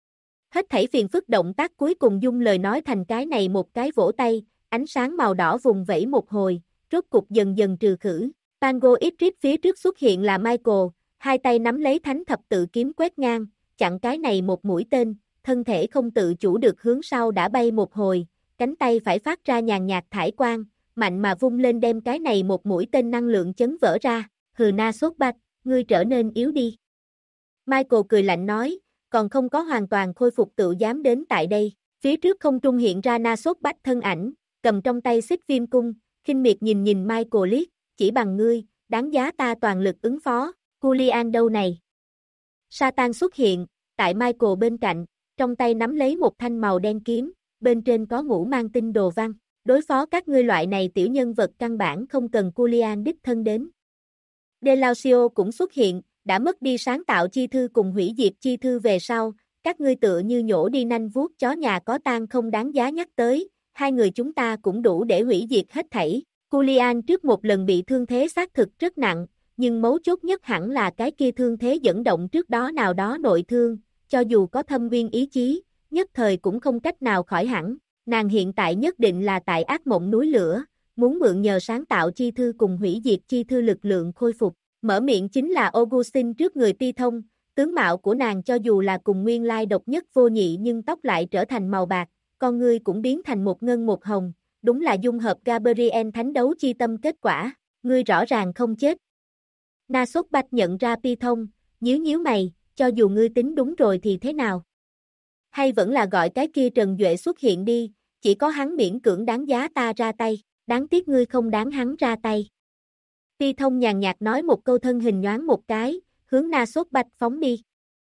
Speaker 1: Hết thảy phiền phức động tác cuối cùng dung lời nói thành cái này một cái vỗ tay, ánh sáng màu đỏ vùng vẫy một hồi, rốt cục dần dần trừ khử. Pango Idris phía trước xuất hiện là Michael, hai tay nắm lấy thánh thập tự kiếm quét ngang, chặn cái này một mũi tên, thân thể không tự chủ được hướng sau đã bay một hồi, cánh tay phải phát ra nhàn nhạt thải quang, mạnh mà vung lên đem cái này một mũi tên năng lượng chấn vỡ ra, hừ Na Sốt Bạch, ngươi trở nên yếu đi. Michael cười lạnh nói, còn không có hoàn toàn khôi phục tự dám đến tại đây, phía trước không trung hiện ra Na Sốt Bạch thân ảnh, cầm trong tay xích viêm cung, khinh miệt nhìn Michael liếc, chỉ bằng ngươi, đáng giá ta toàn lực ứng phó, Julian đâu này. Satan xuất hiện, tại Michael bên cạnh, trong tay nắm lấy một thanh màu đen kiếm, bên trên có ngũ mang tinh đồ văn, đối phó các ngươi loại này tiểu nhân vật căn bản không cần Julian đích thân đến. Delausio cũng xuất hiện, đã mất đi sáng tạo chi thư cùng hủy diệt chi thư về sau, các ngươi tựa như nhổ đi nanh vuốt chó nhà có tang không đáng giá nhắc tới, hai người chúng ta cũng đủ để hủy diệt hết thảy. Julian trước một lần bị thương thế xác thực rất nặng, nhưng mấu chốt nhất hẳn là cái kia thương thế dẫn động trước đó nào đó nội thương, cho dù có thâm viên ý chí, nhất thời cũng không cách nào khỏi hẳn, nàng hiện tại nhất định là tại ác mộng núi lửa, muốn mượn nhờ sáng tạo chi thư cùng hủy diệt chi thư lực lượng khôi phục, mở miệng chính là Augustin trước người Ti Thông, tướng mạo của nàng cho dù là cùng nguyên lai độc nhất vô nhị nhưng tóc lại trở thành màu bạc, con ngươi cũng biến thành một ngân một hồng, đúng là dung hợp Gabriel thánh đấu chi tâm kết quả, ngươi rõ ràng không chết. Na Sốt Bạch nhận ra Ti Thông, Nhíu nhíu mày, cho dù ngươi tính đúng rồi thì thế nào? Hay vẫn là gọi cái kia Trần Duệ xuất hiện đi, chỉ có hắn miễn cưỡng đáng giá ta ra tay, đáng tiếc ngươi không đáng hắn ra tay. Ti Thông nhàn nhạt nói một câu, thân hình nhoáng một cái, hướng Na Sốt Bạch phóng đi.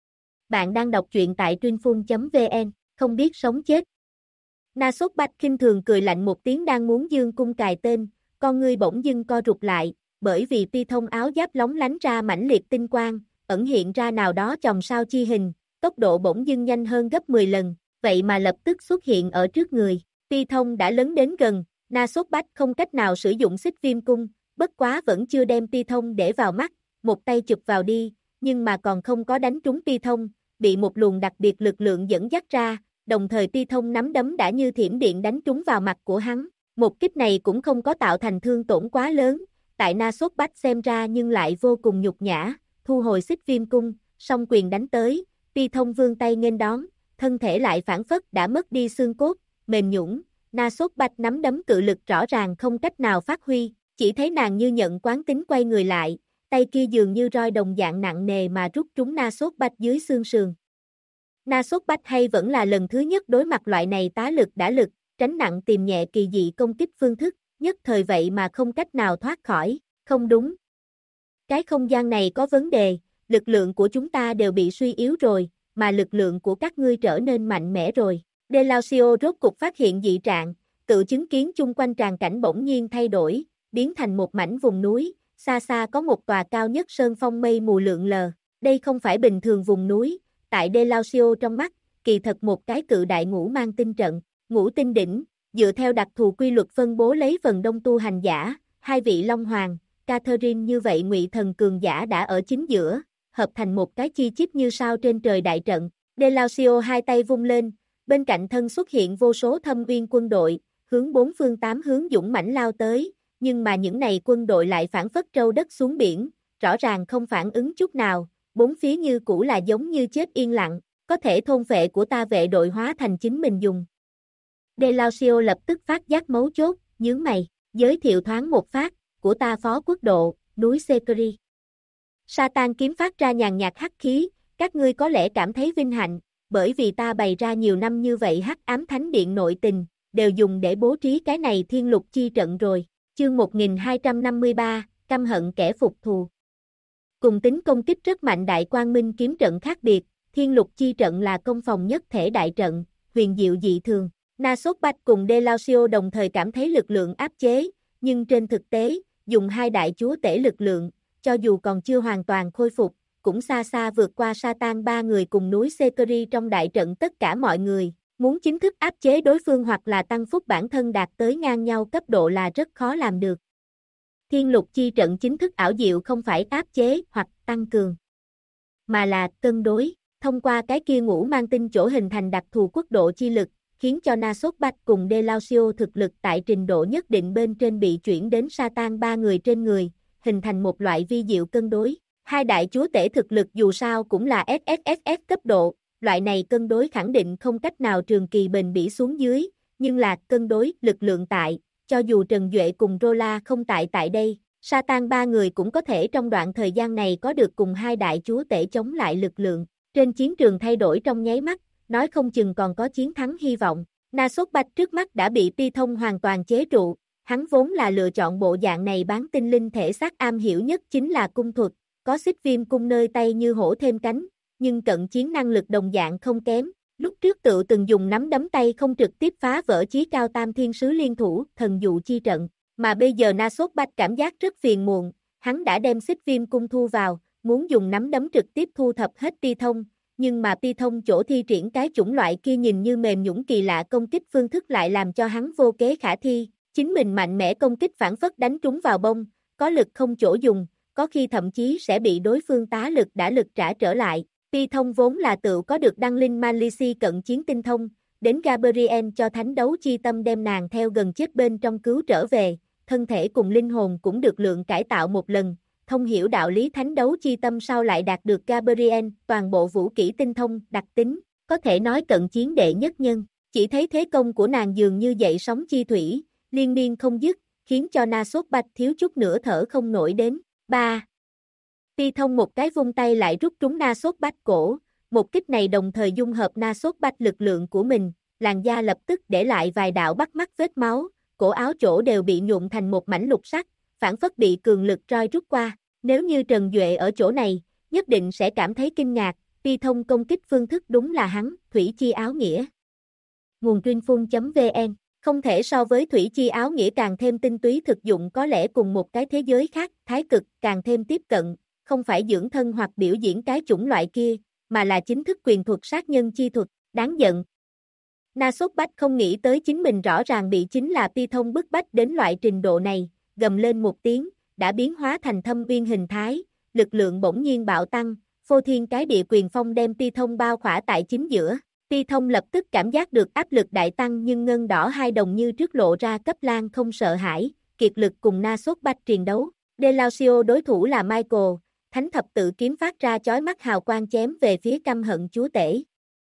Speaker 1: Bạn đang đọc truyện tại Truyinphun.vn, không biết sống chết. Na Sốt Bạch khinh thường cười lạnh một tiếng, đang muốn dương cung cài tên, con ngươi bỗng dưng co rụt lại, bởi vì Ti Thông áo giáp lóng lánh ra mãnh liệt tinh quang, ẩn hiện ra nào đó chòm sao chi hình, tốc độ bỗng dưng nhanh hơn gấp 10 lần, vậy mà lập tức xuất hiện ở trước người. Ti Thông đã lấn đến gần, Na Sốt Bạch không cách nào sử dụng xích viêm cung, bất quá vẫn chưa đem Ti Thông để vào mắt, một tay chụp vào đi, nhưng mà còn không có đánh trúng Ti Thông, bị một luồng đặc biệt lực lượng dẫn dắt ra, đồng thời Ti Thông nắm đấm đã như thiểm điện đánh trúng vào mặt của hắn. Một kích này cũng không có tạo thành thương tổn quá lớn, tại Na Sốt Bách xem ra nhưng lại vô cùng nhục nhã, thu hồi xích viêm cung, song quyền đánh tới, Ti Thông vươn tay nghênh đón, thân thể lại phản phất đã mất đi xương cốt, mềm nhũn. Na Sốt Bách nắm đấm cự lực rõ ràng không cách nào phát huy, chỉ thấy nàng như nhận quán tính quay người lại, tay kia dường như roi đồng dạng nặng nề mà rút trúng Na Sốt Bách dưới xương sườn. Na Sốt Bách hay vẫn là lần thứ nhất đối mặt loại này tá lực đả lực, tránh nặng tìm nhẹ kỳ dị công kích phương thức, nhất thời vậy mà không cách nào thoát khỏi, không đúng. Cái không gian này có vấn đề, lực lượng của chúng ta đều bị suy yếu rồi, mà lực lượng của các ngươi trở nên mạnh mẽ rồi. Delacio rốt cục phát hiện dị trạng, tự chứng kiến chung quanh tràng cảnh bỗng nhiên thay đổi, biến thành một mảnh vùng núi, xa xa có một tòa cao nhất sơn phong mây mù lượn lờ. Đây không phải bình thường vùng núi, tại Delacio trong mắt, kỳ thật một cái cự đại ngũ mang tinh trận, ngũ tinh đỉnh, dựa theo đặc thù quy luật phân bố lấy phần đông tu hành giả, hai vị Long Hoàng, Catherine như vậy ngụy thần cường giả đã ở chính giữa, hợp thành một cái chi chít như sao trên trời đại trận. Delacio hai tay vung lên, bên cạnh thân xuất hiện vô số thâm uyên quân đội, hướng bốn phương tám hướng dũng mãnh lao tới, nhưng mà những này quân đội lại phản phất trâu đất xuống biển, rõ ràng không phản ứng chút nào, bốn phía như cũ là giống như chết yên lặng, có thể thôn phệ của ta vệ đội hóa thành chính mình dùng. Delacio lập tức phát giác mấu chốt, nhướng mày, giới thiệu thoáng một phát, của ta phó quốc độ, núi Sekiri. Satan kiếm phát ra nhàn nhạt hắc khí, các ngươi có lẽ cảm thấy vinh hạnh, bởi vì ta bày ra nhiều năm như vậy hắc ám thánh điện nội tình, đều dùng để bố trí cái này thiên lục chi trận rồi. Chương 1253, căm hận kẻ phục thù. Cùng tính công kích rất mạnh đại quang minh kiếm trận khác biệt, thiên lục chi trận là công phòng nhất thể đại trận, huyền diệu dị thường. Na Sốt Bách cùng Delacio đồng thời cảm thấy lực lượng áp chế, nhưng trên thực tế, dùng hai đại chúa tể lực lượng, cho dù còn chưa hoàn toàn khôi phục, cũng xa xa vượt qua Satan ba người cùng núi Sekiri trong đại trận tất cả mọi người. Muốn chính thức áp chế đối phương hoặc là tăng phúc bản thân đạt tới ngang nhau cấp độ là rất khó làm được. Thiên lục chi trận chính thức ảo diệu không phải áp chế hoặc tăng cường, mà là cân đối, thông qua cái kia ngũ mang tinh chỗ hình thành đặc thù quốc độ chi lực, khiến cho Na Sốt Bách cùng Delacio thực lực tại trình độ nhất định bên trên bị chuyển đến Satan ba người trên người, hình thành một loại vi diệu cân đối. Hai đại chúa tể thực lực dù sao cũng là SSSS cấp độ, loại này cân đối khẳng định không cách nào trường kỳ bền bỉ xuống dưới, nhưng là cân đối lực lượng tại, cho dù Trần Duệ cùng Rola không tại đây, Satan ba người cũng có thể trong đoạn thời gian này có được cùng hai đại chúa tể chống lại lực lượng. Trên chiến trường thay đổi trong nháy mắt, nói không chừng còn có chiến thắng hy vọng. Na Sốt Bách trước mắt đã bị Ti Thông hoàn toàn chế trụ, hắn vốn là lựa chọn bộ dạng này bán tinh linh thể xác am hiểu nhất chính là cung thuật, có xích viêm cung nơi tay như hổ thêm cánh, nhưng cận chiến năng lực đồng dạng không kém. Lúc trước tự từng dùng nắm đấm tay không trực tiếp phá vỡ chí cao tam thiên sứ liên thủ, thần dụ chi trận, mà bây giờ Na Sốt Bách cảm giác rất phiền muộn, hắn đã đem xích viêm cung thu vào, muốn dùng nắm đấm trực tiếp thu thập hết Ti Thông, nhưng mà Ti Thông chỗ thi triển cái chủng loại kia nhìn như mềm nhũn kỳ lạ công kích phương thức lại làm cho hắn vô kế khả thi, chính mình mạnh mẽ công kích phản phất đánh trúng vào bông, có lực không chỗ dùng, có khi thậm chí sẽ bị đối phương tá lực đã lực trả trở lại. Ti Thông vốn là tự có được đăng linh Malisi cận chiến tinh thông, đến Gabriel cho thánh đấu chi tâm đem nàng theo gần chết bên trong cứu trở về, thân thể cùng linh hồn cũng được lượng cải tạo một lần, thông hiểu đạo lý thánh đấu chi tâm sau lại đạt được Gabriel, toàn bộ vũ kỹ tinh thông, đặc tính, có thể nói cận chiến đệ nhất nhân, chỉ thấy thế công của nàng dường như dậy sóng chi thủy, liên miên không dứt, khiến cho Na Sốt Bách thiếu chút nữa thở không nổi đến. 3. Ti Thông một cái vung tay lại rút trúng Na Sốt Bách cổ, một kích này đồng thời dung hợp Na Sốt Bách lực lượng của mình, làn da lập tức để lại vài đạo bắt mắt vết máu, cổ áo chỗ đều bị nhuộm thành một mảnh lục sắc, phản phất bị cường lực roi rút qua. Nếu như Trần Duệ ở chỗ này, nhất định sẽ cảm thấy kinh ngạc, Ti Thông công kích phương thức đúng là hắn, Thủy Chi Áo Nghĩa. Nguồn Truyện.vn Không thể so với Thủy Chi Áo Nghĩa càng thêm tinh túy thực dụng, có lẽ cùng một cái thế giới khác, thái cực càng thêm tiếp cận, không phải dưỡng thân hoặc biểu diễn cái chủng loại kia, mà là chính thức quyền thuật sát nhân chi thuật, đáng giận. Na Sốt Bách không nghĩ tới chính mình rõ ràng bị chính là Ti Thông bức bách đến loại trình độ này, gầm lên một tiếng, đã biến hóa thành Thâm Uyên hình thái, lực lượng bỗng nhiên bạo tăng, phô thiên cái địa quyền phong đem Ti Thông bao khỏa tại chính giữa. Ti Thông lập tức cảm giác được áp lực đại tăng, nhưng ngân đỏ hai đồng như trước lộ ra cấp lang không sợ hãi, kiệt lực cùng Na Sốt Bách triền đấu. Delacio đối thủ là Michael, Thánh Thập Tự Kiếm phát ra chói mắt hào quang chém về phía căm hận chúa tể.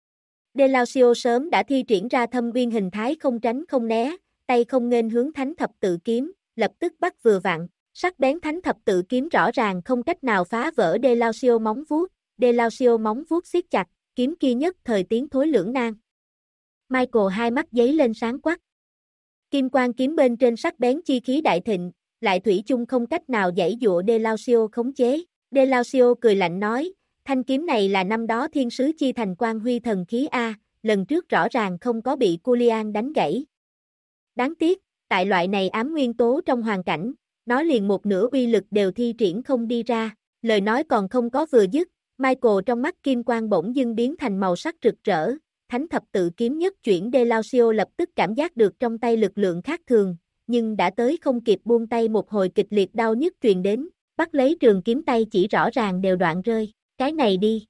Speaker 1: Delacio sớm đã thi triển ra Thâm Uyên hình thái, không tránh không né, tay không nghênh hướng Thánh Thập Tự Kiếm, lập tức bắt vừa vặn. Sắc bén Thánh Thập Tự Kiếm rõ ràng không cách nào phá vỡ Delacio móng vuốt. Delacio móng vuốt siết chặt, kiếm kia nhất thời tiến thối lưỡng nan. Michael hai mắt giấy lên sáng quắc. Kim quang kiếm bên trên sắc bén chi khí đại thịnh, lại thủy chung không cách nào giãy dụa Delacio khống chế. Delacio cười lạnh nói, thanh kiếm này là năm đó thiên sứ chi thành Quang Huy thần khí A, lần trước rõ ràng không có bị Culian đánh gãy. Đáng tiếc, tại loại này ám nguyên tố trong hoàn cảnh, nó liền một nửa uy lực đều thi triển không đi ra. Lời nói còn không có vừa dứt, Michael trong mắt kim quang bỗng dưng biến thành màu sắc rực rỡ, Thánh Thập Tự Kiếm nhất chuyển. Delacio lập tức cảm giác được trong tay lực lượng khác thường, nhưng đã tới không kịp buông tay, một hồi kịch liệt đau nhức truyền đến, bắt lấy trường kiếm tay chỉ rõ ràng đều đoạn rơi, cái này đi.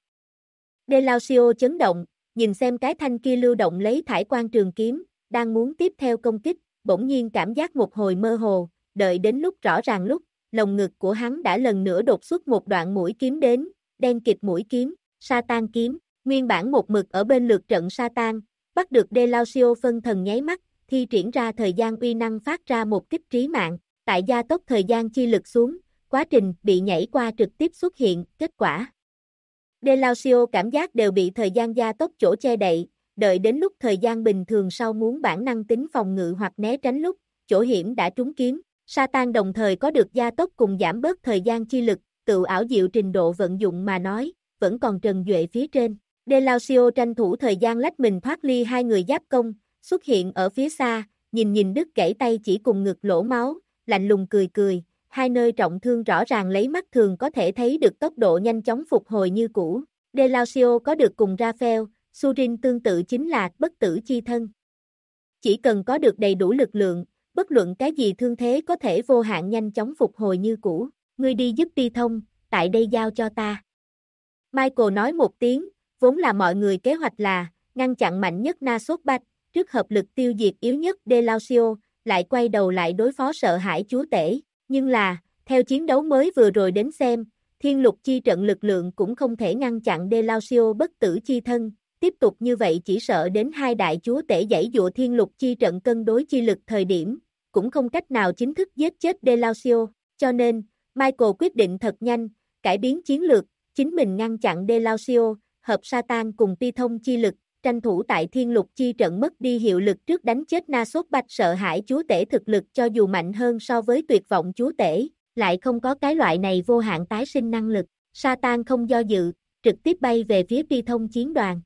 Speaker 1: Delacio chấn động, nhìn xem cái thanh kia lưu động lấy thải quang trường kiếm, đang muốn tiếp theo công kích, bỗng nhiên cảm giác một hồi mơ hồ, đợi đến lúc rõ ràng lúc, lồng ngực của hắn đã lần nữa đột xuất một đoạn mũi kiếm đến, đen kịt mũi kiếm, Satan kiếm, nguyên bản một mực ở bên lượt trận Satan, bắt được Delacio phân thần nháy mắt, thi triển ra thời gian uy năng phát ra một kích trí mạng, tại gia tốc thời gian chi lực xuống, quá trình bị nhảy qua trực tiếp xuất hiện, kết quả. Delacio cảm giác đều bị thời gian gia tốc chỗ che đậy, đợi đến lúc thời gian bình thường sau muốn bản năng tính phòng ngự hoặc né tránh lúc, chỗ hiểm đã trúng kiếm, Satan đồng thời có được gia tốc cùng giảm bớt thời gian chi lực, tự ảo diệu trình độ vận dụng mà nói, vẫn còn Trần Duệ phía trên. Delacio tranh thủ thời gian lách mình thoát ly hai người giáp công, xuất hiện ở phía xa, nhìn đứt gãy tay chỉ cùng ngực lỗ máu, lạnh lùng cười cười, hai nơi trọng thương rõ ràng lấy mắt thường có thể thấy được tốc độ nhanh chóng phục hồi như cũ. Delacio có được cùng Raphael, Surin tương tự chính là bất tử chi thân. Chỉ cần có được đầy đủ lực lượng, bất luận cái gì thương thế có thể vô hạn nhanh chóng phục hồi như cũ. Ngươi đi giúp Ti Thông, tại đây giao cho ta. Michael nói một tiếng, vốn là mọi người kế hoạch là ngăn chặn mạnh nhất Na Sốt Bách, trước hợp lực tiêu diệt yếu nhất Delacio, lại quay đầu lại đối phó sợ hãi chúa tể. Nhưng là, theo chiến đấu mới vừa rồi đến xem, thiên lục chi trận lực lượng cũng không thể ngăn chặn Delacio bất tử chi thân. Tiếp tục như vậy chỉ sợ đến hai đại chúa tể giãy dụa thiên lục chi trận cân đối chi lực thời điểm, cũng không cách nào chính thức giết chết Delacio. Cho nên, Michael quyết định thật nhanh, cải biến chiến lược, chính mình ngăn chặn Delacio, hợp Satan cùng Ti Thông chi lực, tranh thủ tại thiên lục chi trận mất đi hiệu lực trước đánh chết Na Sốt Bách. Sợ hãi chúa tể thực lực cho dù mạnh hơn so với tuyệt vọng chúa tể, lại không có cái loại này vô hạn tái sinh năng lực. Satan không do dự, trực tiếp bay về phía Ti Thông chiến đoàn.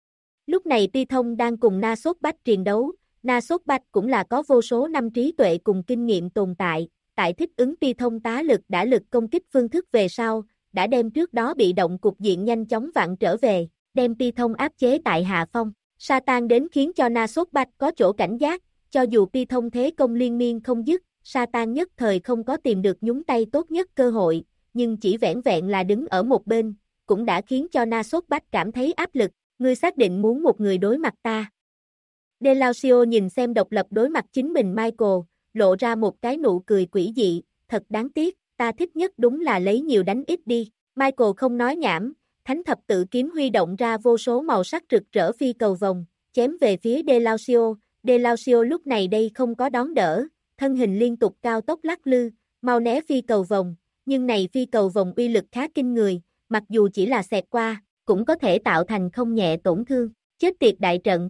Speaker 1: Lúc này Ti Thông đang cùng Na Sốt Bách triền đấu, Na Sốt Bách cũng là có vô số năm trí tuệ cùng kinh nghiệm tồn tại, tại thích ứng Ti Thông tá lực đã lực công kích phương thức về sau, đã đem trước đó bị động cục diện nhanh chóng vặn trở về, đem Ti Thông áp chế tại hạ phong. Satan đến khiến cho Na Sốt Bách có chỗ cảnh giác, cho dù Ti Thông thế công liên miên không dứt, Satan nhất thời không có tìm được nhúng tay tốt nhất cơ hội, nhưng chỉ vẻn vẹn là đứng ở một bên, cũng đã khiến cho Na Sốt Bách cảm thấy áp lực. Ngươi xác định muốn một người đối mặt ta. Delacio nhìn xem độc lập đối mặt chính mình Michael, lộ ra một cái nụ cười quỷ dị, thật đáng tiếc, ta thích nhất đúng là lấy nhiều đánh ít đi. Michael không nói nhảm, Thánh Thập Tự Kiếm huy động ra vô số màu sắc rực rỡ phi cầu vòng, chém về phía Delacio. Delacio lúc này đây không có đón đỡ, thân hình liên tục cao tốc lắc lư, mau né phi cầu vòng, nhưng này phi cầu vòng uy lực khá kinh người, mặc dù chỉ là xẹt qua, cũng có thể tạo thành không nhẹ tổn thương. Chết tiệt đại trận.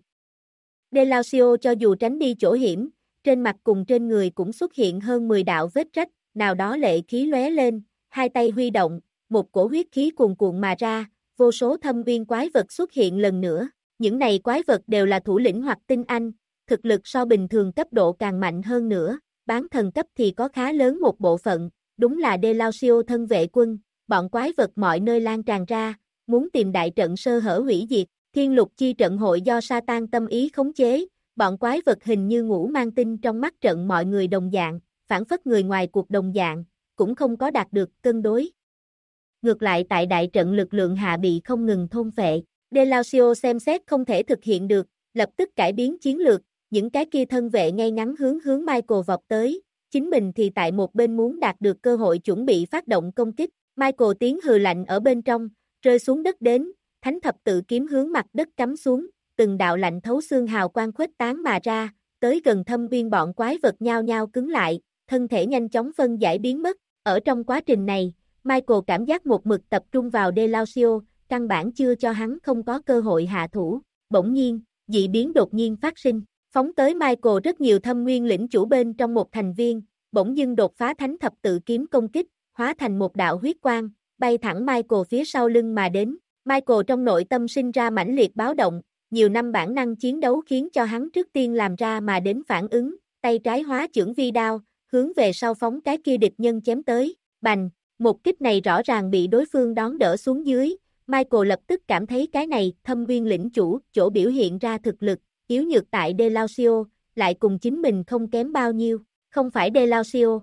Speaker 1: Delacio cho dù tránh đi chỗ hiểm, trên mặt cùng trên người cũng xuất hiện hơn 10 đạo vết rách, nào đó lệ khí lóe lên, hai tay huy động, một cổ huyết khí cuồn cuộn mà ra, vô số thâm uyên quái vật xuất hiện lần nữa. Những này quái vật đều là thủ lĩnh hoặc tinh anh, thực lực so bình thường cấp độ càng mạnh hơn nữa, bán thần cấp thì có khá lớn một bộ phận, đúng là Delacio thân vệ quân, bọn quái vật mọi nơi lan tràn ra, muốn tìm đại trận sơ hở hủy diệt. Thiên lục chi trận hội do Satan tâm ý khống chế, bọn quái vật hình như ngũ mang tinh trong mắt trận mọi người đồng dạng, phản phất người ngoài cuộc đồng dạng, cũng không có đạt được cân đối. Ngược lại tại đại trận lực lượng hạ bị không ngừng thôn phệ, Delacio xem xét không thể thực hiện được, lập tức cải biến chiến lược, những cái kia thân vệ ngay ngắn hướng Michael vọt tới, chính mình thì tại một bên muốn đạt được cơ hội chuẩn bị phát động công kích, Michael tiếng hừ lạnh ở bên trong, rơi xuống đất đến. Thánh thập tự kiếm hướng mặt đất cắm xuống, từng đạo lạnh thấu xương hào quang khuếch tán mà ra, tới gần thâm viên bọn quái vật nhao nhao cứng lại, thân thể nhanh chóng phân giải biến mất. Ở trong quá trình này, Michael cảm giác một mực tập trung vào Delacio, căn bản chưa cho hắn không có cơ hội hạ thủ. Bỗng nhiên, dị biến đột nhiên phát sinh, phóng tới Michael rất nhiều thâm nguyên lĩnh chủ bên trong một thành viên, bỗng dưng đột phá thánh thập tự kiếm công kích, hóa thành một đạo huyết quang, bay thẳng Michael phía sau lưng mà đến. Michael trong nội tâm sinh ra mãnh liệt báo động, nhiều năm bản năng chiến đấu khiến cho hắn trước tiên làm ra mà đến phản ứng, tay trái hóa chưởng vi đao, hướng về sau phóng cái kia địch nhân chém tới, bành, một kích này rõ ràng bị đối phương đón đỡ xuống dưới, Michael lập tức cảm thấy cái này thâm viên lĩnh chủ, chỗ biểu hiện ra thực lực, yếu nhược tại Delacio, lại cùng chính mình không kém bao nhiêu, không phải Delacio,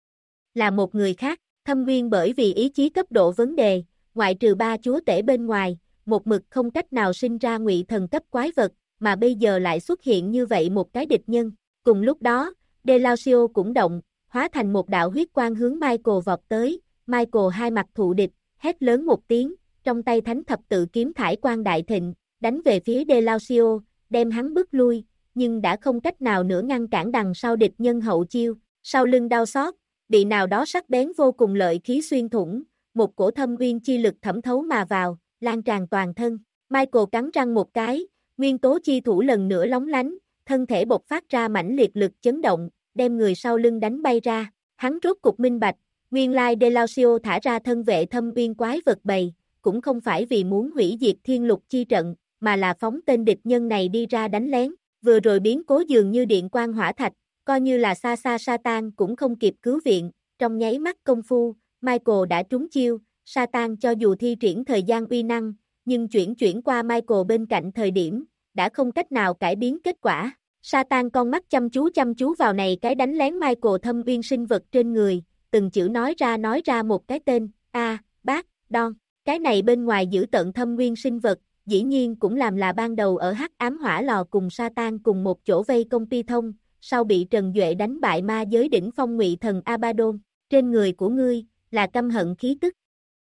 Speaker 1: là một người khác, thâm viên bởi vì ý chí cấp độ vấn đề, ngoại trừ ba chúa tể bên ngoài, một mực không cách nào sinh ra ngụy thần cấp quái vật, mà bây giờ lại xuất hiện như vậy một cái địch nhân. Cùng lúc đó, Delacio cũng động, hóa thành một đạo huyết quang hướng Michael vọt tới, Michael hai mặt thụ địch, hét lớn một tiếng, trong tay thánh thập tự kiếm thải quang đại thịnh, đánh về phía Delacio, đem hắn bước lui, nhưng đã không cách nào nữa ngăn cản đằng sau địch nhân hậu chiêu, sau lưng đau xót, bị nào đó sắc bén vô cùng lợi khí xuyên thủng. Một cổ thâm uyên chi lực thẩm thấu mà vào, lan tràn toàn thân. Michael cắn răng một cái, nguyên tố chi thủ lần nữa lóng lánh, thân thể bộc phát ra mãnh liệt lực chấn động, đem người sau lưng đánh bay ra. Hắn rốt cục minh bạch, nguyên lai Delacio thả ra thân vệ thâm uyên quái vật bầy, cũng không phải vì muốn hủy diệt thiên lục chi trận, mà là phóng tên địch nhân này đi ra đánh lén. Vừa rồi biến cố dường như điện quang hỏa thạch, coi như là xa xa Satan cũng không kịp cứu viện, trong nháy mắt công phu. Michael đã trúng chiêu, Satan cho dù thi triển thời gian uy năng, nhưng chuyển qua Michael bên cạnh thời điểm, đã không cách nào cải biến kết quả. Satan con mắt chăm chú vào này cái đánh lén Michael thâm uyên sinh vật trên người, từng chữ nói ra một cái tên, Bác, Don. Cái này bên ngoài giữ tận thâm uyên sinh vật, dĩ nhiên cũng làm là ban đầu ở hắc ám hỏa lò cùng Satan cùng một chỗ vây công Pi Thông, sau bị Trần Duệ đánh bại ma giới đỉnh phong ngụy thần Abaddon. Trên người của ngươi là căm hận khí tức.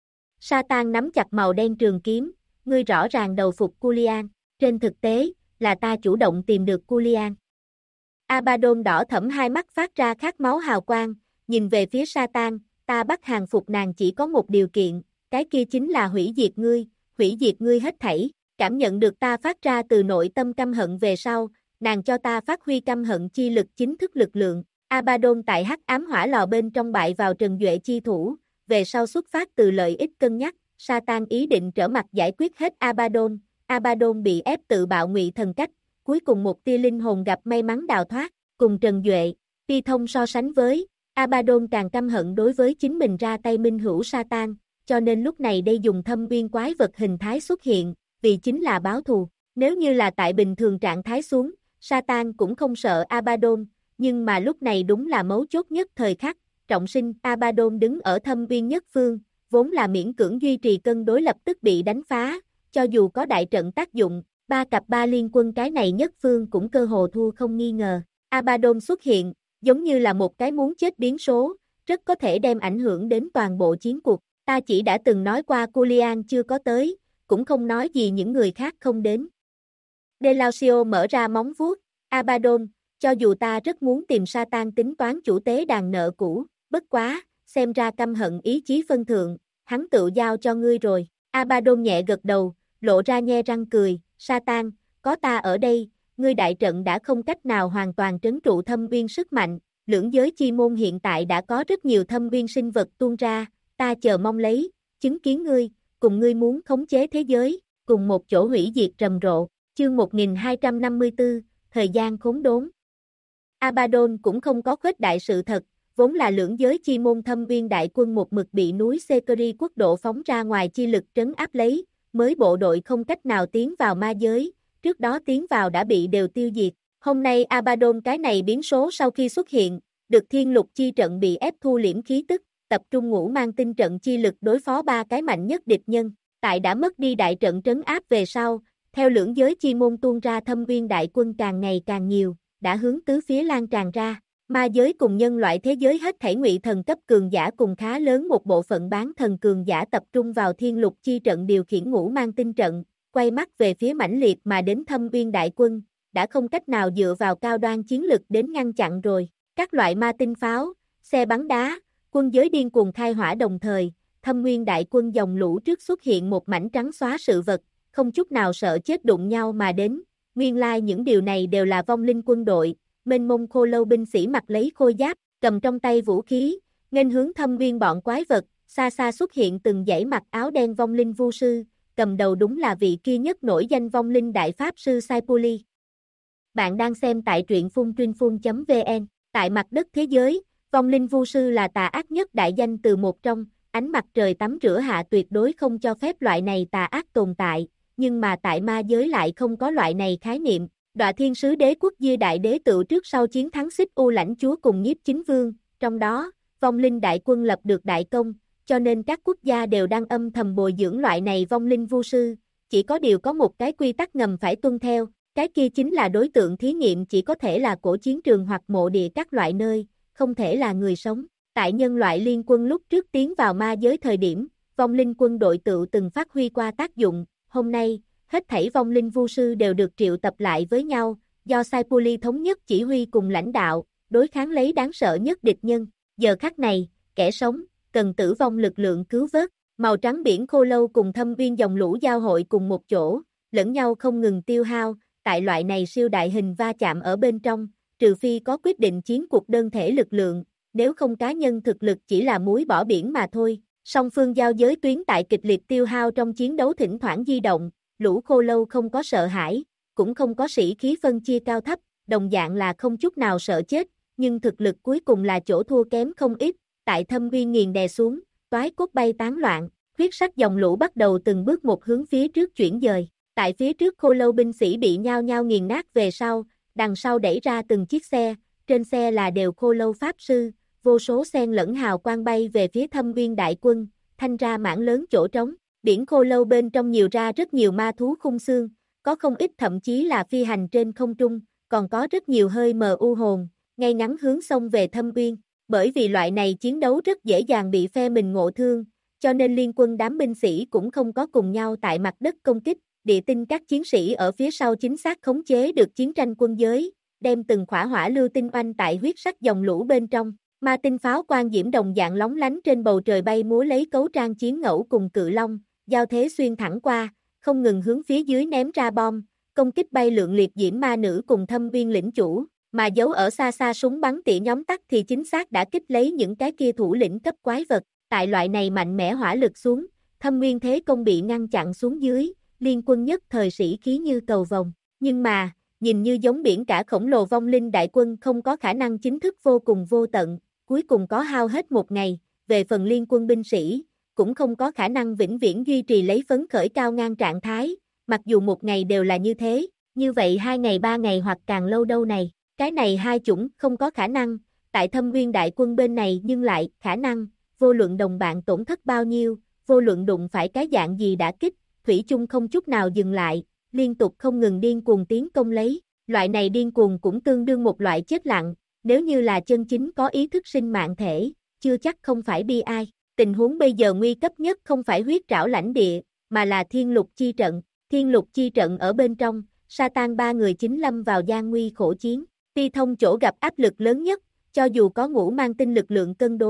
Speaker 1: Satan nắm chặt màu đen trường kiếm, ngươi rõ ràng đầu phục Culian, trên thực tế, là ta chủ động tìm được Culian. Abaddon đỏ thẫm hai mắt phát ra khát máu hào quang, nhìn về phía Satan, ta bắt hàng phục nàng chỉ có một điều kiện, cái kia chính là hủy diệt ngươi hết thảy, cảm nhận được ta phát ra từ nội tâm căm hận về sau, nàng cho ta phát huy căm hận chi lực chính thức lực lượng. Abaddon tại hắc ám hỏa lò bên trong bại vào Trần Duệ chi thủ, về sau xuất phát từ lợi ích cân nhắc, Satan ý định trở mặt giải quyết hết Abaddon, Abaddon bị ép tự bạo ngụy thần cách, cuối cùng một tia linh hồn gặp may mắn đào thoát, cùng Trần Duệ, Pi Thông so sánh với, Abaddon càng căm hận đối với chính mình ra tay minh hữu Satan, cho nên lúc này đây dùng thâm uyên quái vật hình thái xuất hiện, vì chính là báo thù, nếu như là tại bình thường trạng thái xuống, Satan cũng không sợ Abaddon, nhưng mà lúc này đúng là mấu chốt nhất thời khắc, trọng sinh Abaddon đứng ở thâm uyên nhất phương, vốn là miễn cưỡng duy trì cân đối lập tức bị đánh phá, cho dù có đại trận tác dụng, 3 cặp 3 liên quân cái này nhất phương cũng cơ hồ thua không nghi ngờ. Abaddon xuất hiện, giống như là một cái muốn chết biến số, rất có thể đem ảnh hưởng đến toàn bộ chiến cuộc. Ta chỉ đã từng nói qua Culian chưa có tới, cũng không nói gì những người khác không đến. Delacio mở ra móng vuốt, Abaddon, cho dù ta rất muốn tìm Satan tính toán chủ tế đàn nợ cũ, bất quá, xem ra căm hận ý chí phân thượng, hắn tự giao cho ngươi rồi. Abaddon nhẹ gật đầu, lộ ra nhe răng cười, Satan, có ta ở đây, ngươi đại trận đã không cách nào hoàn toàn trấn trụ thâm uyên sức mạnh, lưỡng giới chi môn hiện tại đã có rất nhiều thâm uyên sinh vật tuôn ra, ta chờ mong lấy, chứng kiến ngươi, cùng ngươi muốn khống chế thế giới, cùng một chỗ hủy diệt rầm rộ, chương 1254, thời gian khốn đốn. Abaddon cũng không có khuếch đại sự thật, vốn là lưỡng giới chi môn thâm uyên đại quân một mực bị núi Sekiri quốc độ phóng ra ngoài chi lực trấn áp lấy, mới bộ đội không cách nào tiến vào ma giới, trước đó tiến vào đã bị đều tiêu diệt. Hôm nay Abaddon cái này biến số sau khi xuất hiện, được thiên lục chi trận bị ép thu liễm khí tức, tập trung ngũ mang tinh trận chi lực đối phó ba cái mạnh nhất địch nhân, tại đã mất đi đại trận trấn áp về sau, theo lưỡng giới chi môn tuôn ra thâm uyên đại quân càng ngày càng nhiều, đã hướng tứ phía lan tràn ra. Ma giới cùng nhân loại thế giới hết thảy ngụy thần cấp cường giả cùng khá lớn một bộ phận bán thần cường giả tập trung vào thiên lục chi trận điều khiển ngũ mang tinh trận, quay mắt về phía mãnh liệt mà đến thâm uyên đại quân, đã không cách nào dựa vào cao đoan chiến lực đến ngăn chặn rồi. Các loại ma tinh pháo, xe bắn đá, quân giới điên cuồng khai hỏa đồng thời, thâm uyên đại quân dòng lũ trước xuất hiện một mảnh trắng xóa sự vật, không chút nào sợ chết đụng nhau mà đến. Nguyên lai những điều này đều là vong linh quân đội. Mênh mông khô lâu binh sĩ mặc lấy khôi giáp, cầm trong tay vũ khí, nghênh hướng thâm uyên bọn quái vật, xa xa xuất hiện từng dãy mặc áo đen vong linh vu sư, cầm đầu đúng là vị kia nhất nổi danh vong linh đại pháp sư Saipuli. Bạn đang xem tại truyện phun vn, tại mặt đất thế giới, vong linh vu sư là tà ác nhất đại danh từ một trong, ánh mặt trời tắm rửa hạ tuyệt đối không cho phép loại này tà ác tồn tại, nhưng mà tại ma giới lại không có loại này khái niệm. Đoạ Thiên Sứ Đế quốc Diê Đại Đế tự trước sau chiến thắng Xích U lãnh chúa cùng Nhiếp Chính Vương, trong đó, vong linh đại quân lập được đại công, cho nên các quốc gia đều đang âm thầm bồi dưỡng loại này vong linh vu sư, chỉ có điều có một cái quy tắc ngầm phải tuân theo, cái kia chính là đối tượng thí nghiệm chỉ có thể là cổ chiến trường hoặc mộ địa các loại nơi, không thể là người sống. Tại nhân loại liên quân lúc trước tiến vào ma giới thời điểm, vong linh quân đội tự từng phát huy qua tác dụng, hôm nay, hết thảy vong linh vu sư đều được triệu tập lại với nhau, do Saipuli thống nhất chỉ huy cùng lãnh đạo, đối kháng lấy đáng sợ nhất địch nhân. Giờ khắc này, kẻ sống, cần tử vong lực lượng cứu vớt, màu trắng biển khô lâu cùng thâm uyên dòng lũ giao hội cùng một chỗ, lẫn nhau không ngừng tiêu hao, tại loại này siêu đại hình va chạm ở bên trong, trừ phi có quyết định chiến cuộc đơn thể lực lượng, nếu không cá nhân thực lực chỉ là muối bỏ biển mà thôi. Song phương giao giới tuyến tại kịch liệt tiêu hao trong chiến đấu thỉnh thoảng di động, lũ khô lâu không có sợ hãi, cũng không có sĩ khí phân chia cao thấp, đồng dạng là không chút nào sợ chết, nhưng thực lực cuối cùng là chỗ thua kém không ít, tại thâm uyên nghiền đè xuống, toái cốt bay tán loạn, huyết sắc dòng lũ bắt đầu từng bước một hướng phía trước chuyển dời, tại phía trước khô lâu binh sĩ bị nhao nhao nghiền nát về sau, đằng sau đẩy ra từng chiếc xe, trên xe là đều khô lâu pháp sư, vô số xen lẫn hào quang bay về phía thâm uyên đại quân, thanh ra mảng lớn chỗ trống. Biển khô lâu bên trong nhiều ra rất nhiều ma thú khung xương, có không ít thậm chí là phi hành trên không trung, còn có rất nhiều hơi mờ u hồn, ngay ngắn hướng sông về thâm uyên. Bởi vì loại này chiến đấu rất dễ dàng bị phe mình ngộ thương, cho nên liên quân đám binh sĩ cũng không có cùng nhau tại mặt đất công kích, địa tinh các chiến sĩ ở phía sau chính xác khống chế được chiến tranh quân giới, đem từng khỏa hỏa lưu tinh oanh tại huyết sắc dòng lũ bên trong. Ma tinh pháo quang diễm đồng dạng lóng lánh trên bầu trời bay múa lấy cấu trang chiến ngẫu cùng cự long, giao thế xuyên thẳng qua, không ngừng hướng phía dưới ném ra bom, công kích bay lượng liệt diễm ma nữ cùng thâm uyên lĩnh chủ, mà giấu ở xa xa súng bắn tỉa nhóm tắt thì chính xác đã kích lấy những cái kia thủ lĩnh cấp quái vật. Tại loại này mạnh mẽ hỏa lực xuống, thâm uyên thế công bị ngăn chặn xuống dưới, liên quân nhất thời sĩ khí như cầu vồng, nhưng mà, nhìn như giống biển cả khổng lồ vong linh đại quân không có khả năng chính thức vô cùng vô tận, cuối cùng có hao hết một ngày, về phần liên quân binh sĩ, cũng không có khả năng vĩnh viễn duy trì lấy phấn khởi cao ngang trạng thái, mặc dù một ngày đều là như thế, như vậy 2 ngày 3 ngày hoặc càng lâu đâu này, cái này hai chủng không có khả năng, tại thâm uyên đại quân bên này nhưng lại khả năng, vô luận đồng bạn tổn thất bao nhiêu, vô luận đụng phải cái dạng gì đã kích, thủy chung không chút nào dừng lại, liên tục không ngừng điên cuồng tiến công lấy, loại này điên cuồng cũng tương đương một loại chết lặng, nếu như là chân chính có ý thức sinh mạng thể, chưa chắc không phải bi ai. Tình huống bây giờ nguy cấp nhất không phải huyết trảo lãnh địa, mà là thiên lục chi trận. Thiên lục chi trận ở bên trong, Satan ba người chính lâm vào gian nguy khổ chiến. Ti thông chỗ gặp áp lực lớn nhất, cho dù có ngũ mang tinh lực lượng cân đối,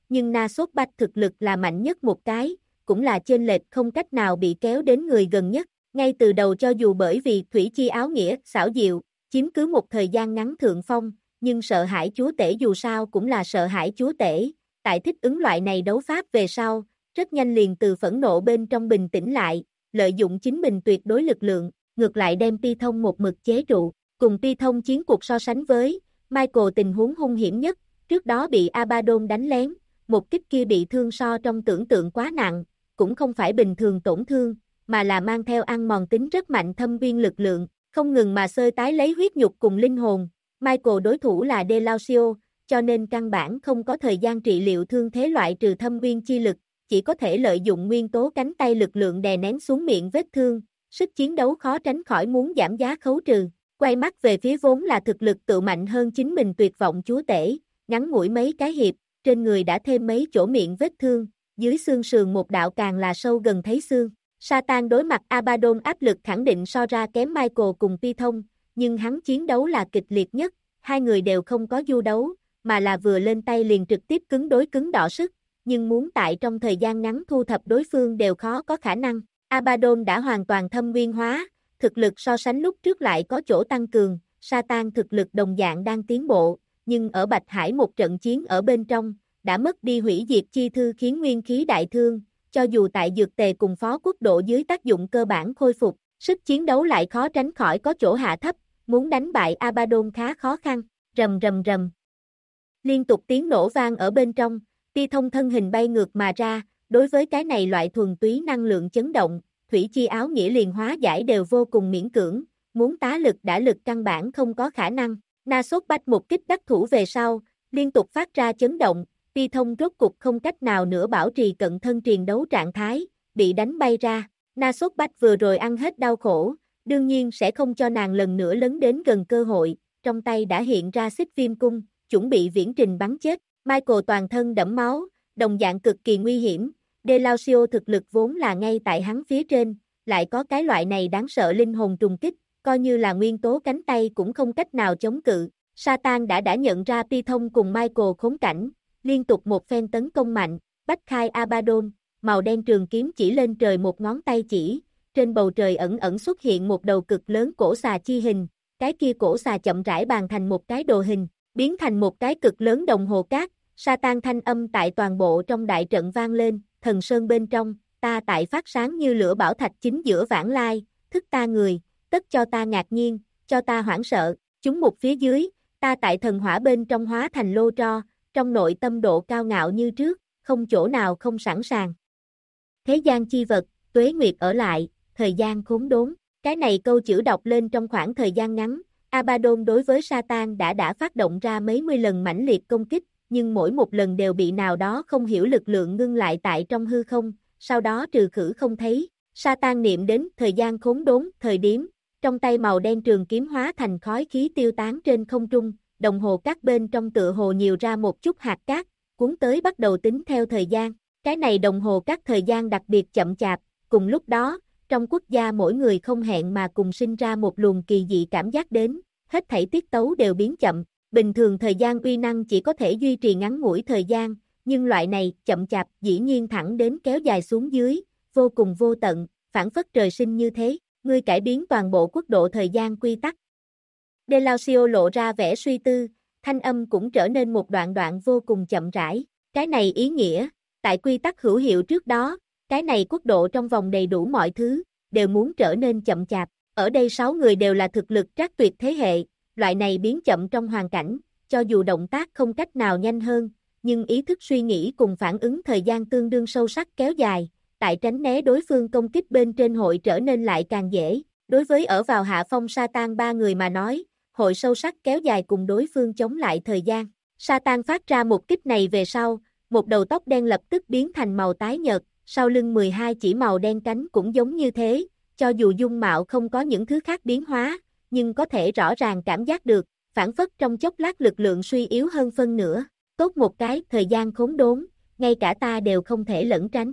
Speaker 1: nhưng Na Sốt Bách thực lực là mạnh nhất một cái, cũng là chênh lệch không cách nào bị kéo đến người gần nhất. Ngay từ đầu cho dù bởi vì thủy chi áo nghĩa xảo diệu, chiếm cứ một thời gian ngắn thượng phong, nhưng sợ hãi chúa tể dù sao cũng là sợ hãi chúa tể, tại thích ứng loại này đấu pháp về sau, rất nhanh liền từ phẫn nộ bên trong bình tĩnh lại, lợi dụng chính mình tuyệt đối lực lượng, ngược lại đem Pi Thông một mực chế trụ, cùng Pi Thông chiến cuộc so sánh với, Michael tình huống hung hiểm nhất, trước đó bị Abaddon đánh lén, một kích kia bị thương so trong tưởng tượng quá nặng, cũng không phải bình thường tổn thương, mà là mang theo ăn mòn tính rất mạnh thâm viên lực lượng, không ngừng mà xơi tái lấy huyết nhục cùng linh hồn. Michael đối thủ là Delacio, cho nên căn bản không có thời gian trị liệu thương thế loại trừ thâm viên chi lực, chỉ có thể lợi dụng nguyên tố cánh tay lực lượng đè nén xuống miệng vết thương, sức chiến đấu khó tránh khỏi muốn giảm giá khấu trừ. Quay mắt về phía vốn là thực lực tự mạnh hơn chính mình tuyệt vọng chúa tể, ngắn ngủi mấy cái hiệp, trên người đã thêm mấy chỗ miệng vết thương, dưới xương sườn một đạo càng là sâu gần thấy xương. Satan đối mặt Abaddon áp lực khẳng định so ra kém Michael cùng Pi Thông, nhưng hắn chiến đấu là kịch liệt nhất, hai người đều không có du đấu, mà là vừa lên tay liền trực tiếp cứng đối cứng đọ sức, nhưng muốn tại trong thời gian ngắn thu thập đối phương đều khó có khả năng. Abaddon đã hoàn toàn thâm nguyên hóa, thực lực so sánh lúc trước lại có chỗ tăng cường, Satan thực lực đồng dạng đang tiến bộ, nhưng ở Bạch Hải một trận chiến ở bên trong, đã mất đi hủy diệt chi thư khiến nguyên khí đại thương, cho dù tại dược tề cùng phó quốc độ dưới tác dụng cơ bản khôi phục, sức chiến đấu lại khó tránh khỏi có chỗ hạ thấp, muốn đánh bại Abaddon khá khó khăn, rầm rầm rầm. Liên tục tiếng nổ vang ở bên trong, Pi Thông thân hình bay ngược mà ra, đối với cái này loại thuần túy năng lượng chấn động, thủy chi áo nghĩa liền hóa giải đều vô cùng miễn cưỡng, muốn tá lực đã lực căn bản không có khả năng. Na Sốt Bách một kích đắc thủ về sau, liên tục phát ra chấn động, Pi Thông rốt cục không cách nào nữa bảo trì cận thân triền đấu trạng thái, bị đánh bay ra. Na Sốt Bách vừa rồi ăn hết đau khổ, đương nhiên sẽ không cho nàng lần nữa lấn đến gần cơ hội, trong tay đã hiện ra xích viêm cung, chuẩn bị viễn trình bắn chết. Michael toàn thân đẫm máu, đồng dạng cực kỳ nguy hiểm, Delacio thực lực vốn là ngay tại hắn phía trên, lại có cái loại này đáng sợ linh hồn trùng kích, coi như là nguyên tố cánh tay cũng không cách nào chống cự. Satan đã nhận ra Pi Thông cùng Michael khốn cảnh, liên tục một phen tấn công mạnh, bách khai Abaddon, màu đen trường kiếm chỉ lên trời một ngón tay chỉ, trên bầu trời ẩn ẩn xuất hiện một đầu cực lớn cổ xà chi hình, cái kia cổ xà chậm rãi bàn thành một cái đồ hình, biến thành một cái cực lớn đồng hồ cát. Satan thanh âm tại toàn bộ trong đại trận vang lên, thần sơn bên trong, ta tại phát sáng như lửa bảo thạch chính giữa vãng lai, thức ta người, tất cho ta ngạc nhiên, cho ta hoảng sợ, chúng một phía dưới, ta tại thần hỏa bên trong hóa thành lô tro, trong nội tâm độ cao ngạo như trước, không chỗ nào không sẵn sàng. Thế gian chi vật, tuế nguyệt ở lại, thời gian khốn đốn, cái này câu chữ đọc lên trong khoảng thời gian ngắn, Abaddon đối với Satan đã phát động ra mấy mươi lần mãnh liệt công kích, nhưng mỗi một lần đều bị nào đó không hiểu lực lượng ngưng lại tại trong hư không, sau đó trừ khử không thấy. Satan niệm đến thời gian khốn đốn, thời điểm, trong tay màu đen trường kiếm hóa thành khói khí tiêu tán trên không trung, đồng hồ cát bên trong tựa hồ nhiều ra một chút hạt cát, cuốn tới bắt đầu tính theo thời gian. Cái này đồng hồ cát thời gian đặc biệt chậm chạp, cùng lúc đó, trong quốc gia mỗi người không hẹn mà cùng sinh ra một luồng kỳ dị cảm giác đến, hết thảy tiết tấu đều biến chậm. Bình thường thời gian uy năng chỉ có thể duy trì ngắn ngủi thời gian, nhưng loại này chậm chạp dĩ nhiên thẳng đến kéo dài xuống dưới, vô cùng vô tận, phản phất trời sinh như thế, ngươi cải biến toàn bộ quốc độ thời gian quy tắc. Delacio lộ ra vẻ suy tư, thanh âm cũng trở nên một đoạn vô cùng chậm rãi, cái này ý nghĩa, tại quy tắc hữu hiệu trước đó, cái này quốc độ trong vòng đầy đủ mọi thứ, đều muốn trở nên chậm chạp, ở đây 6 người đều là thực lực trác tuyệt thế hệ. Loại này biến chậm trong hoàn cảnh, cho dù động tác không cách nào nhanh hơn, nhưng ý thức suy nghĩ cùng phản ứng thời gian tương đương sâu sắc kéo dài, tại tránh né đối phương công kích bên trên hội trở nên lại càng dễ. Đối với ở vào hạ phong Satan 3 người mà nói, hội sâu sắc kéo dài cùng đối phương chống lại thời gian. Satan phát ra một kích này về sau, một đầu tóc đen lập tức biến thành màu tái nhợt, sau lưng 12 chỉ màu đen cánh cũng giống như thế, cho dù dung mạo không có những thứ khác biến hóa, nhưng có thể rõ ràng cảm giác được, phản phất trong chốc lát lực lượng suy yếu hơn phân nửa, tốt một cái thời gian khốn đốn, ngay cả ta đều không thể lẩn tránh.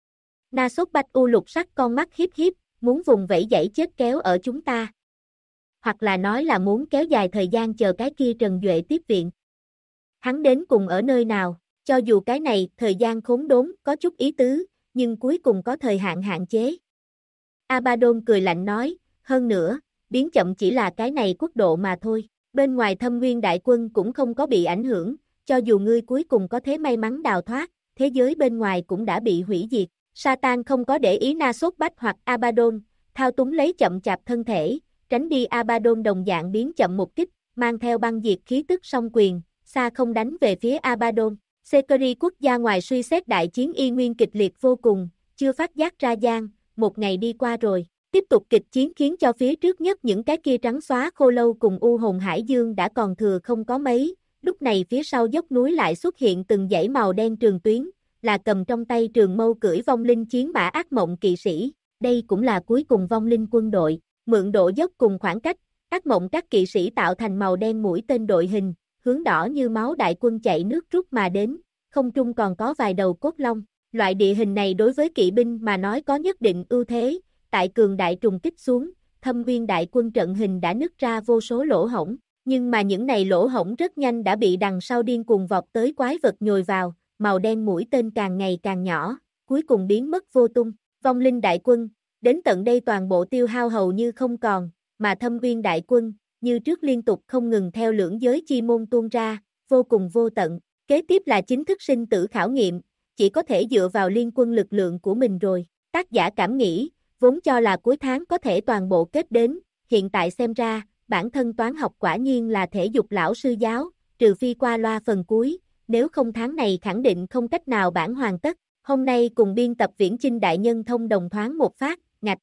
Speaker 1: Na Sốt Bách u lục sắc con mắt hiếp hiếp, muốn vùng vẫy dãy chết kéo ở chúng ta. Hoặc là nói là muốn kéo dài thời gian chờ cái kia Trần Duệ tiếp viện. Hắn đến cùng ở nơi nào, Cho dù cái này, thời gian khốn đốn, có chút ý tứ, nhưng cuối cùng có thời hạn hạn chế. Abaddon cười lạnh nói, hơn nữa, biến chậm chỉ là cái này quốc độ mà thôi. Bên ngoài Thâm Nguyên đại quân cũng không có bị ảnh hưởng, cho dù ngươi cuối cùng có thế may mắn đào thoát, thế giới bên ngoài cũng đã bị hủy diệt. Satan không có để ý Na-sốt Bách hoặc Abaddon, thao túng lấy chậm chạp thân thể, tránh đi Abaddon đồng dạng biến chậm một kích, mang theo băng diệt khí tức song quyền, xa không đánh về phía Abaddon. Sekiri quốc gia ngoài suy xét đại chiến y nguyên kịch liệt vô cùng, chưa phát giác ra gian, một ngày đi qua rồi. Tiếp tục kịch chiến khiến cho phía trước nhất những cái kia trắng xóa khô lâu cùng u hồn hải dương đã còn thừa không có mấy, lúc này phía sau dốc núi lại xuất hiện từng dãy màu đen trường tuyến, là cầm trong tay trường mâu cưỡi vong linh chiến mã ác mộng kỵ sĩ, đây cũng là cuối cùng vong linh quân đội, mượn độ dốc cùng khoảng cách, ác mộng các kỵ sĩ tạo thành màu đen mũi tên đội hình, hướng đỏ như máu đại quân chạy nước rút mà đến, không trung còn có vài đầu cốt long, loại địa hình này đối với kỵ binh mà nói có nhất định ưu thế. Tại cường đại trùng kích xuống, Thâm Nguyên đại quân trận hình đã nứt ra vô số lỗ hổng, nhưng mà những này lỗ hổng rất nhanh đã bị đằng sau điên cuồng vọt tới quái vật nhồi vào, màu đen mũi tên càng ngày càng nhỏ, cuối cùng biến mất vô tung. Vong linh đại quân, đến tận đây toàn bộ tiêu hao hầu như không còn, mà Thâm Nguyên đại quân, như trước liên tục không ngừng theo lưỡng giới chi môn tuôn ra, vô cùng vô tận. Kế tiếp là chính thức sinh tử khảo nghiệm, chỉ có thể dựa vào liên quân lực lượng của mình rồi. Tác giả cảm nghĩ, vốn cho là cuối tháng có thể toàn bộ kết đến, hiện tại xem ra, bản thân toán học quả nhiên là thể dục lão sư giáo, trừ phi qua loa phần cuối, nếu không tháng này khẳng định không cách nào bản hoàn tất. Hôm nay cùng biên tập Viễn Chinh đại nhân thông đồng thoáng một phát, ngạch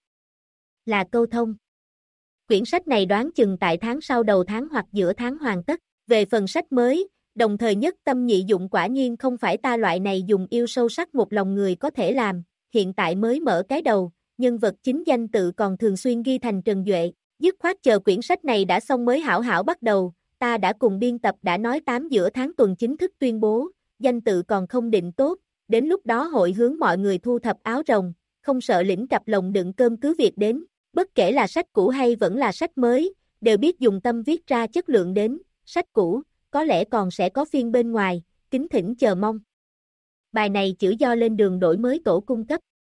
Speaker 1: là câu thông. Quyển sách này đoán chừng tại tháng sau đầu tháng hoặc giữa tháng hoàn tất. Về phần sách mới, đồng thời nhất tâm nhị dụng quả nhiên không phải ta loại này dùng yêu sâu sắc một lòng người có thể làm, hiện tại mới mở cái đầu. Nhân vật chính danh tự còn thường xuyên ghi thành Trần Duệ, dứt khoát chờ quyển sách này đã xong mới hảo hảo bắt đầu, ta đã cùng biên tập đã nói 8 giữa tháng tuần chính thức tuyên bố, danh tự còn không định tốt, đến lúc đó hội hướng mọi người thu thập áo rồng, không sợ lĩnh cặp lồng đựng cơm cứ việc đến, bất kể là sách cũ hay vẫn là sách mới, đều biết dùng tâm viết ra chất lượng đến, sách cũ, có lẽ còn sẽ có phiên bên ngoài, kính thỉnh chờ mong. Bài này chữ do lên đường đổi mới tổ cung cấp.